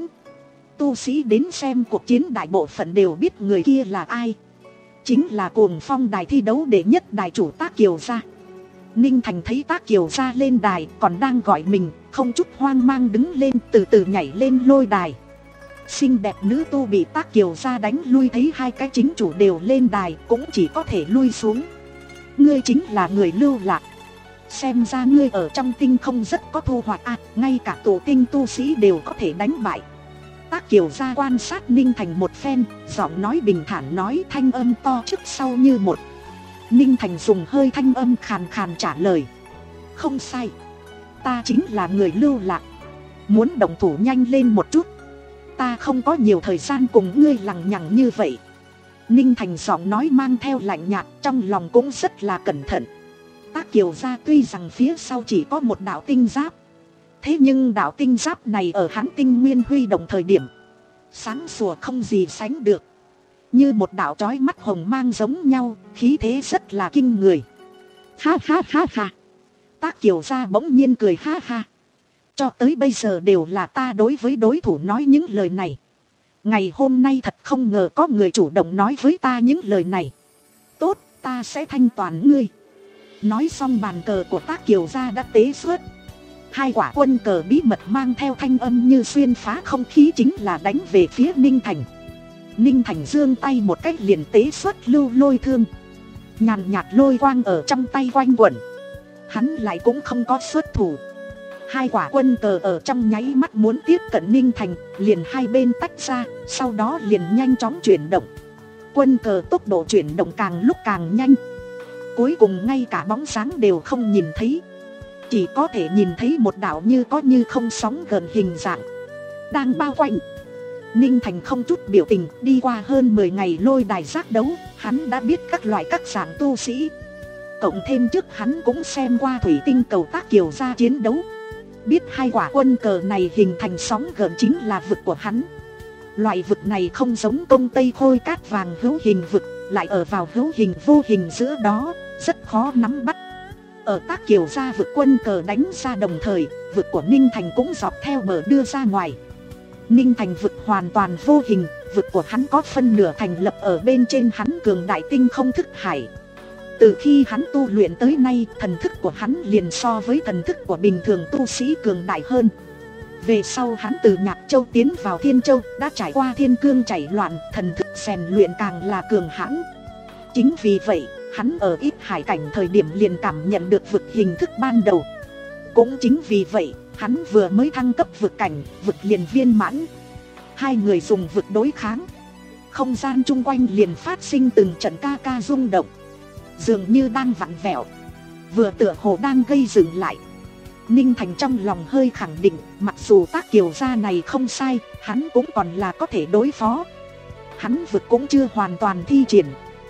Tu sĩ đến xem cuộc chiến đại bộ phận đều biết người kia là ai. Chính là Cuồng Phong đài thi đấu đệ nhất đài chủ Tác Kiều Gia. Ninh Thành thấy Tác Kiều Gia lên đài còn đang gọi mình, không chút hoang mang đứng lên, từ từ nhảy lên lôi đài. Xinh đẹp nữ tu bị Tác Kiều Gia đánh lui thấy hai cái chính chủ đều lên đài cũng chỉ có thể lui xuống. Ngươi chính là người Lưu Lạc, xem ra ngươi ở trong tinh không rất có thu hoạch à, ngay cả tổ tinh tu sĩ đều có thể đánh bại. Tác Kiều Gia quan sát Ninh Thành một phen, giọng nói bình thản nói, thanh âm to trước sau như một. Ninh Thành dùng hơi thanh âm khàn khàn trả lời, không sai, ta chính là người Lưu Lạc. Muốn động thủ nhanh lên một chút, ta không có nhiều thời gian cùng ngươi lằng nhằng như vậy. Ninh Thành giọng nói mang theo lạnh nhạt, trong lòng cũng rất là cẩn thận. Tác Kiều Gia tuy rằng phía sau chỉ có một đạo tinh giáp, Thế nhưng đạo tinh giáp này ở hắn tinh nguyên huy động thời điểm, sáng sủa không gì sánh được. Như một đạo chói mắt hồng mang giống nhau, khí thế rất là kinh người. Ha ha ha ha. Tác Kiều Gia bỗng nhiên cười ha ha. Cho tới bây giờ đều là ta đối với đối thủ nói những lời này. Ngày hôm nay thật không ngờ có người chủ động nói với ta những lời này. Tốt, ta sẽ thanh toàn ngươi. Nói xong bàn cờ của Tác Kiều Gia đã tế xuất. Hai quả quân cờ bí mật mang theo thanh âm như xuyên phá không khí chính là đánh về phía Ninh Thành. Ninh Thành giương tay một cách liền tế xuất lưu lôi thương. Nhàn nhạt lôi quang ở trong tay quanh quẩn. Hắn lại cũng không có xuất thủ. Hai quả quân cờ ở trong nháy mắt muốn tiếp cận Ninh Thành, liền hai bên tách ra, sau đó liền nhanh chóng chuyển động. Quân cờ tốc độ chuyển động càng lúc càng nhanh. Cuối cùng ngay cả bóng dáng đều không nhìn thấy. Chỉ có thể nhìn thấy một đạo như có như không sóng gần hình dạng đang bao quanh. Ninh Thành không chút biểu tình, đi qua hơn mười ngày lôi đài giác đấu, hắn đã biết các loại các dạng tu sĩ. Cộng thêm trước hắn cũng xem qua thủy tinh cầu Tác Kiều Gia chiến đấu, biết hai quả quân cờ này hình thành sóng gần chính là vực của hắn. Loại vực này không giống công Tây Khôi Cát Vàng hữu hình vực, lại ở vào hữu hình vô hình giữa đó, rất khó nắm bắt. Ở Tác Kiều Gia vực quân cờ đánh ra đồng thời, vực của Ninh Thành cũng dọc theo bờ đưa ra ngoài. Ninh Thành vực hoàn toàn vô hình, vực của hắn có phân nửa thành lập ở bên trên hắn cường đại tinh không thức hải. Từ khi hắn tu luyện tới nay, thần thức của hắn liền so với thần thức của bình thường tu sĩ cường đại hơn. Về sau hắn từ Nhạc Châu tiến vào Thiên Châu, đã trải qua thiên cương chảy loạn, thần thức rèn luyện càng là cường hãn. Chính vì vậy, hắn ở ít hải cảnh thời điểm liền cảm nhận được vực hình thức ban đầu. Cũng chính vì vậy, hắn vừa mới thăng cấp vực cảnh, vực liền viên mãn. Hai người dùng vực đối kháng, không gian chung quanh liền phát sinh từng trận ca ca rung động, dường như đang vặn vẹo, vừa tựa hồ đang gây dừng lại. Ninh Thành trong lòng hơi khẳng định, mặc dù Tác Kiều Gia này không sai, hắn cũng còn là có thể đối phó. Hắn vực cũng chưa hoàn toàn thi triển.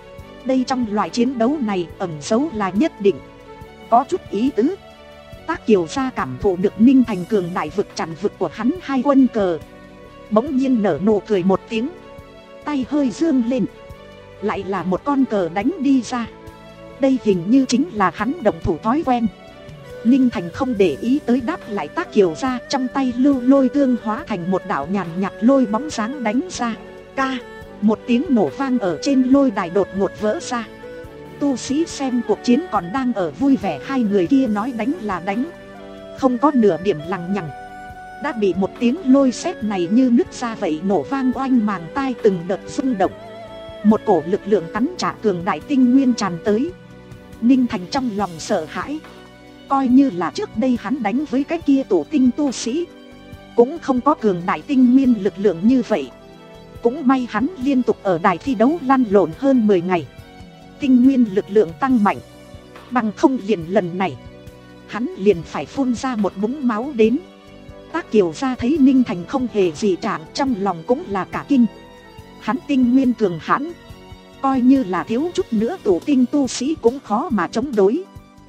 Đây trong loại chiến đấu này ẩn dấu là nhất định có chút ý tứ. Tác Kiều Gia cảm thụ được Ninh Thành cường đại vực chặn vực của hắn hai quân cờ, bỗng nhiên nở nụ cười một tiếng, tay hơi dương lên, lại là một con cờ đánh đi ra. Đây hình như chính là hắn động thủ thói quen. Ninh Thành không để ý tới đáp lại Tác Kiều Gia, trong tay lưu lôi tương hóa thành một đạo nhàn nhạt lôi bóng dáng đánh ra. Ca, một tiếng nổ vang ở trên lôi đài đột ngột vỡ ra. Tu sĩ xem cuộc chiến còn đang ở vui vẻ, hai người kia nói đánh là đánh, không có nửa điểm lằng nhằng, đã bị một tiếng lôi sét này như nứt ra vậy nổ vang oanh màng tai từng đợt rung động. Một cổ lực lượng cắn trả cường đại tinh nguyên tràn tới. Ninh Thành trong lòng sợ hãi. Coi như là trước đây hắn đánh với cái kia tổ tinh tu sĩ, cũng không có cường đại tinh nguyên lực lượng như vậy. Cũng may hắn liên tục ở đài thi đấu lăn lộn hơn mười ngày, tinh nguyên lực lượng tăng mạnh. Bằng không liền lần này, hắn liền phải phun ra một búng máu đến. Tác Kiều Gia thấy Ninh Thành không hề gì trạng, trong lòng cũng là cả kinh. Hắn tinh nguyên cường hãn, coi như là thiếu chút nữa tổ tinh tu sĩ cũng khó mà chống đối.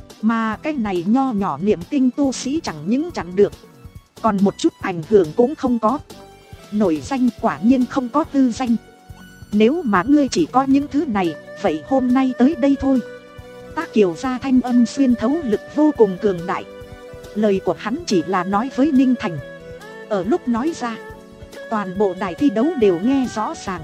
Mà cái này nho nhỏ niệm tinh tu sĩ chẳng những chẳng được, còn một chút ảnh hưởng cũng không có. Nổi danh quả nhiên không có tư danh. Nếu mà ngươi chỉ có những thứ này, vậy hôm nay tới đây thôi. Tác Kiều Gia thanh âm xuyên thấu lực vô cùng cường đại. Lời của hắn chỉ là nói với Ninh Thành. Ở lúc nói ra, toàn bộ đài thi đấu đều nghe rõ ràng.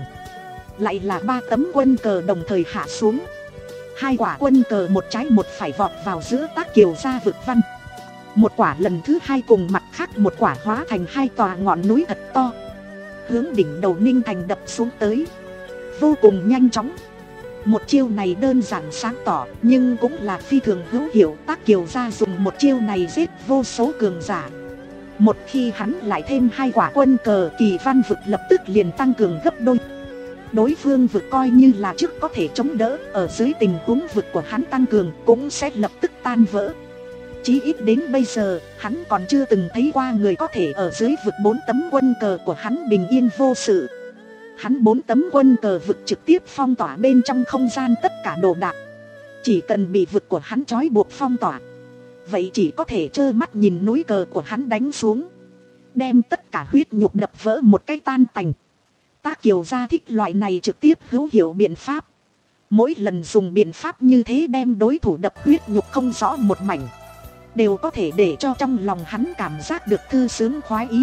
Lại là ba tấm quân cờ đồng thời hạ xuống. Hai quả quân cờ một trái một phải vọt vào giữa Tác Kiều Gia vực văn. Một quả lần thứ hai cùng mặt khác một quả hóa thành hai tòa ngọn núi thật to, hướng đỉnh đầu Ninh Thành đập xuống tới, vô cùng nhanh chóng. Một chiêu này đơn giản sáng tỏ, nhưng cũng là phi thường hữu hiệu. Tác Kiều Gia dùng một chiêu này giết vô số cường giả. Một khi hắn lại thêm hai quả quân cờ, kỳ văn vực lập tức liền tăng cường gấp đôi. Đối phương vực coi như là trước có thể chống đỡ, ở dưới tình huống vực của hắn tăng cường cũng sẽ lập tức tan vỡ. Chí ít đến bây giờ, hắn còn chưa từng thấy qua người có thể ở dưới vực bốn tấm quân cờ của hắn bình yên vô sự. Hắn bốn tấm quân cờ vực trực tiếp phong tỏa bên trong không gian tất cả đồ đạc. Chỉ cần bị vực của hắn trói buộc phong tỏa, vậy chỉ có thể trơ mắt nhìn núi cờ của hắn đánh xuống, đem tất cả huyết nhục đập vỡ một cái tan tành. Tác Kiều gia thích loại này trực tiếp hữu hiệu biện pháp. Mỗi lần dùng biện pháp như thế đem đối thủ đập huyết nhục không rõ một mảnh, đều có thể để cho trong lòng hắn cảm giác được thư sướng khoái ý.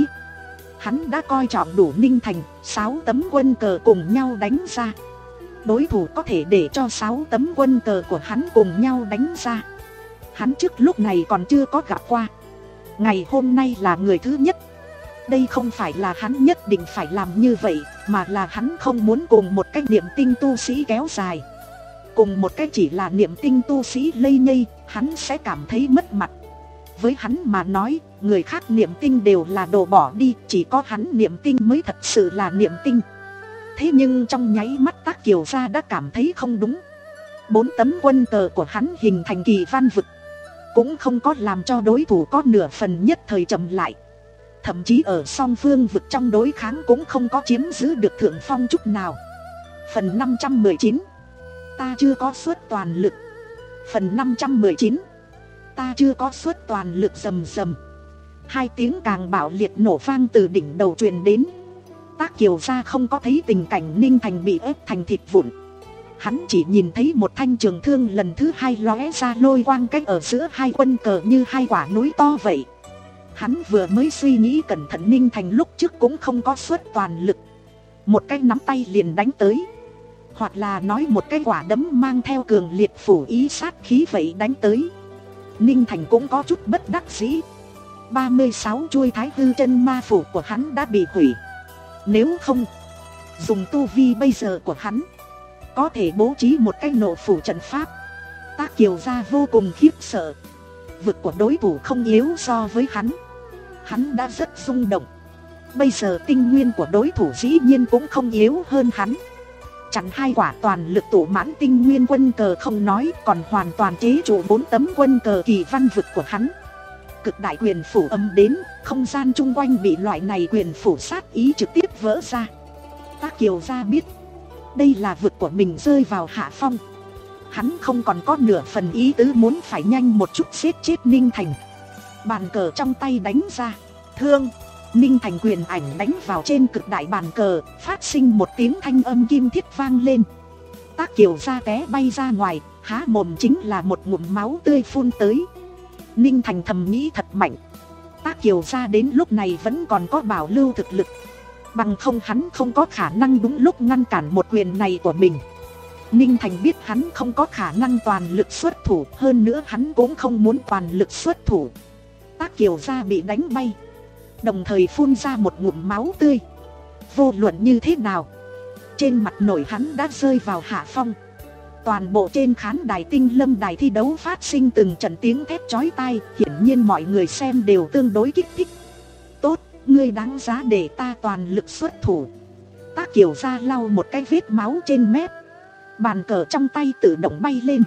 Hắn đã coi trọng đủ Ninh Thành, sáu tấm quân cờ cùng nhau đánh ra. Đối thủ có thể để cho sáu tấm quân cờ của hắn cùng nhau đánh ra, hắn trước lúc này còn chưa có gặp qua. Ngày hôm nay là người thứ nhất. Đây không phải là hắn nhất định phải làm như vậy, mà là hắn không muốn cùng một cái niệm tinh tu sĩ kéo dài. Cùng một cái chỉ là niệm tinh tu sĩ lây nhây, hắn sẽ cảm thấy mất mặt. Với hắn mà nói, người khác niệm tinh đều là đồ bỏ đi, chỉ có hắn niệm tinh mới thật sự là niệm tinh. Thế nhưng trong nháy mắt Tác Kiều gia đã cảm thấy không đúng. Bốn tấm quân cờ của hắn hình thành kỳ văn vực, cũng không có làm cho đối thủ có nửa phần nhất thời chậm lại. Thậm chí ở song phương vực trong đối kháng cũng không có chiếm giữ được thượng phong chút nào. Phần năm trăm mười chín. Ta chưa có suất toàn lực. Phần năm trăm mười chín. Ta chưa có suất toàn lực. Rầm rầm. Hai tiếng càng bạo liệt nổ vang từ đỉnh đầu truyền đến. Tác Kiều gia không có thấy tình cảnh Ninh Thành bị ép thành thịt vụn. Hắn chỉ nhìn thấy một thanh trường thương lần thứ hai lóe ra lôi quang cách ở giữa hai quân cờ như hai quả núi to vậy. Hắn vừa mới suy nghĩ cẩn thận, Ninh Thành lúc trước cũng không có suất toàn lực, một cái nắm tay liền đánh tới, hoặc là nói một cái quả đấm mang theo cường liệt phủ ý sát khí vậy đánh tới. Ninh Thành cũng có chút bất đắc dĩ. Ba mươi sáu chuôi Thái Hư chân ma phủ của hắn đã bị hủy. Nếu không dùng tu vi bây giờ của hắn, có thể bố trí một cái nộ phủ trận pháp. Tác Kiều gia vô cùng khiếp sợ. Vực của đối thủ không yếu so với hắn, hắn đã rất rung động. Bây giờ tinh nguyên của đối thủ dĩ nhiên cũng không yếu hơn hắn. Chẳng hai quả toàn lực tụ mãn tinh nguyên quân cờ không nói, còn hoàn toàn chế trụ bốn tấm quân cờ kỳ văn vực của hắn. Cực đại quyền phủ âm đến, không gian chung quanh bị loại này quyền phủ sát ý trực tiếp vỡ ra. Tác Kiều gia biết đây là vực của mình rơi vào hạ phong. Hắn không còn có nửa phần ý tứ muốn phải nhanh một chút giết chết Ninh Thành. Bàn cờ trong tay đánh ra, thương. Ninh Thành quyền ảnh đánh vào trên cực đại bàn cờ, phát sinh một tiếng thanh âm kim thiết vang lên. Tác Kiều gia té bay ra ngoài, há mồm chính là một ngụm máu tươi phun tới. Ninh Thành thầm nghĩ thật mạnh. Tác Kiều gia đến lúc này vẫn còn có bảo lưu thực lực, bằng không hắn không có khả năng đúng lúc ngăn cản một quyền này của mình. Ninh Thành biết hắn không có khả năng toàn lực xuất thủ, hơn nữa hắn cũng không muốn toàn lực xuất thủ. Tác Kiều gia bị đánh bay, đồng thời phun ra một ngụm máu tươi. Vô luận như thế nào, trên mặt nổi hắn đã rơi vào hạ phong. Toàn bộ trên khán đài Tinh Lâm đài thi đấu phát sinh từng trận tiếng thét chói tai, hiển nhiên mọi người xem đều tương đối kích thích. Tốt, ngươi đáng giá để ta toàn lực xuất thủ. Tác Kiều gia lau một cái vết máu trên mép, bàn cờ trong tay tự động bay lên.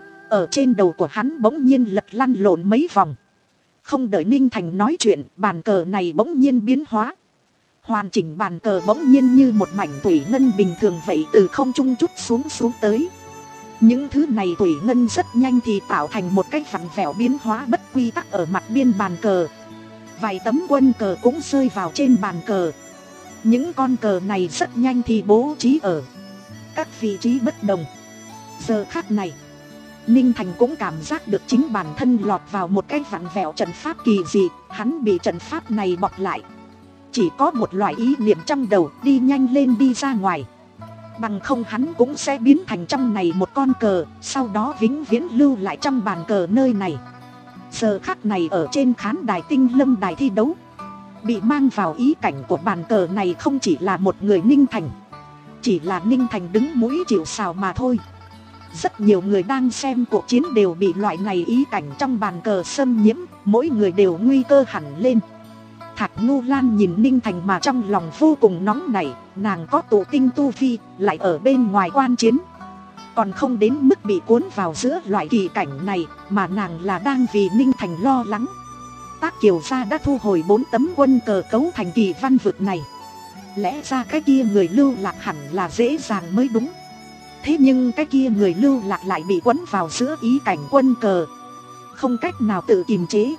Ở trên đầu của hắn bỗng nhiên lật lăn lộn mấy vòng. Không đợi Ninh Thành nói chuyện, bàn cờ này bỗng nhiên biến hóa. Hoàn chỉnh bàn cờ bỗng nhiên như một mảnh thủy ngân bình thường vậy từ không trung chút xuống xuống tới. Những thứ này thủy ngân rất nhanh thì tạo thành một cái vặn vẹo biến hóa bất quy tắc ở mặt biên bàn cờ. Vài tấm quân cờ cũng rơi vào trên bàn cờ. Những con cờ này rất nhanh thì bố trí ở các vị trí bất đồng. Giờ khắc này, Ninh Thành cũng cảm giác được chính bản thân lọt vào một cái vặn vẹo trận pháp kỳ dị. Hắn bị trận pháp này bọc lại. Chỉ có một loại ý niệm trong đầu, đi nhanh lên đi ra ngoài. Bằng không hắn cũng sẽ biến thành trong này một con cờ, sau đó vĩnh viễn lưu lại trong bàn cờ nơi này. Giờ khắc này ở trên khán đài Tinh Lâm đài thi đấu, bị mang vào ý cảnh của bàn cờ này không chỉ là một người Ninh Thành. Chỉ là Ninh Thành đứng mũi chịu sào mà thôi. Rất nhiều người đang xem cuộc chiến đều bị loại này ý cảnh trong bàn cờ xâm nhiễm, mỗi người đều nguy cơ hẳn lên. Thạch Ngu Lan nhìn Ninh Thành mà trong lòng vô cùng nóng nảy. Nàng có tụ tinh tu vi, lại ở bên ngoài quan chiến, còn không đến mức bị cuốn vào giữa loại kỳ cảnh này, mà nàng là đang vì Ninh Thành lo lắng. Tác Kiều gia đã thu hồi bốn tấm quân cờ cấu thành kỳ văn vực này. Lẽ ra cái kia người lưu lạc hẳn là dễ dàng mới đúng. Thế nhưng cái kia người lưu lạc lại bị quấn vào giữa ý cảnh quân cờ. không cách nào tự kiềm chế.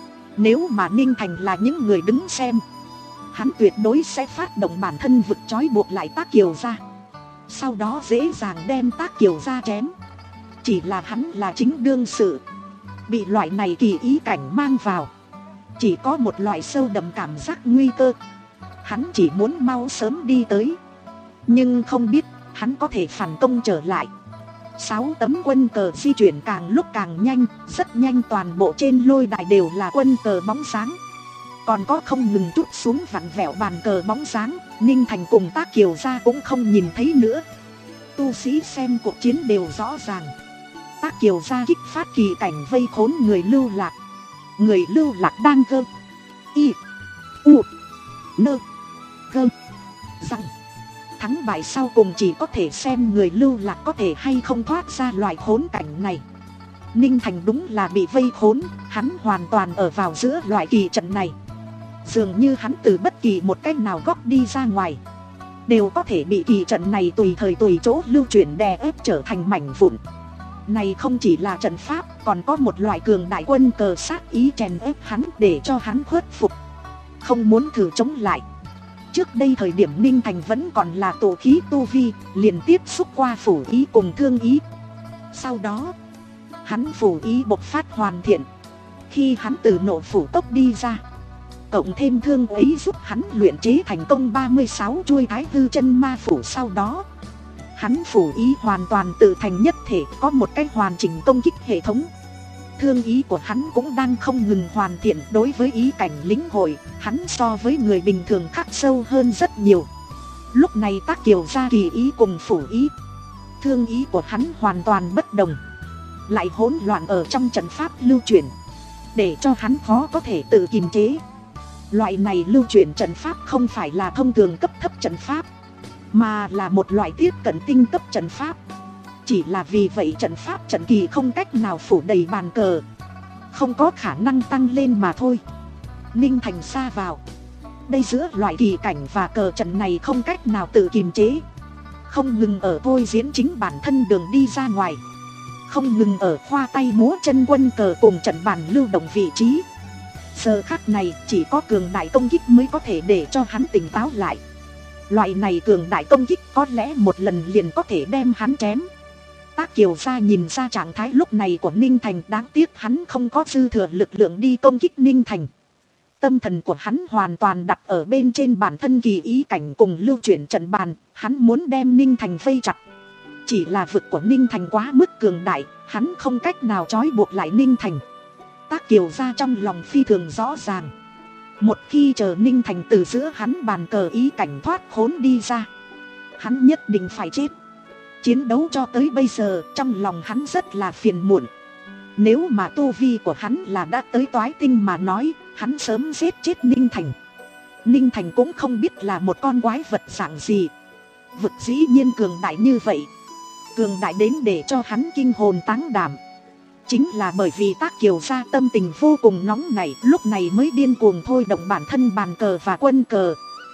Nếu mà Ninh Thành là những người đứng xem, hắn tuyệt đối sẽ phát động bản thân vực trói buộc lại Tác Kiều gia, sau đó dễ dàng đem Tác Kiều gia chém. Chỉ là hắn là chính đương sự, bị loại này kỳ ý cảnh mang vào, chỉ có một loại sâu đậm cảm giác nguy cơ. Hắn chỉ muốn mau sớm đi tới, nhưng không biết hắn có thể phản công trở lại. Sáu tấm quân cờ di chuyển càng lúc càng nhanh, rất nhanh toàn bộ trên lôi đài đều là quân cờ bóng sáng. Còn có không ngừng trút xuống vặn vẹo bàn cờ bóng sáng, Ninh Thành cùng Tác Kiều gia cũng không nhìn thấy nữa. Tu sĩ xem cuộc chiến đều rõ ràng, Tác Kiều gia kích phát kỳ cảnh vây khốn người lưu lạc. Người lưu lạc đang gơ y u nơ gơ rằng thắng bại sau cùng chỉ có thể xem người lưu lạc có thể hay không thoát ra loại khốn cảnh này. Ninh Thành đúng là bị vây khốn, hắn hoàn toàn ở vào giữa loại kỳ trận này. Dường như hắn từ bất kỳ một cách nào góc đi ra ngoài, đều có thể bị kỳ trận này tùy thời tùy chỗ lưu chuyển đè ép trở thành mảnh vụn. Này không chỉ là trận pháp, còn có một loại cường đại quân cờ sát ý chèn ép hắn để cho hắn khuất phục, không muốn thử chống lại. Trước đây thời điểm Ninh Thành vẫn còn là tổ khí tu vi, liền tiếp xúc qua phủ ý cùng thương ý. Sau đó hắn phủ ý bộc phát hoàn thiện. Khi hắn từ nội phủ tốc đi ra, cộng thêm thương ấy giúp hắn luyện chế thành công ba mươi sáu chuôi Thái Hư chân ma phủ. Sau đó hắn phủ ý hoàn toàn tự thành nhất thể, có một cách hoàn chỉnh công kích hệ thống. Thương ý của hắn cũng đang không ngừng hoàn thiện. Đối với ý cảnh lĩnh hội, hắn so với người bình thường khắc sâu hơn rất nhiều. Lúc này Tác Kiều gia kỳ ý cùng phủ ý, thương ý của hắn hoàn toàn bất đồng, lại hỗn loạn ở trong trận pháp lưu chuyển, để cho hắn khó có thể tự kiềm chế. Loại này lưu chuyển trận pháp không phải là thông thường cấp thấp trận pháp, mà là một loại tiếp cận tinh cấp trận pháp. Chỉ là vì vậy trận pháp trận kỳ không cách nào phủ đầy bàn cờ, không có khả năng tăng lên mà thôi. Ninh Thành xa vào đây giữa loại kỳ cảnh và cờ trận này không cách nào tự kiềm chế, không ngừng ở thôi diễn chính bản thân đường đi ra ngoài, không ngừng ở khoa tay múa chân quân cờ cùng trận bàn lưu động vị trí. Giờ khắc này chỉ có cường đại công kích mới có thể để cho hắn tỉnh táo lại. Loại này cường đại công kích có lẽ một lần liền có thể đem hắn chém. Tác Kiều gia nhìn ra trạng thái lúc này của Ninh Thành, đáng tiếc hắn không có dư thừa lực lượng đi công kích Ninh Thành. Tâm thần của hắn hoàn toàn đặt ở bên trên bản thân kỳ ý cảnh cùng lưu chuyển trận bàn, hắn muốn đem Ninh Thành vây chặt. Chỉ là vực của Ninh Thành quá mức cường đại, hắn không cách nào trói buộc lại Ninh Thành. Tác Kiều gia trong lòng phi thường rõ ràng, một khi chờ Ninh Thành từ giữa hắn bàn cờ ý cảnh thoát khốn đi ra, hắn nhất định phải chết. Chiến đấu cho tới bây giờ trong lòng hắn rất là phiền muộn. Nếu mà tu vi của hắn là đã tới toái tinh mà nói, hắn sớm giết chết Ninh Thành. Ninh Thành cũng không biết là một con quái vật dạng gì, vực dĩ nhiên cường đại như vậy, cường đại đến để cho hắn kinh hồn táng đảm. Chính là bởi vì Tác Kiều gia tâm tình vô cùng nóng nảy, lúc này mới điên cuồng thôi động bản thân bàn cờ và quân cờ.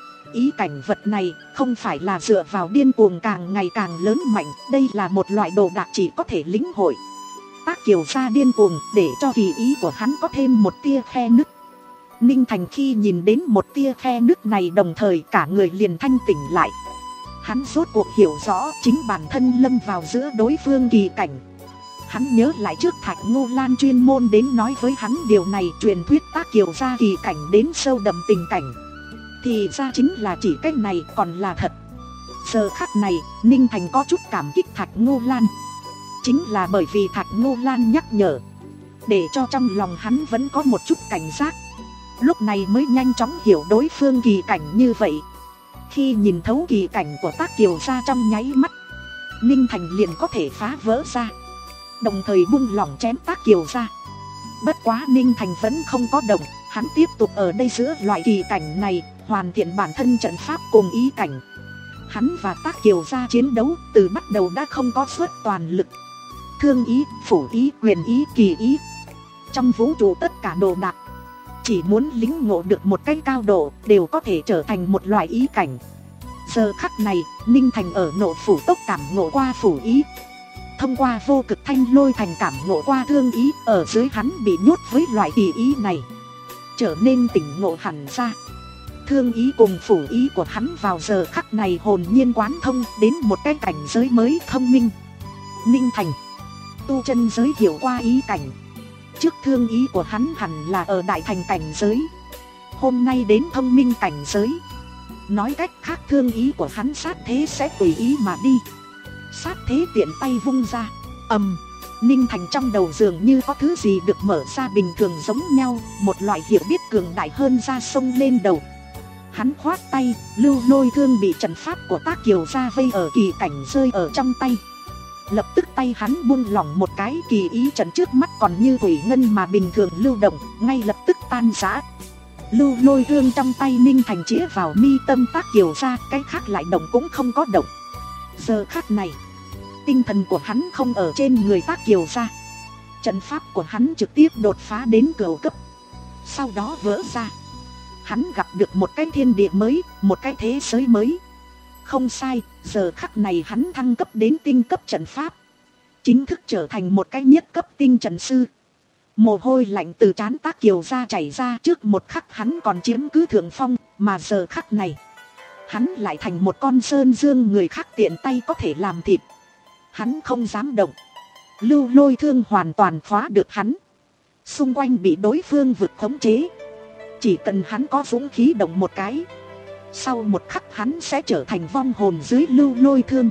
Ý cảnh vật này không phải là dựa vào điên cuồng càng ngày càng lớn mạnh, đây là một loại đồ đạc chỉ có thể lĩnh hội. Tác Kiều gia điên cuồng để cho kỳ ý của hắn có thêm một tia khe nứt. Ninh Thành khi nhìn đến một tia khe nứt này đồng thời cả người liền thanh tỉnh lại. Hắn rốt cuộc hiểu rõ chính bản thân lâm vào giữa đối phương kỳ cảnh. Hắn nhớ lại trước Thạch Ngô Lan chuyên môn đến nói với hắn điều này, truyền thuyết Tác Kiều gia kỳ cảnh đến sâu đậm tình cảnh. Thì ra chính là chỉ cách này còn là thật. Giờ khắc này Ninh Thành có chút cảm kích Thạch Ngô Lan. Chính là bởi vì Thạch Ngô Lan nhắc nhở, để cho trong lòng hắn vẫn có một chút cảnh giác, lúc này mới nhanh chóng hiểu đối phương kỳ cảnh như vậy. Khi nhìn thấu kỳ cảnh của Tác Kiều gia trong nháy mắt, Ninh Thành liền có thể phá vỡ ra, đồng thời buông lỏng chém Tác Kiều gia. Bất quá Ninh Thành vẫn không có động, hắn tiếp tục ở đây giữa loại kỳ cảnh này, hoàn thiện bản thân trận pháp cùng ý cảnh. Hắn và Tác Kiều gia chiến đấu từ bắt đầu đã không có suất toàn lực. Thương ý, phủ ý, quyền ý, kỳ ý, trong vũ trụ tất cả đồ đạc, chỉ muốn lĩnh ngộ được một cái cao độ đều có thể trở thành một loại ý cảnh. Giờ khắc này Ninh Thành ở nội phủ tốc cảm ngộ qua phủ ý, thông qua vô cực thanh lôi thành cảm ngộ qua thương ý, ở dưới hắn bị nhốt với loại kỳ ý này, trở nên tỉnh ngộ hẳn ra. Thương ý cùng phủ ý của hắn vào giờ khắc này hồn nhiên quán thông đến một cái cảnh giới mới thông minh. Ninh Thành tu chân giới hiểu qua ý cảnh, trước thương ý của hắn hẳn là ở đại thành cảnh giới, hôm nay đến thông minh cảnh giới. Nói cách khác thương ý của hắn sát thế sẽ tùy ý mà đi, sát thế tiện tay vung ra, ầm. Ninh Thành trong đầu dường như có thứ gì được mở ra bình thường giống nhau, một loại hiểu biết cường đại hơn ra sông lên đầu. Hắn khoát tay, lưu lôi thương bị trận pháp của Tác Kiều gia vây ở kỳ cảnh rơi ở trong tay. Lập tức tay hắn buông lỏng một cái, kỳ ý trận trước mắt còn như thủy ngân mà bình thường lưu động, ngay lập tức tan rã. Lưu lôi thương trong tay Ninh Thành chĩa vào mi tâm Tác Kiều gia, cái khác lại động cũng không có động. Giờ khắc này, tinh thần của hắn không ở trên người Tác Kiều gia, trận pháp của hắn trực tiếp đột phá đến cửu cấp, sau đó vỡ ra. Hắn gặp được một cái thiên địa mới, một cái thế giới mới. Không sai, giờ khắc này hắn thăng cấp đến tinh cấp trận pháp, chính thức trở thành một cái nhất cấp tinh trận sư. Mồ hôi lạnh từ trán Tác Kiều gia chảy ra, trước một khắc hắn còn chiếm cứ thượng phong, mà giờ khắc này hắn lại thành một con sơn dương người khác tiện tay có thể làm thịt. Hắn không dám động, lưu lôi thương hoàn toàn khóa được hắn, xung quanh bị đối phương vực khống chế. Chỉ cần hắn có dũng khí động một cái, sau một khắc hắn sẽ trở thành vong hồn dưới lưu lôi thương.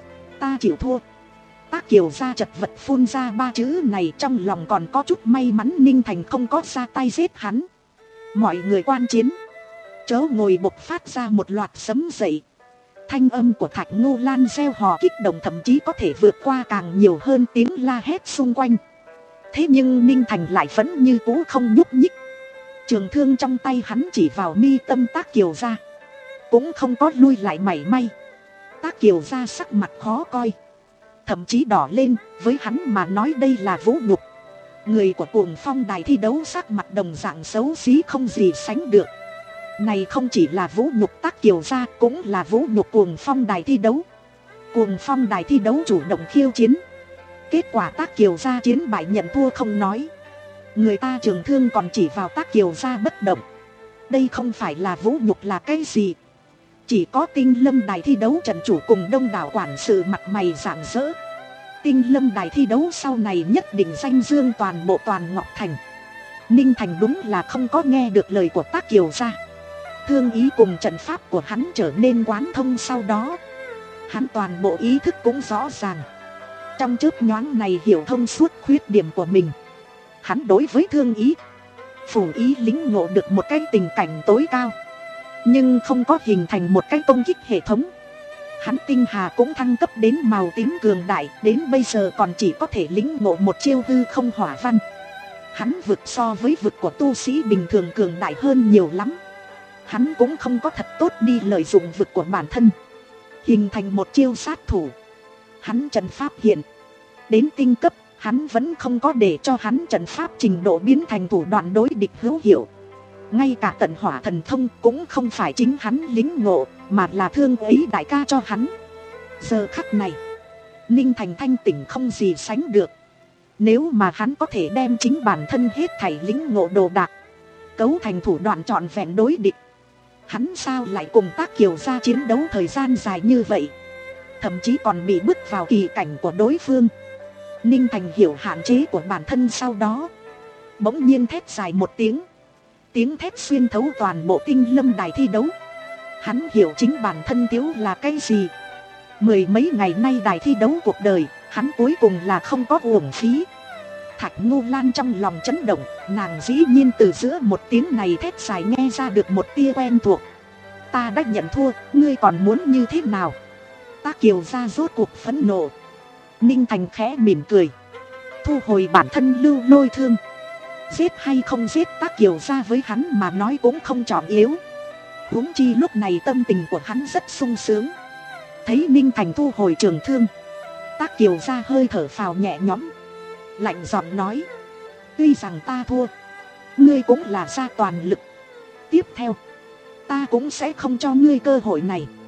Ta chịu thua. Tác Kiều gia chật vật phun ra ba chữ này, trong lòng còn có chút may mắn Ninh Thành không có ra tay giết hắn. Mọi người quan chiến, chớ ngồi bộc phát ra một loạt sấm dậy. Thanh âm của Thạch Ngô Lan reo hò kích động, thậm chí có thể vượt qua càng nhiều hơn tiếng la hét xung quanh. Thế nhưng Ninh Thành lại vẫn như cũ không nhúc nhích. Trường thương trong tay hắn chỉ vào mi tâm Tác Kiều gia, cũng không có lui lại mảy may. Tác Kiều gia sắc mặt khó coi, thậm chí đỏ lên, với hắn mà nói đây là vũ nhục. Người của Cuồng Phong đài thi đấu sắc mặt đồng dạng xấu xí không gì sánh được. Này không chỉ là vũ nhục Tác Kiều gia, cũng là vũ nhục Cuồng Phong đài thi đấu. Cuồng Phong đài thi đấu chủ động khiêu chiến, kết quả Tác Kiều gia chiến bại nhận thua không nói, người ta trường thương còn chỉ vào Tác Kiều gia bất động. Đây không phải là vũ nhục là cái gì? Chỉ có Tinh Lâm đài thi đấu trận chủ cùng đông đảo quản sự mặt mày rạng rỡ. Tinh Lâm đài thi đấu sau này nhất định danh dương toàn bộ toàn Ngọc Thành. Ninh Thành đúng là không có nghe được lời của Tác Kiều gia. Thương ý cùng trận pháp của hắn trở nên quán thông, sau đó hắn toàn bộ ý thức cũng rõ ràng. Trong chớp nhoáng này hiểu thông suốt khuyết điểm của mình. Hắn đối với thương ý, phủ ý lĩnh ngộ được một cái tình cảnh tối cao, nhưng không có hình thành một cái công kích hệ thống. Hắn tinh hà cũng thăng cấp đến màu tím cường đại, đến bây giờ còn chỉ có thể lĩnh ngộ một chiêu hư không hỏa văn. Hắn vực so với vực của tu sĩ bình thường cường đại hơn nhiều lắm. Hắn cũng không có thật tốt đi lợi dụng vực của bản thân, hình thành một chiêu sát thủ. Hắn trận pháp hiện đến tinh cấp, hắn vẫn không có để cho hắn trận pháp trình độ biến thành thủ đoạn đối địch hữu hiệu. Ngay cả tận hỏa thần thông cũng không phải chính hắn lĩnh ngộ, mà là thương ấy đại ca cho hắn. Giờ khắc này, Ninh Thành thanh tỉnh không gì sánh được. Nếu mà hắn có thể đem chính bản thân hết thảy lĩnh ngộ đồ đạc cấu thành thủ đoạn trọn vẹn đối địch, hắn sao lại cùng Tác Kiều gia chiến đấu thời gian dài như vậy, thậm chí còn bị bước vào kỳ cảnh của đối phương. Ninh Thành hiểu hạn chế của bản thân, sau đó bỗng nhiên thét dài một tiếng. Tiếng thét xuyên thấu toàn bộ Tinh Lâm đài thi đấu. Hắn hiểu chính bản thân thiếu là cái gì. Mười mấy ngày nay đài thi đấu cuộc đời, hắn cuối cùng là không có uổng phí. Thạch Ngô Lan trong lòng chấn động, nàng dĩ nhiên từ giữa một tiếng này thét dài nghe ra được một tia quen thuộc. Ta đã nhận thua, ngươi còn muốn như thế nào? Tác Kiều gia rốt cuộc phẫn nộ. Ninh Thành khẽ mỉm cười, thu hồi bản thân lưu lôi thương. Giết hay không giết Tác Kiều gia với hắn mà nói cũng không trọng yếu. Huống chi lúc này tâm tình của hắn rất sung sướng. Thấy Ninh Thành thu hồi trường thương, Tác Kiều gia hơi thở phào nhẹ nhõm, lạnh giọng nói: tuy rằng ta thua, ngươi cũng là ra toàn lực. Tiếp theo, ta cũng sẽ không cho ngươi cơ hội này.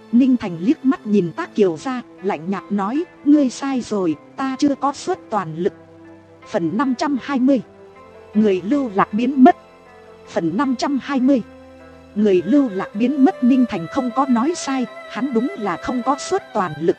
Ninh Thành liếc mắt nhìn Tác Kiều ra, lạnh nhạt nói, ngươi sai rồi, ta chưa có suất toàn lực. Phần năm trăm hai mươi. Người lưu lạc biến mất. Phần năm trăm hai mươi. Người lưu lạc biến mất. Ninh Thành không có nói sai, hắn đúng là không có suất toàn lực.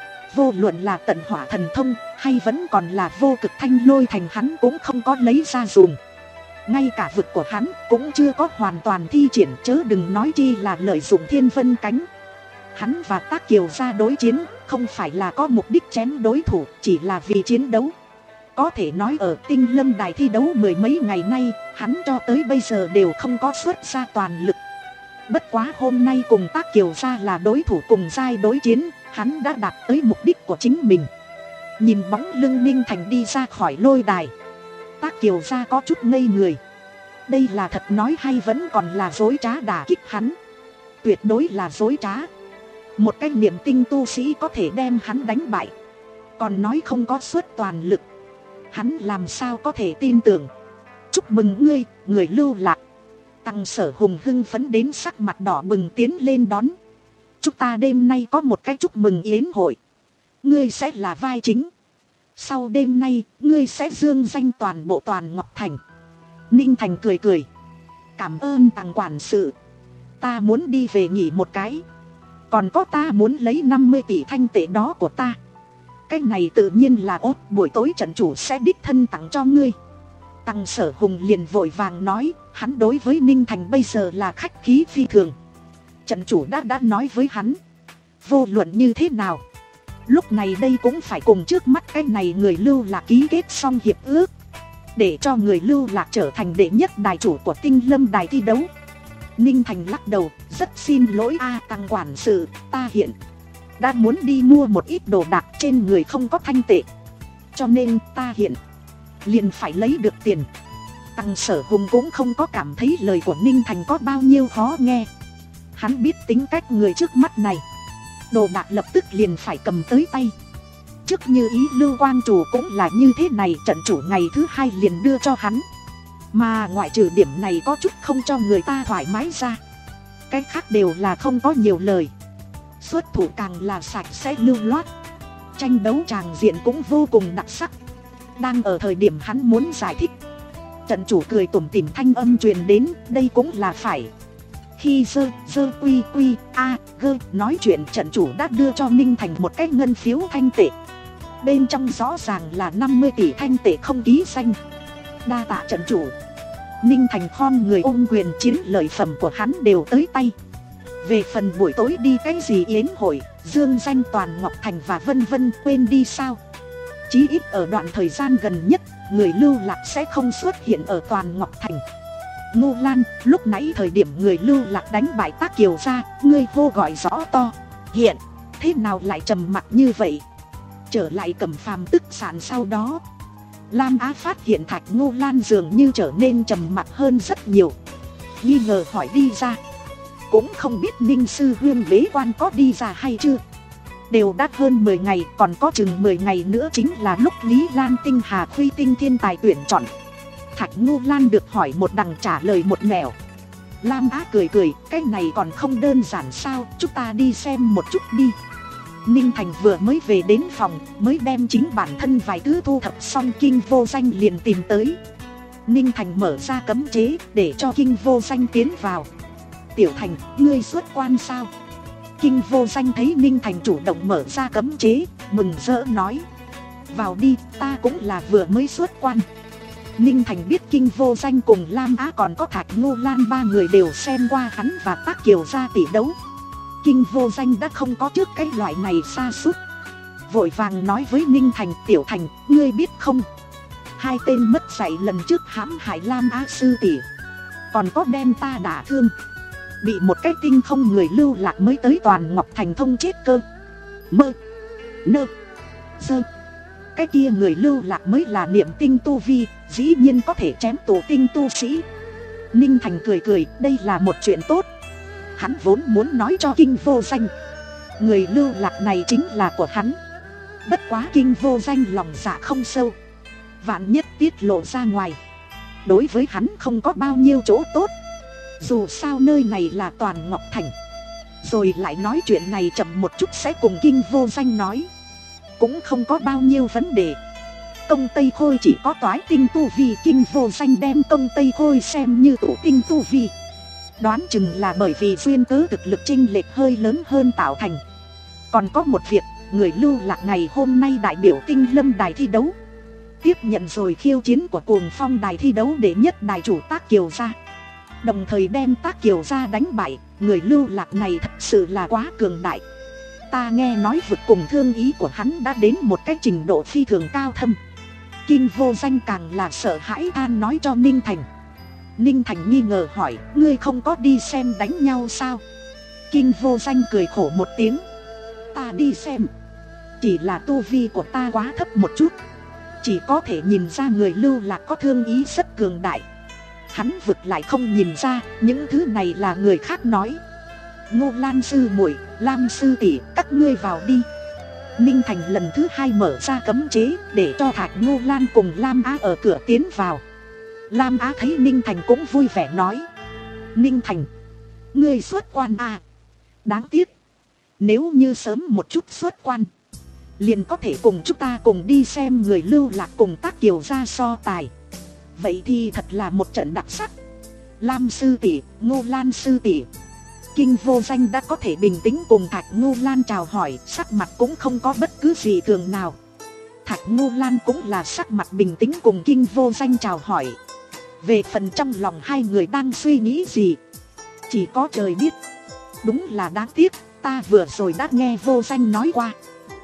Vô luận là tận hỏa thần thông hay vẫn còn là vô cực thanh lôi thành, hắn cũng không có lấy ra dùng. Ngay cả vực của hắn cũng chưa có hoàn toàn thi triển, chớ đừng nói chi là lợi dụng thiên vân cánh. Hắn và Tác Kiều ra đối chiến không phải là có mục đích chém đối thủ, chỉ là vì chiến đấu. Có thể nói ở Tinh Lâm Đài thi đấu mười mấy ngày nay, hắn cho tới bây giờ đều không có xuất ra toàn lực. Bất quá hôm nay cùng Tác Kiều ra là đối thủ cùng giai đối chiến, hắn đã đạt tới mục đích của chính mình. Nhìn bóng lưng Ninh Thành đi ra khỏi lôi đài, Tác Kiều ra có chút ngây người. Đây là thật nói hay vẫn còn là dối trá đả kích hắn? Tuyệt đối là dối trá. Một cái niệm tinh tu sĩ có thể đem hắn đánh bại, còn nói không có suất toàn lực, hắn làm sao có thể tin tưởng. Chúc mừng ngươi, người lưu lạc. Tăng Sở Hùng hưng phấn đến sắc mặt đỏ bừng tiến lên đón. Chúng ta đêm nay có một cái chúc mừng yến hội, ngươi sẽ là vai chính. Sau đêm nay, ngươi sẽ dương danh toàn bộ Toàn Ngọc Thành. Ninh Thành cười cười. Cảm ơn Tăng quản sự. Ta muốn đi về nghỉ một cái. Còn có ta muốn lấy năm mươi tỷ thanh tệ đó của ta. Cái này tự nhiên là ốt, buổi tối trận chủ sẽ đích thân tặng cho ngươi. Tăng Sở Hùng liền vội vàng nói, hắn đối với Ninh Thành bây giờ là khách khí phi thường. Trận chủ đã đã nói với hắn, vô luận như thế nào, lúc này đây cũng phải cùng trước mắt cái này người lưu lạc ký kết xong hiệp ước, để cho người lưu lạc trở thành đệ nhất đài chủ của Tinh Lâm Đài thi đấu. Ninh Thành lắc đầu, rất xin lỗi a Tăng quản sự, ta hiện đã muốn đi mua một ít đồ đạc, trên người không có thanh tệ, cho nên ta hiện liền phải lấy được tiền. Tăng Sở Hùng cũng không có cảm thấy lời của Ninh Thành có bao nhiêu khó nghe. Hắn biết tính cách người trước mắt này, đồ đạc lập tức liền phải cầm tới tay. Trước như ý Lưu Quang Chủ cũng là như thế này, trận chủ ngày thứ hai liền đưa cho hắn. Mà ngoại trừ điểm này có chút không cho người ta thoải mái ra, cái khác đều là không có nhiều lời. Xuất thủ càng là sạch sẽ lưu loát, tranh đấu tràng diện cũng vô cùng đặc sắc. Đang ở thời điểm hắn muốn giải thích, trận chủ cười tủm tỉm thanh âm truyền đến, đây cũng là phải. Khi dơ dơ quy quy a gơ nói chuyện, trận chủ đã đưa cho Ninh Thành một cái ngân phiếu thanh tệ, bên trong rõ ràng là năm mươi tỷ thanh tệ không ký danh. Đa tạ trận chủ. Ninh Thành khom người ôm quyền, chiến lợi phẩm của hắn đều tới tay. Về phần buổi tối đi cái gì yến hội, dương danh Toàn Ngọc Thành và vân vân, quên đi sao? Chí ít ở đoạn thời gian gần nhất, người lưu lạc sẽ không xuất hiện ở Toàn Ngọc Thành. Ngô Lan, lúc nãy thời điểm người lưu lạc đánh bại Tác Kiều ra, ngươi hô gọi rõ to, hiện, thế nào lại trầm mặc như vậy? Trở lại Cẩm Phàm tức sản sau đó, Lam Á phát hiện Thạch Ngô Lan dường như trở nên trầm mặc hơn rất nhiều. Nghi ngờ hỏi đi ra, cũng không biết Ninh sư huynh bế quan có đi ra hay chưa. Đều đã hơn mười ngày, còn có chừng mười ngày nữa chính là lúc Lý Lan Tinh Hà Khuy Tinh thiên tài tuyển chọn. Thạch Ngô Lan được hỏi một đằng trả lời một nẻo. Lam Á cười cười, cái này còn không đơn giản sao, chúng ta đi xem một chút đi. Ninh Thành vừa mới về đến phòng, mới đem chính bản thân vài thứ thu thập xong, Kinh Vô Danh liền tìm tới. Ninh Thành mở ra cấm chế để cho Kinh Vô Danh tiến vào. Tiểu Thành, ngươi xuất quan sao? Kinh Vô Danh thấy Ninh Thành chủ động mở ra cấm chế, mừng rỡ nói, vào đi, ta cũng là vừa mới xuất quan. Ninh Thành biết Kinh Vô Danh cùng Lam Á còn có Thạch Ngô Lan ba người đều xem qua hắn và Tác Kiều ra tỷ đấu. Kinh Vô Danh đã không có trước cái loại này sa sút, vội vàng nói với Ninh Thành, Tiểu Thành, ngươi biết không, hai tên mất dạy lần trước hãm hại Lam Á sư tỷ, còn có đem ta đả thương, bị một cái tinh không người lưu lạc mới tới Toàn Ngọc Thành thông chết cơ. Mơ nơ dơ, cái kia người lưu lạc mới là niệm tinh tu vi, dĩ nhiên có thể chém tổ tinh tu sĩ. Ninh Thành cười cười, đây là một chuyện tốt. Hắn vốn muốn nói cho Kinh Vô Danh, người lưu lạc này chính là của hắn. Bất quá Kinh Vô Danh lòng dạ không sâu, vạn nhất tiết lộ ra ngoài, đối với hắn không có bao nhiêu chỗ tốt. Dù sao nơi này là Toàn Ngọc Thành, Rồi lại nói chuyện này chậm một chút sẽ cùng Kinh Vô Danh nói. Cũng không có bao nhiêu vấn đề. Công Tây Khôi chỉ có toái tinh tu vi, Kinh Vô Danh đem Công Tây Khôi xem như tụ tinh tu vi. Đoán chừng là bởi vì duyên cớ thực lực chênh lệch hơi lớn hơn tạo thành. Còn có một việc, người lưu lạc ngày hôm nay đại biểu Tinh Lâm đài thi đấu, tiếp nhận rồi khiêu chiến của Cuồng Phong đài thi đấu đệ nhất đài chủ Tác Kiều gia, đồng thời đem Tác Kiều gia đánh bại. Người lưu lạc này thật sự là quá cường đại. Ta nghe nói vực cùng thương ý của hắn đã đến một cái trình độ phi thường cao thâm. Kinh Vô Danh càng là sợ hãi than nói cho Ninh Thành. Ninh Thành nghi ngờ hỏi, ngươi không có đi xem đánh nhau sao? Kinh Vô Danh cười khổ một tiếng. Ta đi xem, chỉ là tu vi của ta quá thấp một chút, chỉ có thể nhìn ra người lưu lạc có thương ý rất cường đại. Hắn vực lại không nhìn ra, những thứ này là người khác nói. Ngô Lan sư muội, Lam sư tỷ, các ngươi vào đi. Ninh Thành lần thứ hai mở ra cấm chế, để cho Thạch Ngô Lan cùng Lam Á ở cửa tiến vào. Lam Á thấy Ninh Thành cũng vui vẻ nói. Ninh Thành, ngươi xuất quan à? Đáng tiếc, nếu như sớm một chút xuất quan, liền có thể cùng chúng ta cùng đi xem người lưu lạc cùng Tác Kiều gia so tài. Vậy thì thật là một trận đặc sắc. Lam sư tỷ, Ngô Lan sư tỷ. Kinh Vô Danh đã có thể bình tĩnh cùng Thạch Ngô Lan chào hỏi, sắc mặt cũng không có bất cứ gì thường nào. Thạch Ngô Lan cũng là sắc mặt bình tĩnh cùng Kinh Vô Danh chào hỏi. Về phần trong lòng hai người đang suy nghĩ gì, chỉ có trời biết. Đúng là đáng tiếc, ta vừa rồi đã nghe Vô Danh nói qua,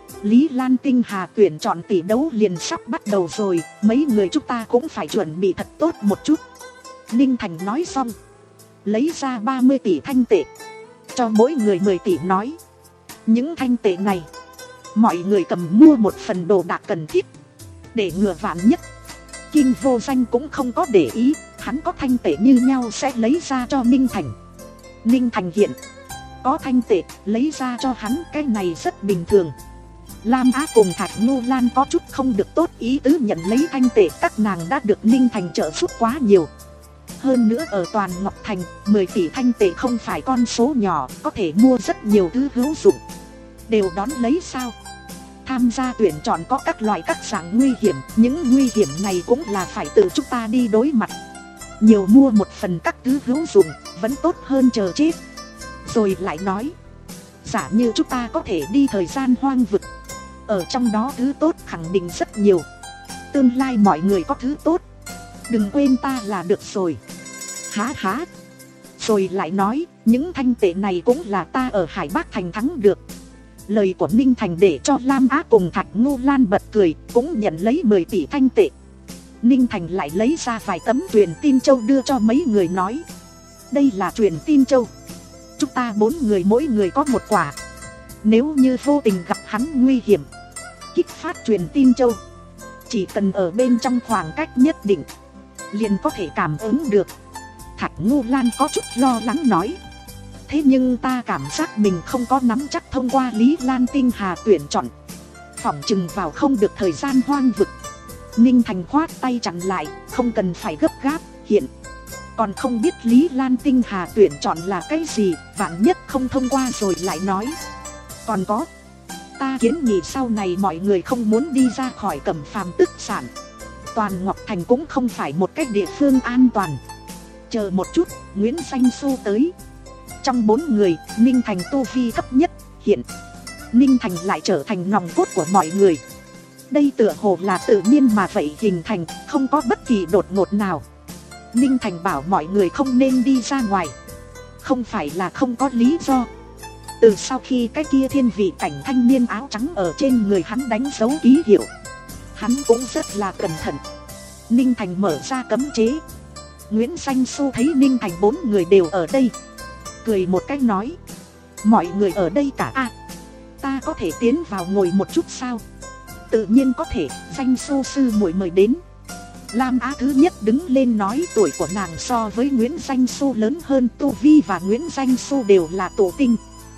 Lý Lan Tinh Hà tuyển chọn tỷ đấu liền sắp bắt đầu rồi, mấy người chúng ta cũng phải chuẩn bị thật tốt một chút. Ninh Thành nói xong, lấy ra ba mươi tỷ thanh tệ, cho mỗi người mười tỷ nói. Những thanh tệ này, mọi người cầm mua một phần đồ đạc cần thiết, để ngừa vạn nhất. Kinh Vô Danh cũng không có để ý, hắn có thanh tệ như nhau sẽ lấy ra cho Ninh Thành. Ninh Thành hiện có thanh tệ, lấy ra cho hắn, cái này rất bình thường. Lam Á cùng Thạch Ngô Lan có chút không được tốt ý tứ nhận lấy thanh tệ, các nàng đã được Ninh Thành trợ giúp quá nhiều. Hơn nữa ở toàn Ngọc Thành, mười tỷ thanh tệ không phải con số nhỏ, có thể mua rất nhiều thứ hữu dụng. Đều đón lấy sao? Tham gia tuyển chọn có các loại các dạng nguy hiểm, những nguy hiểm này cũng là phải tự chúng ta đi đối mặt. Nhiều mua một phần các thứ hữu dụng, vẫn tốt hơn chờ chết. Rồi lại nói, giả như chúng ta có thể đi thời gian hoang vực, ở trong đó thứ tốt khẳng định rất nhiều. Tương lai mọi người có thứ tốt, đừng quên ta là được rồi. Há há. Rồi lại nói, những thanh tệ này cũng là ta ở Hải Bắc Thành thắng được. Lời của Ninh Thành để cho Lam Á cùng Thạch Ngô Lan bật cười, cũng nhận lấy mười tỷ thanh tệ. Ninh Thành lại lấy ra vài tấm truyền tin châu đưa cho mấy người nói. Đây là truyền tin châu, chúng ta bốn người mỗi người có một quả. Nếu như vô tình gặp hắn nguy hiểm, kích phát truyền tin châu, chỉ cần ở bên trong khoảng cách nhất định, liền có thể cảm ứng được. Thạch Ngô Lan có chút lo lắng nói. Thế nhưng ta cảm giác mình không có nắm chắc thông qua Lý Lan Tinh Hà tuyển chọn, phỏng chừng vào không được thời gian hoang vực. Ninh Thành khoát tay chặn lại, không cần phải gấp gáp, hiện còn không biết Lý Lan Tinh Hà tuyển chọn là cái gì, vạn nhất không thông qua rồi lại nói. Còn có, ta kiến nghị sau này mọi người không muốn đi ra khỏi Cẩm Phàm Tức Sản. Toàn Ngọc Thành cũng không phải một cái địa phương an toàn. Chờ một chút, Nguyễn Danh Xu tới. Trong bốn người, Ninh Thành tu vi thấp nhất, hiện Ninh Thành lại trở thành nòng cốt của mọi người. Đây tựa hồ là tự nhiên mà vậy hình thành, không có bất kỳ đột ngột nào. Ninh Thành bảo mọi người không nên đi ra ngoài, không phải là không có lý do. Từ sau khi cái kia thiên vị cảnh thanh niên áo trắng ở trên người hắn đánh dấu ký hiệu, hắn cũng rất là cẩn thận. Ninh Thành mở ra cấm chế. Nguyễn Danh Xu thấy Ninh Thành bốn người đều ở đây, cười một cách nói. Mọi người ở đây cả à? Ta có thể tiến vào ngồi một chút sao? Tự nhiên có thể, Danh Xu sư muội mời đến. Lam Á thứ nhất đứng lên nói, tuổi của nàng so với Nguyễn Danh Xu lớn hơn, tu vi và Nguyễn Danh Xu đều là tổ tinh.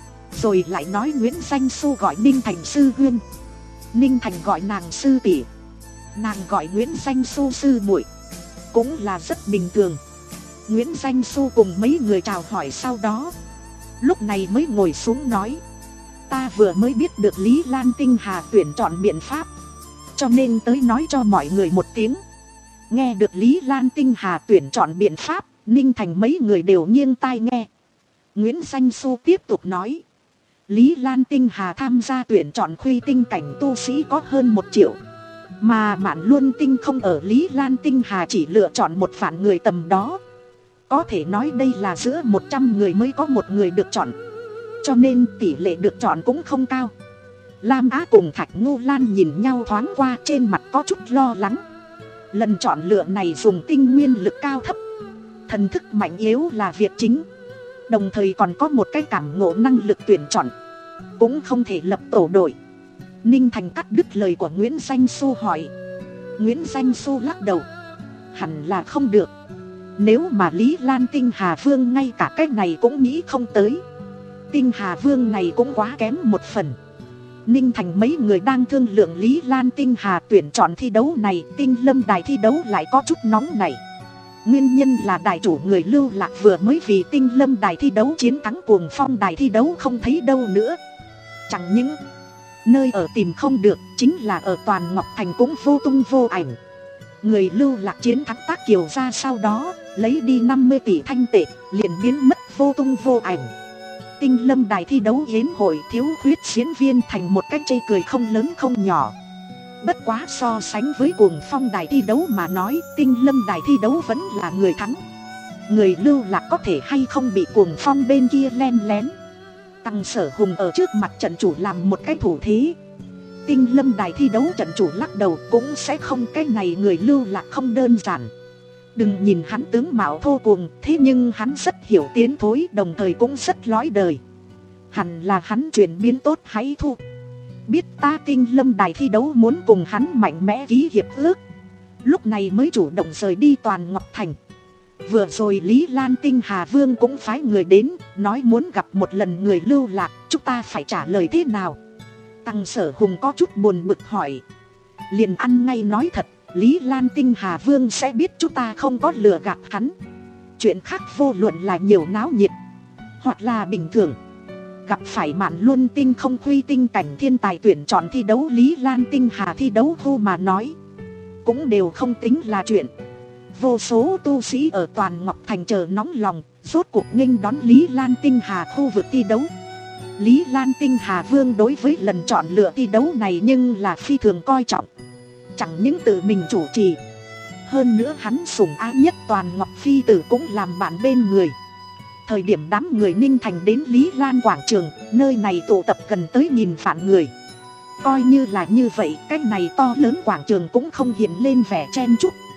Rồi lại nói Nguyễn Danh Xu gọi Ninh Thành sư huynh, Ninh Thành gọi nàng sư tỷ, nàng gọi Nguyễn Danh Xu sư muội, cũng là rất bình thường. Nguyễn Danh Xu cùng mấy người chào hỏi sau đó, lúc này mới ngồi xuống nói: ta vừa mới biết được Lý Lan Tinh Hà tuyển chọn biện pháp, cho nên tới nói cho mọi người một tiếng. Nghe được Lý Lan Tinh Hà tuyển chọn biện pháp, Ninh Thành mấy người đều nghiêng tai nghe. Nguyễn Danh Xu tiếp tục nói: Lý Lan Tinh Hà tham gia tuyển chọn khuy tinh cảnh tu sĩ có hơn một triệu, mà Mạn Luân Tinh không ở Lý Lan Tinh Hà chỉ lựa chọn một vạn người tầm đó. Có thể nói đây là giữa một trăm người mới có một người được chọn, cho nên tỷ lệ được chọn cũng không cao. Lam Á cùng Thạch Ngô Lan nhìn nhau thoáng qua, trên mặt có chút lo lắng. Lần chọn lựa này dùng tinh nguyên lực cao thấp, thần thức mạnh yếu là việc chính, đồng thời còn có một cái cảm ngộ năng lực tuyển chọn, cũng không thể lập tổ đội. Ninh Thành cắt đứt lời của Nguyễn Danh Xu hỏi. Nguyễn Danh Xu lắc đầu: hẳn là không được. Nếu mà Lý Lan Tinh Hà Vương ngay cả cái này cũng nghĩ không tới, Tinh Hà Vương này cũng quá kém một phần. Ninh Thành mấy người đang thương lượng Lý Lan Tinh Hà tuyển chọn thi đấu này, Tinh Lâm đài thi đấu lại có chút nóng này. Nguyên nhân là đài chủ người Lưu Lạc vừa mới vì Tinh Lâm đài thi đấu chiến thắng Cuồng Phong đài thi đấu không thấy đâu nữa. Chẳng những nơi ở tìm không được, chính là ở Toàn Ngọc Thành cũng vô tung vô ảnh. Người Lưu Lạc chiến thắng Tác Kiều ra sau đó lấy đi năm mươi tỷ thanh tệ, liền biến mất vô tung vô ảnh. Tinh Lâm đài thi đấu yến hội thiếu khuyết diễn viên thành một cách chê cười không lớn không nhỏ. Bất quá so sánh với Cuồng Phong đài thi đấu mà nói, Tinh Lâm đài thi đấu vẫn là người thắng. Người Lưu Lạc có thể hay không bị Cuồng Phong bên kia len lén. Tăng Sở Hùng ở trước mặt trận chủ làm một cái thủ thế. Tinh Lâm đài thi đấu trận chủ lắc đầu: cũng sẽ không, cái này người Lưu Lạc không đơn giản. Đừng nhìn hắn tướng mạo thô cuồng, thế nhưng hắn rất hiểu tiến thối, đồng thời cũng rất lõi đời. Hẳn là hắn chuyển biến tốt hãy thu. Biết ta Tinh Lâm đài thi đấu muốn cùng hắn mạnh mẽ ký hiệp ước, lúc này mới chủ động rời đi Toàn Ngọc Thành. Vừa rồi Lý Lan Tinh Hà Vương cũng phái người đến, nói muốn gặp một lần người Lưu Lạc, chúng ta phải trả lời thế nào? Tăng Sở Hùng có chút buồn bực hỏi. Liền ăn ngay nói thật, Lý Lan Tinh Hà Vương sẽ biết chúng ta không có lừa gạt hắn. Chuyện khác vô luận là nhiều náo nhiệt hoặc là bình thường, gặp phải Mạn Luân Tinh không khuy tinh cảnh thiên tài tuyển chọn thi đấu Lý Lan Tinh Hà thi đấu thu mà nói, cũng đều không tính là chuyện. Vô số tu sĩ ở Toàn Ngọc Thành chờ nóng lòng, rốt cuộc nghênh đón Lý Lan Tinh Hà khu vực thi đấu. Lý Lan Tinh Hà Vương đối với lần chọn lựa thi đấu này nhưng là phi thường coi trọng. Chẳng những tự mình chủ trì, hơn nữa hắn sủng ái nhất Toàn Ngọc Phi tử cũng làm bạn bên người. Thời điểm đám người Ninh Thành đến Lý Lan Quảng Trường, nơi này tụ tập gần tới nghìn vạn người. Coi như là như vậy, cái này to lớn quảng trường cũng không hiện lên vẻ chen chúc.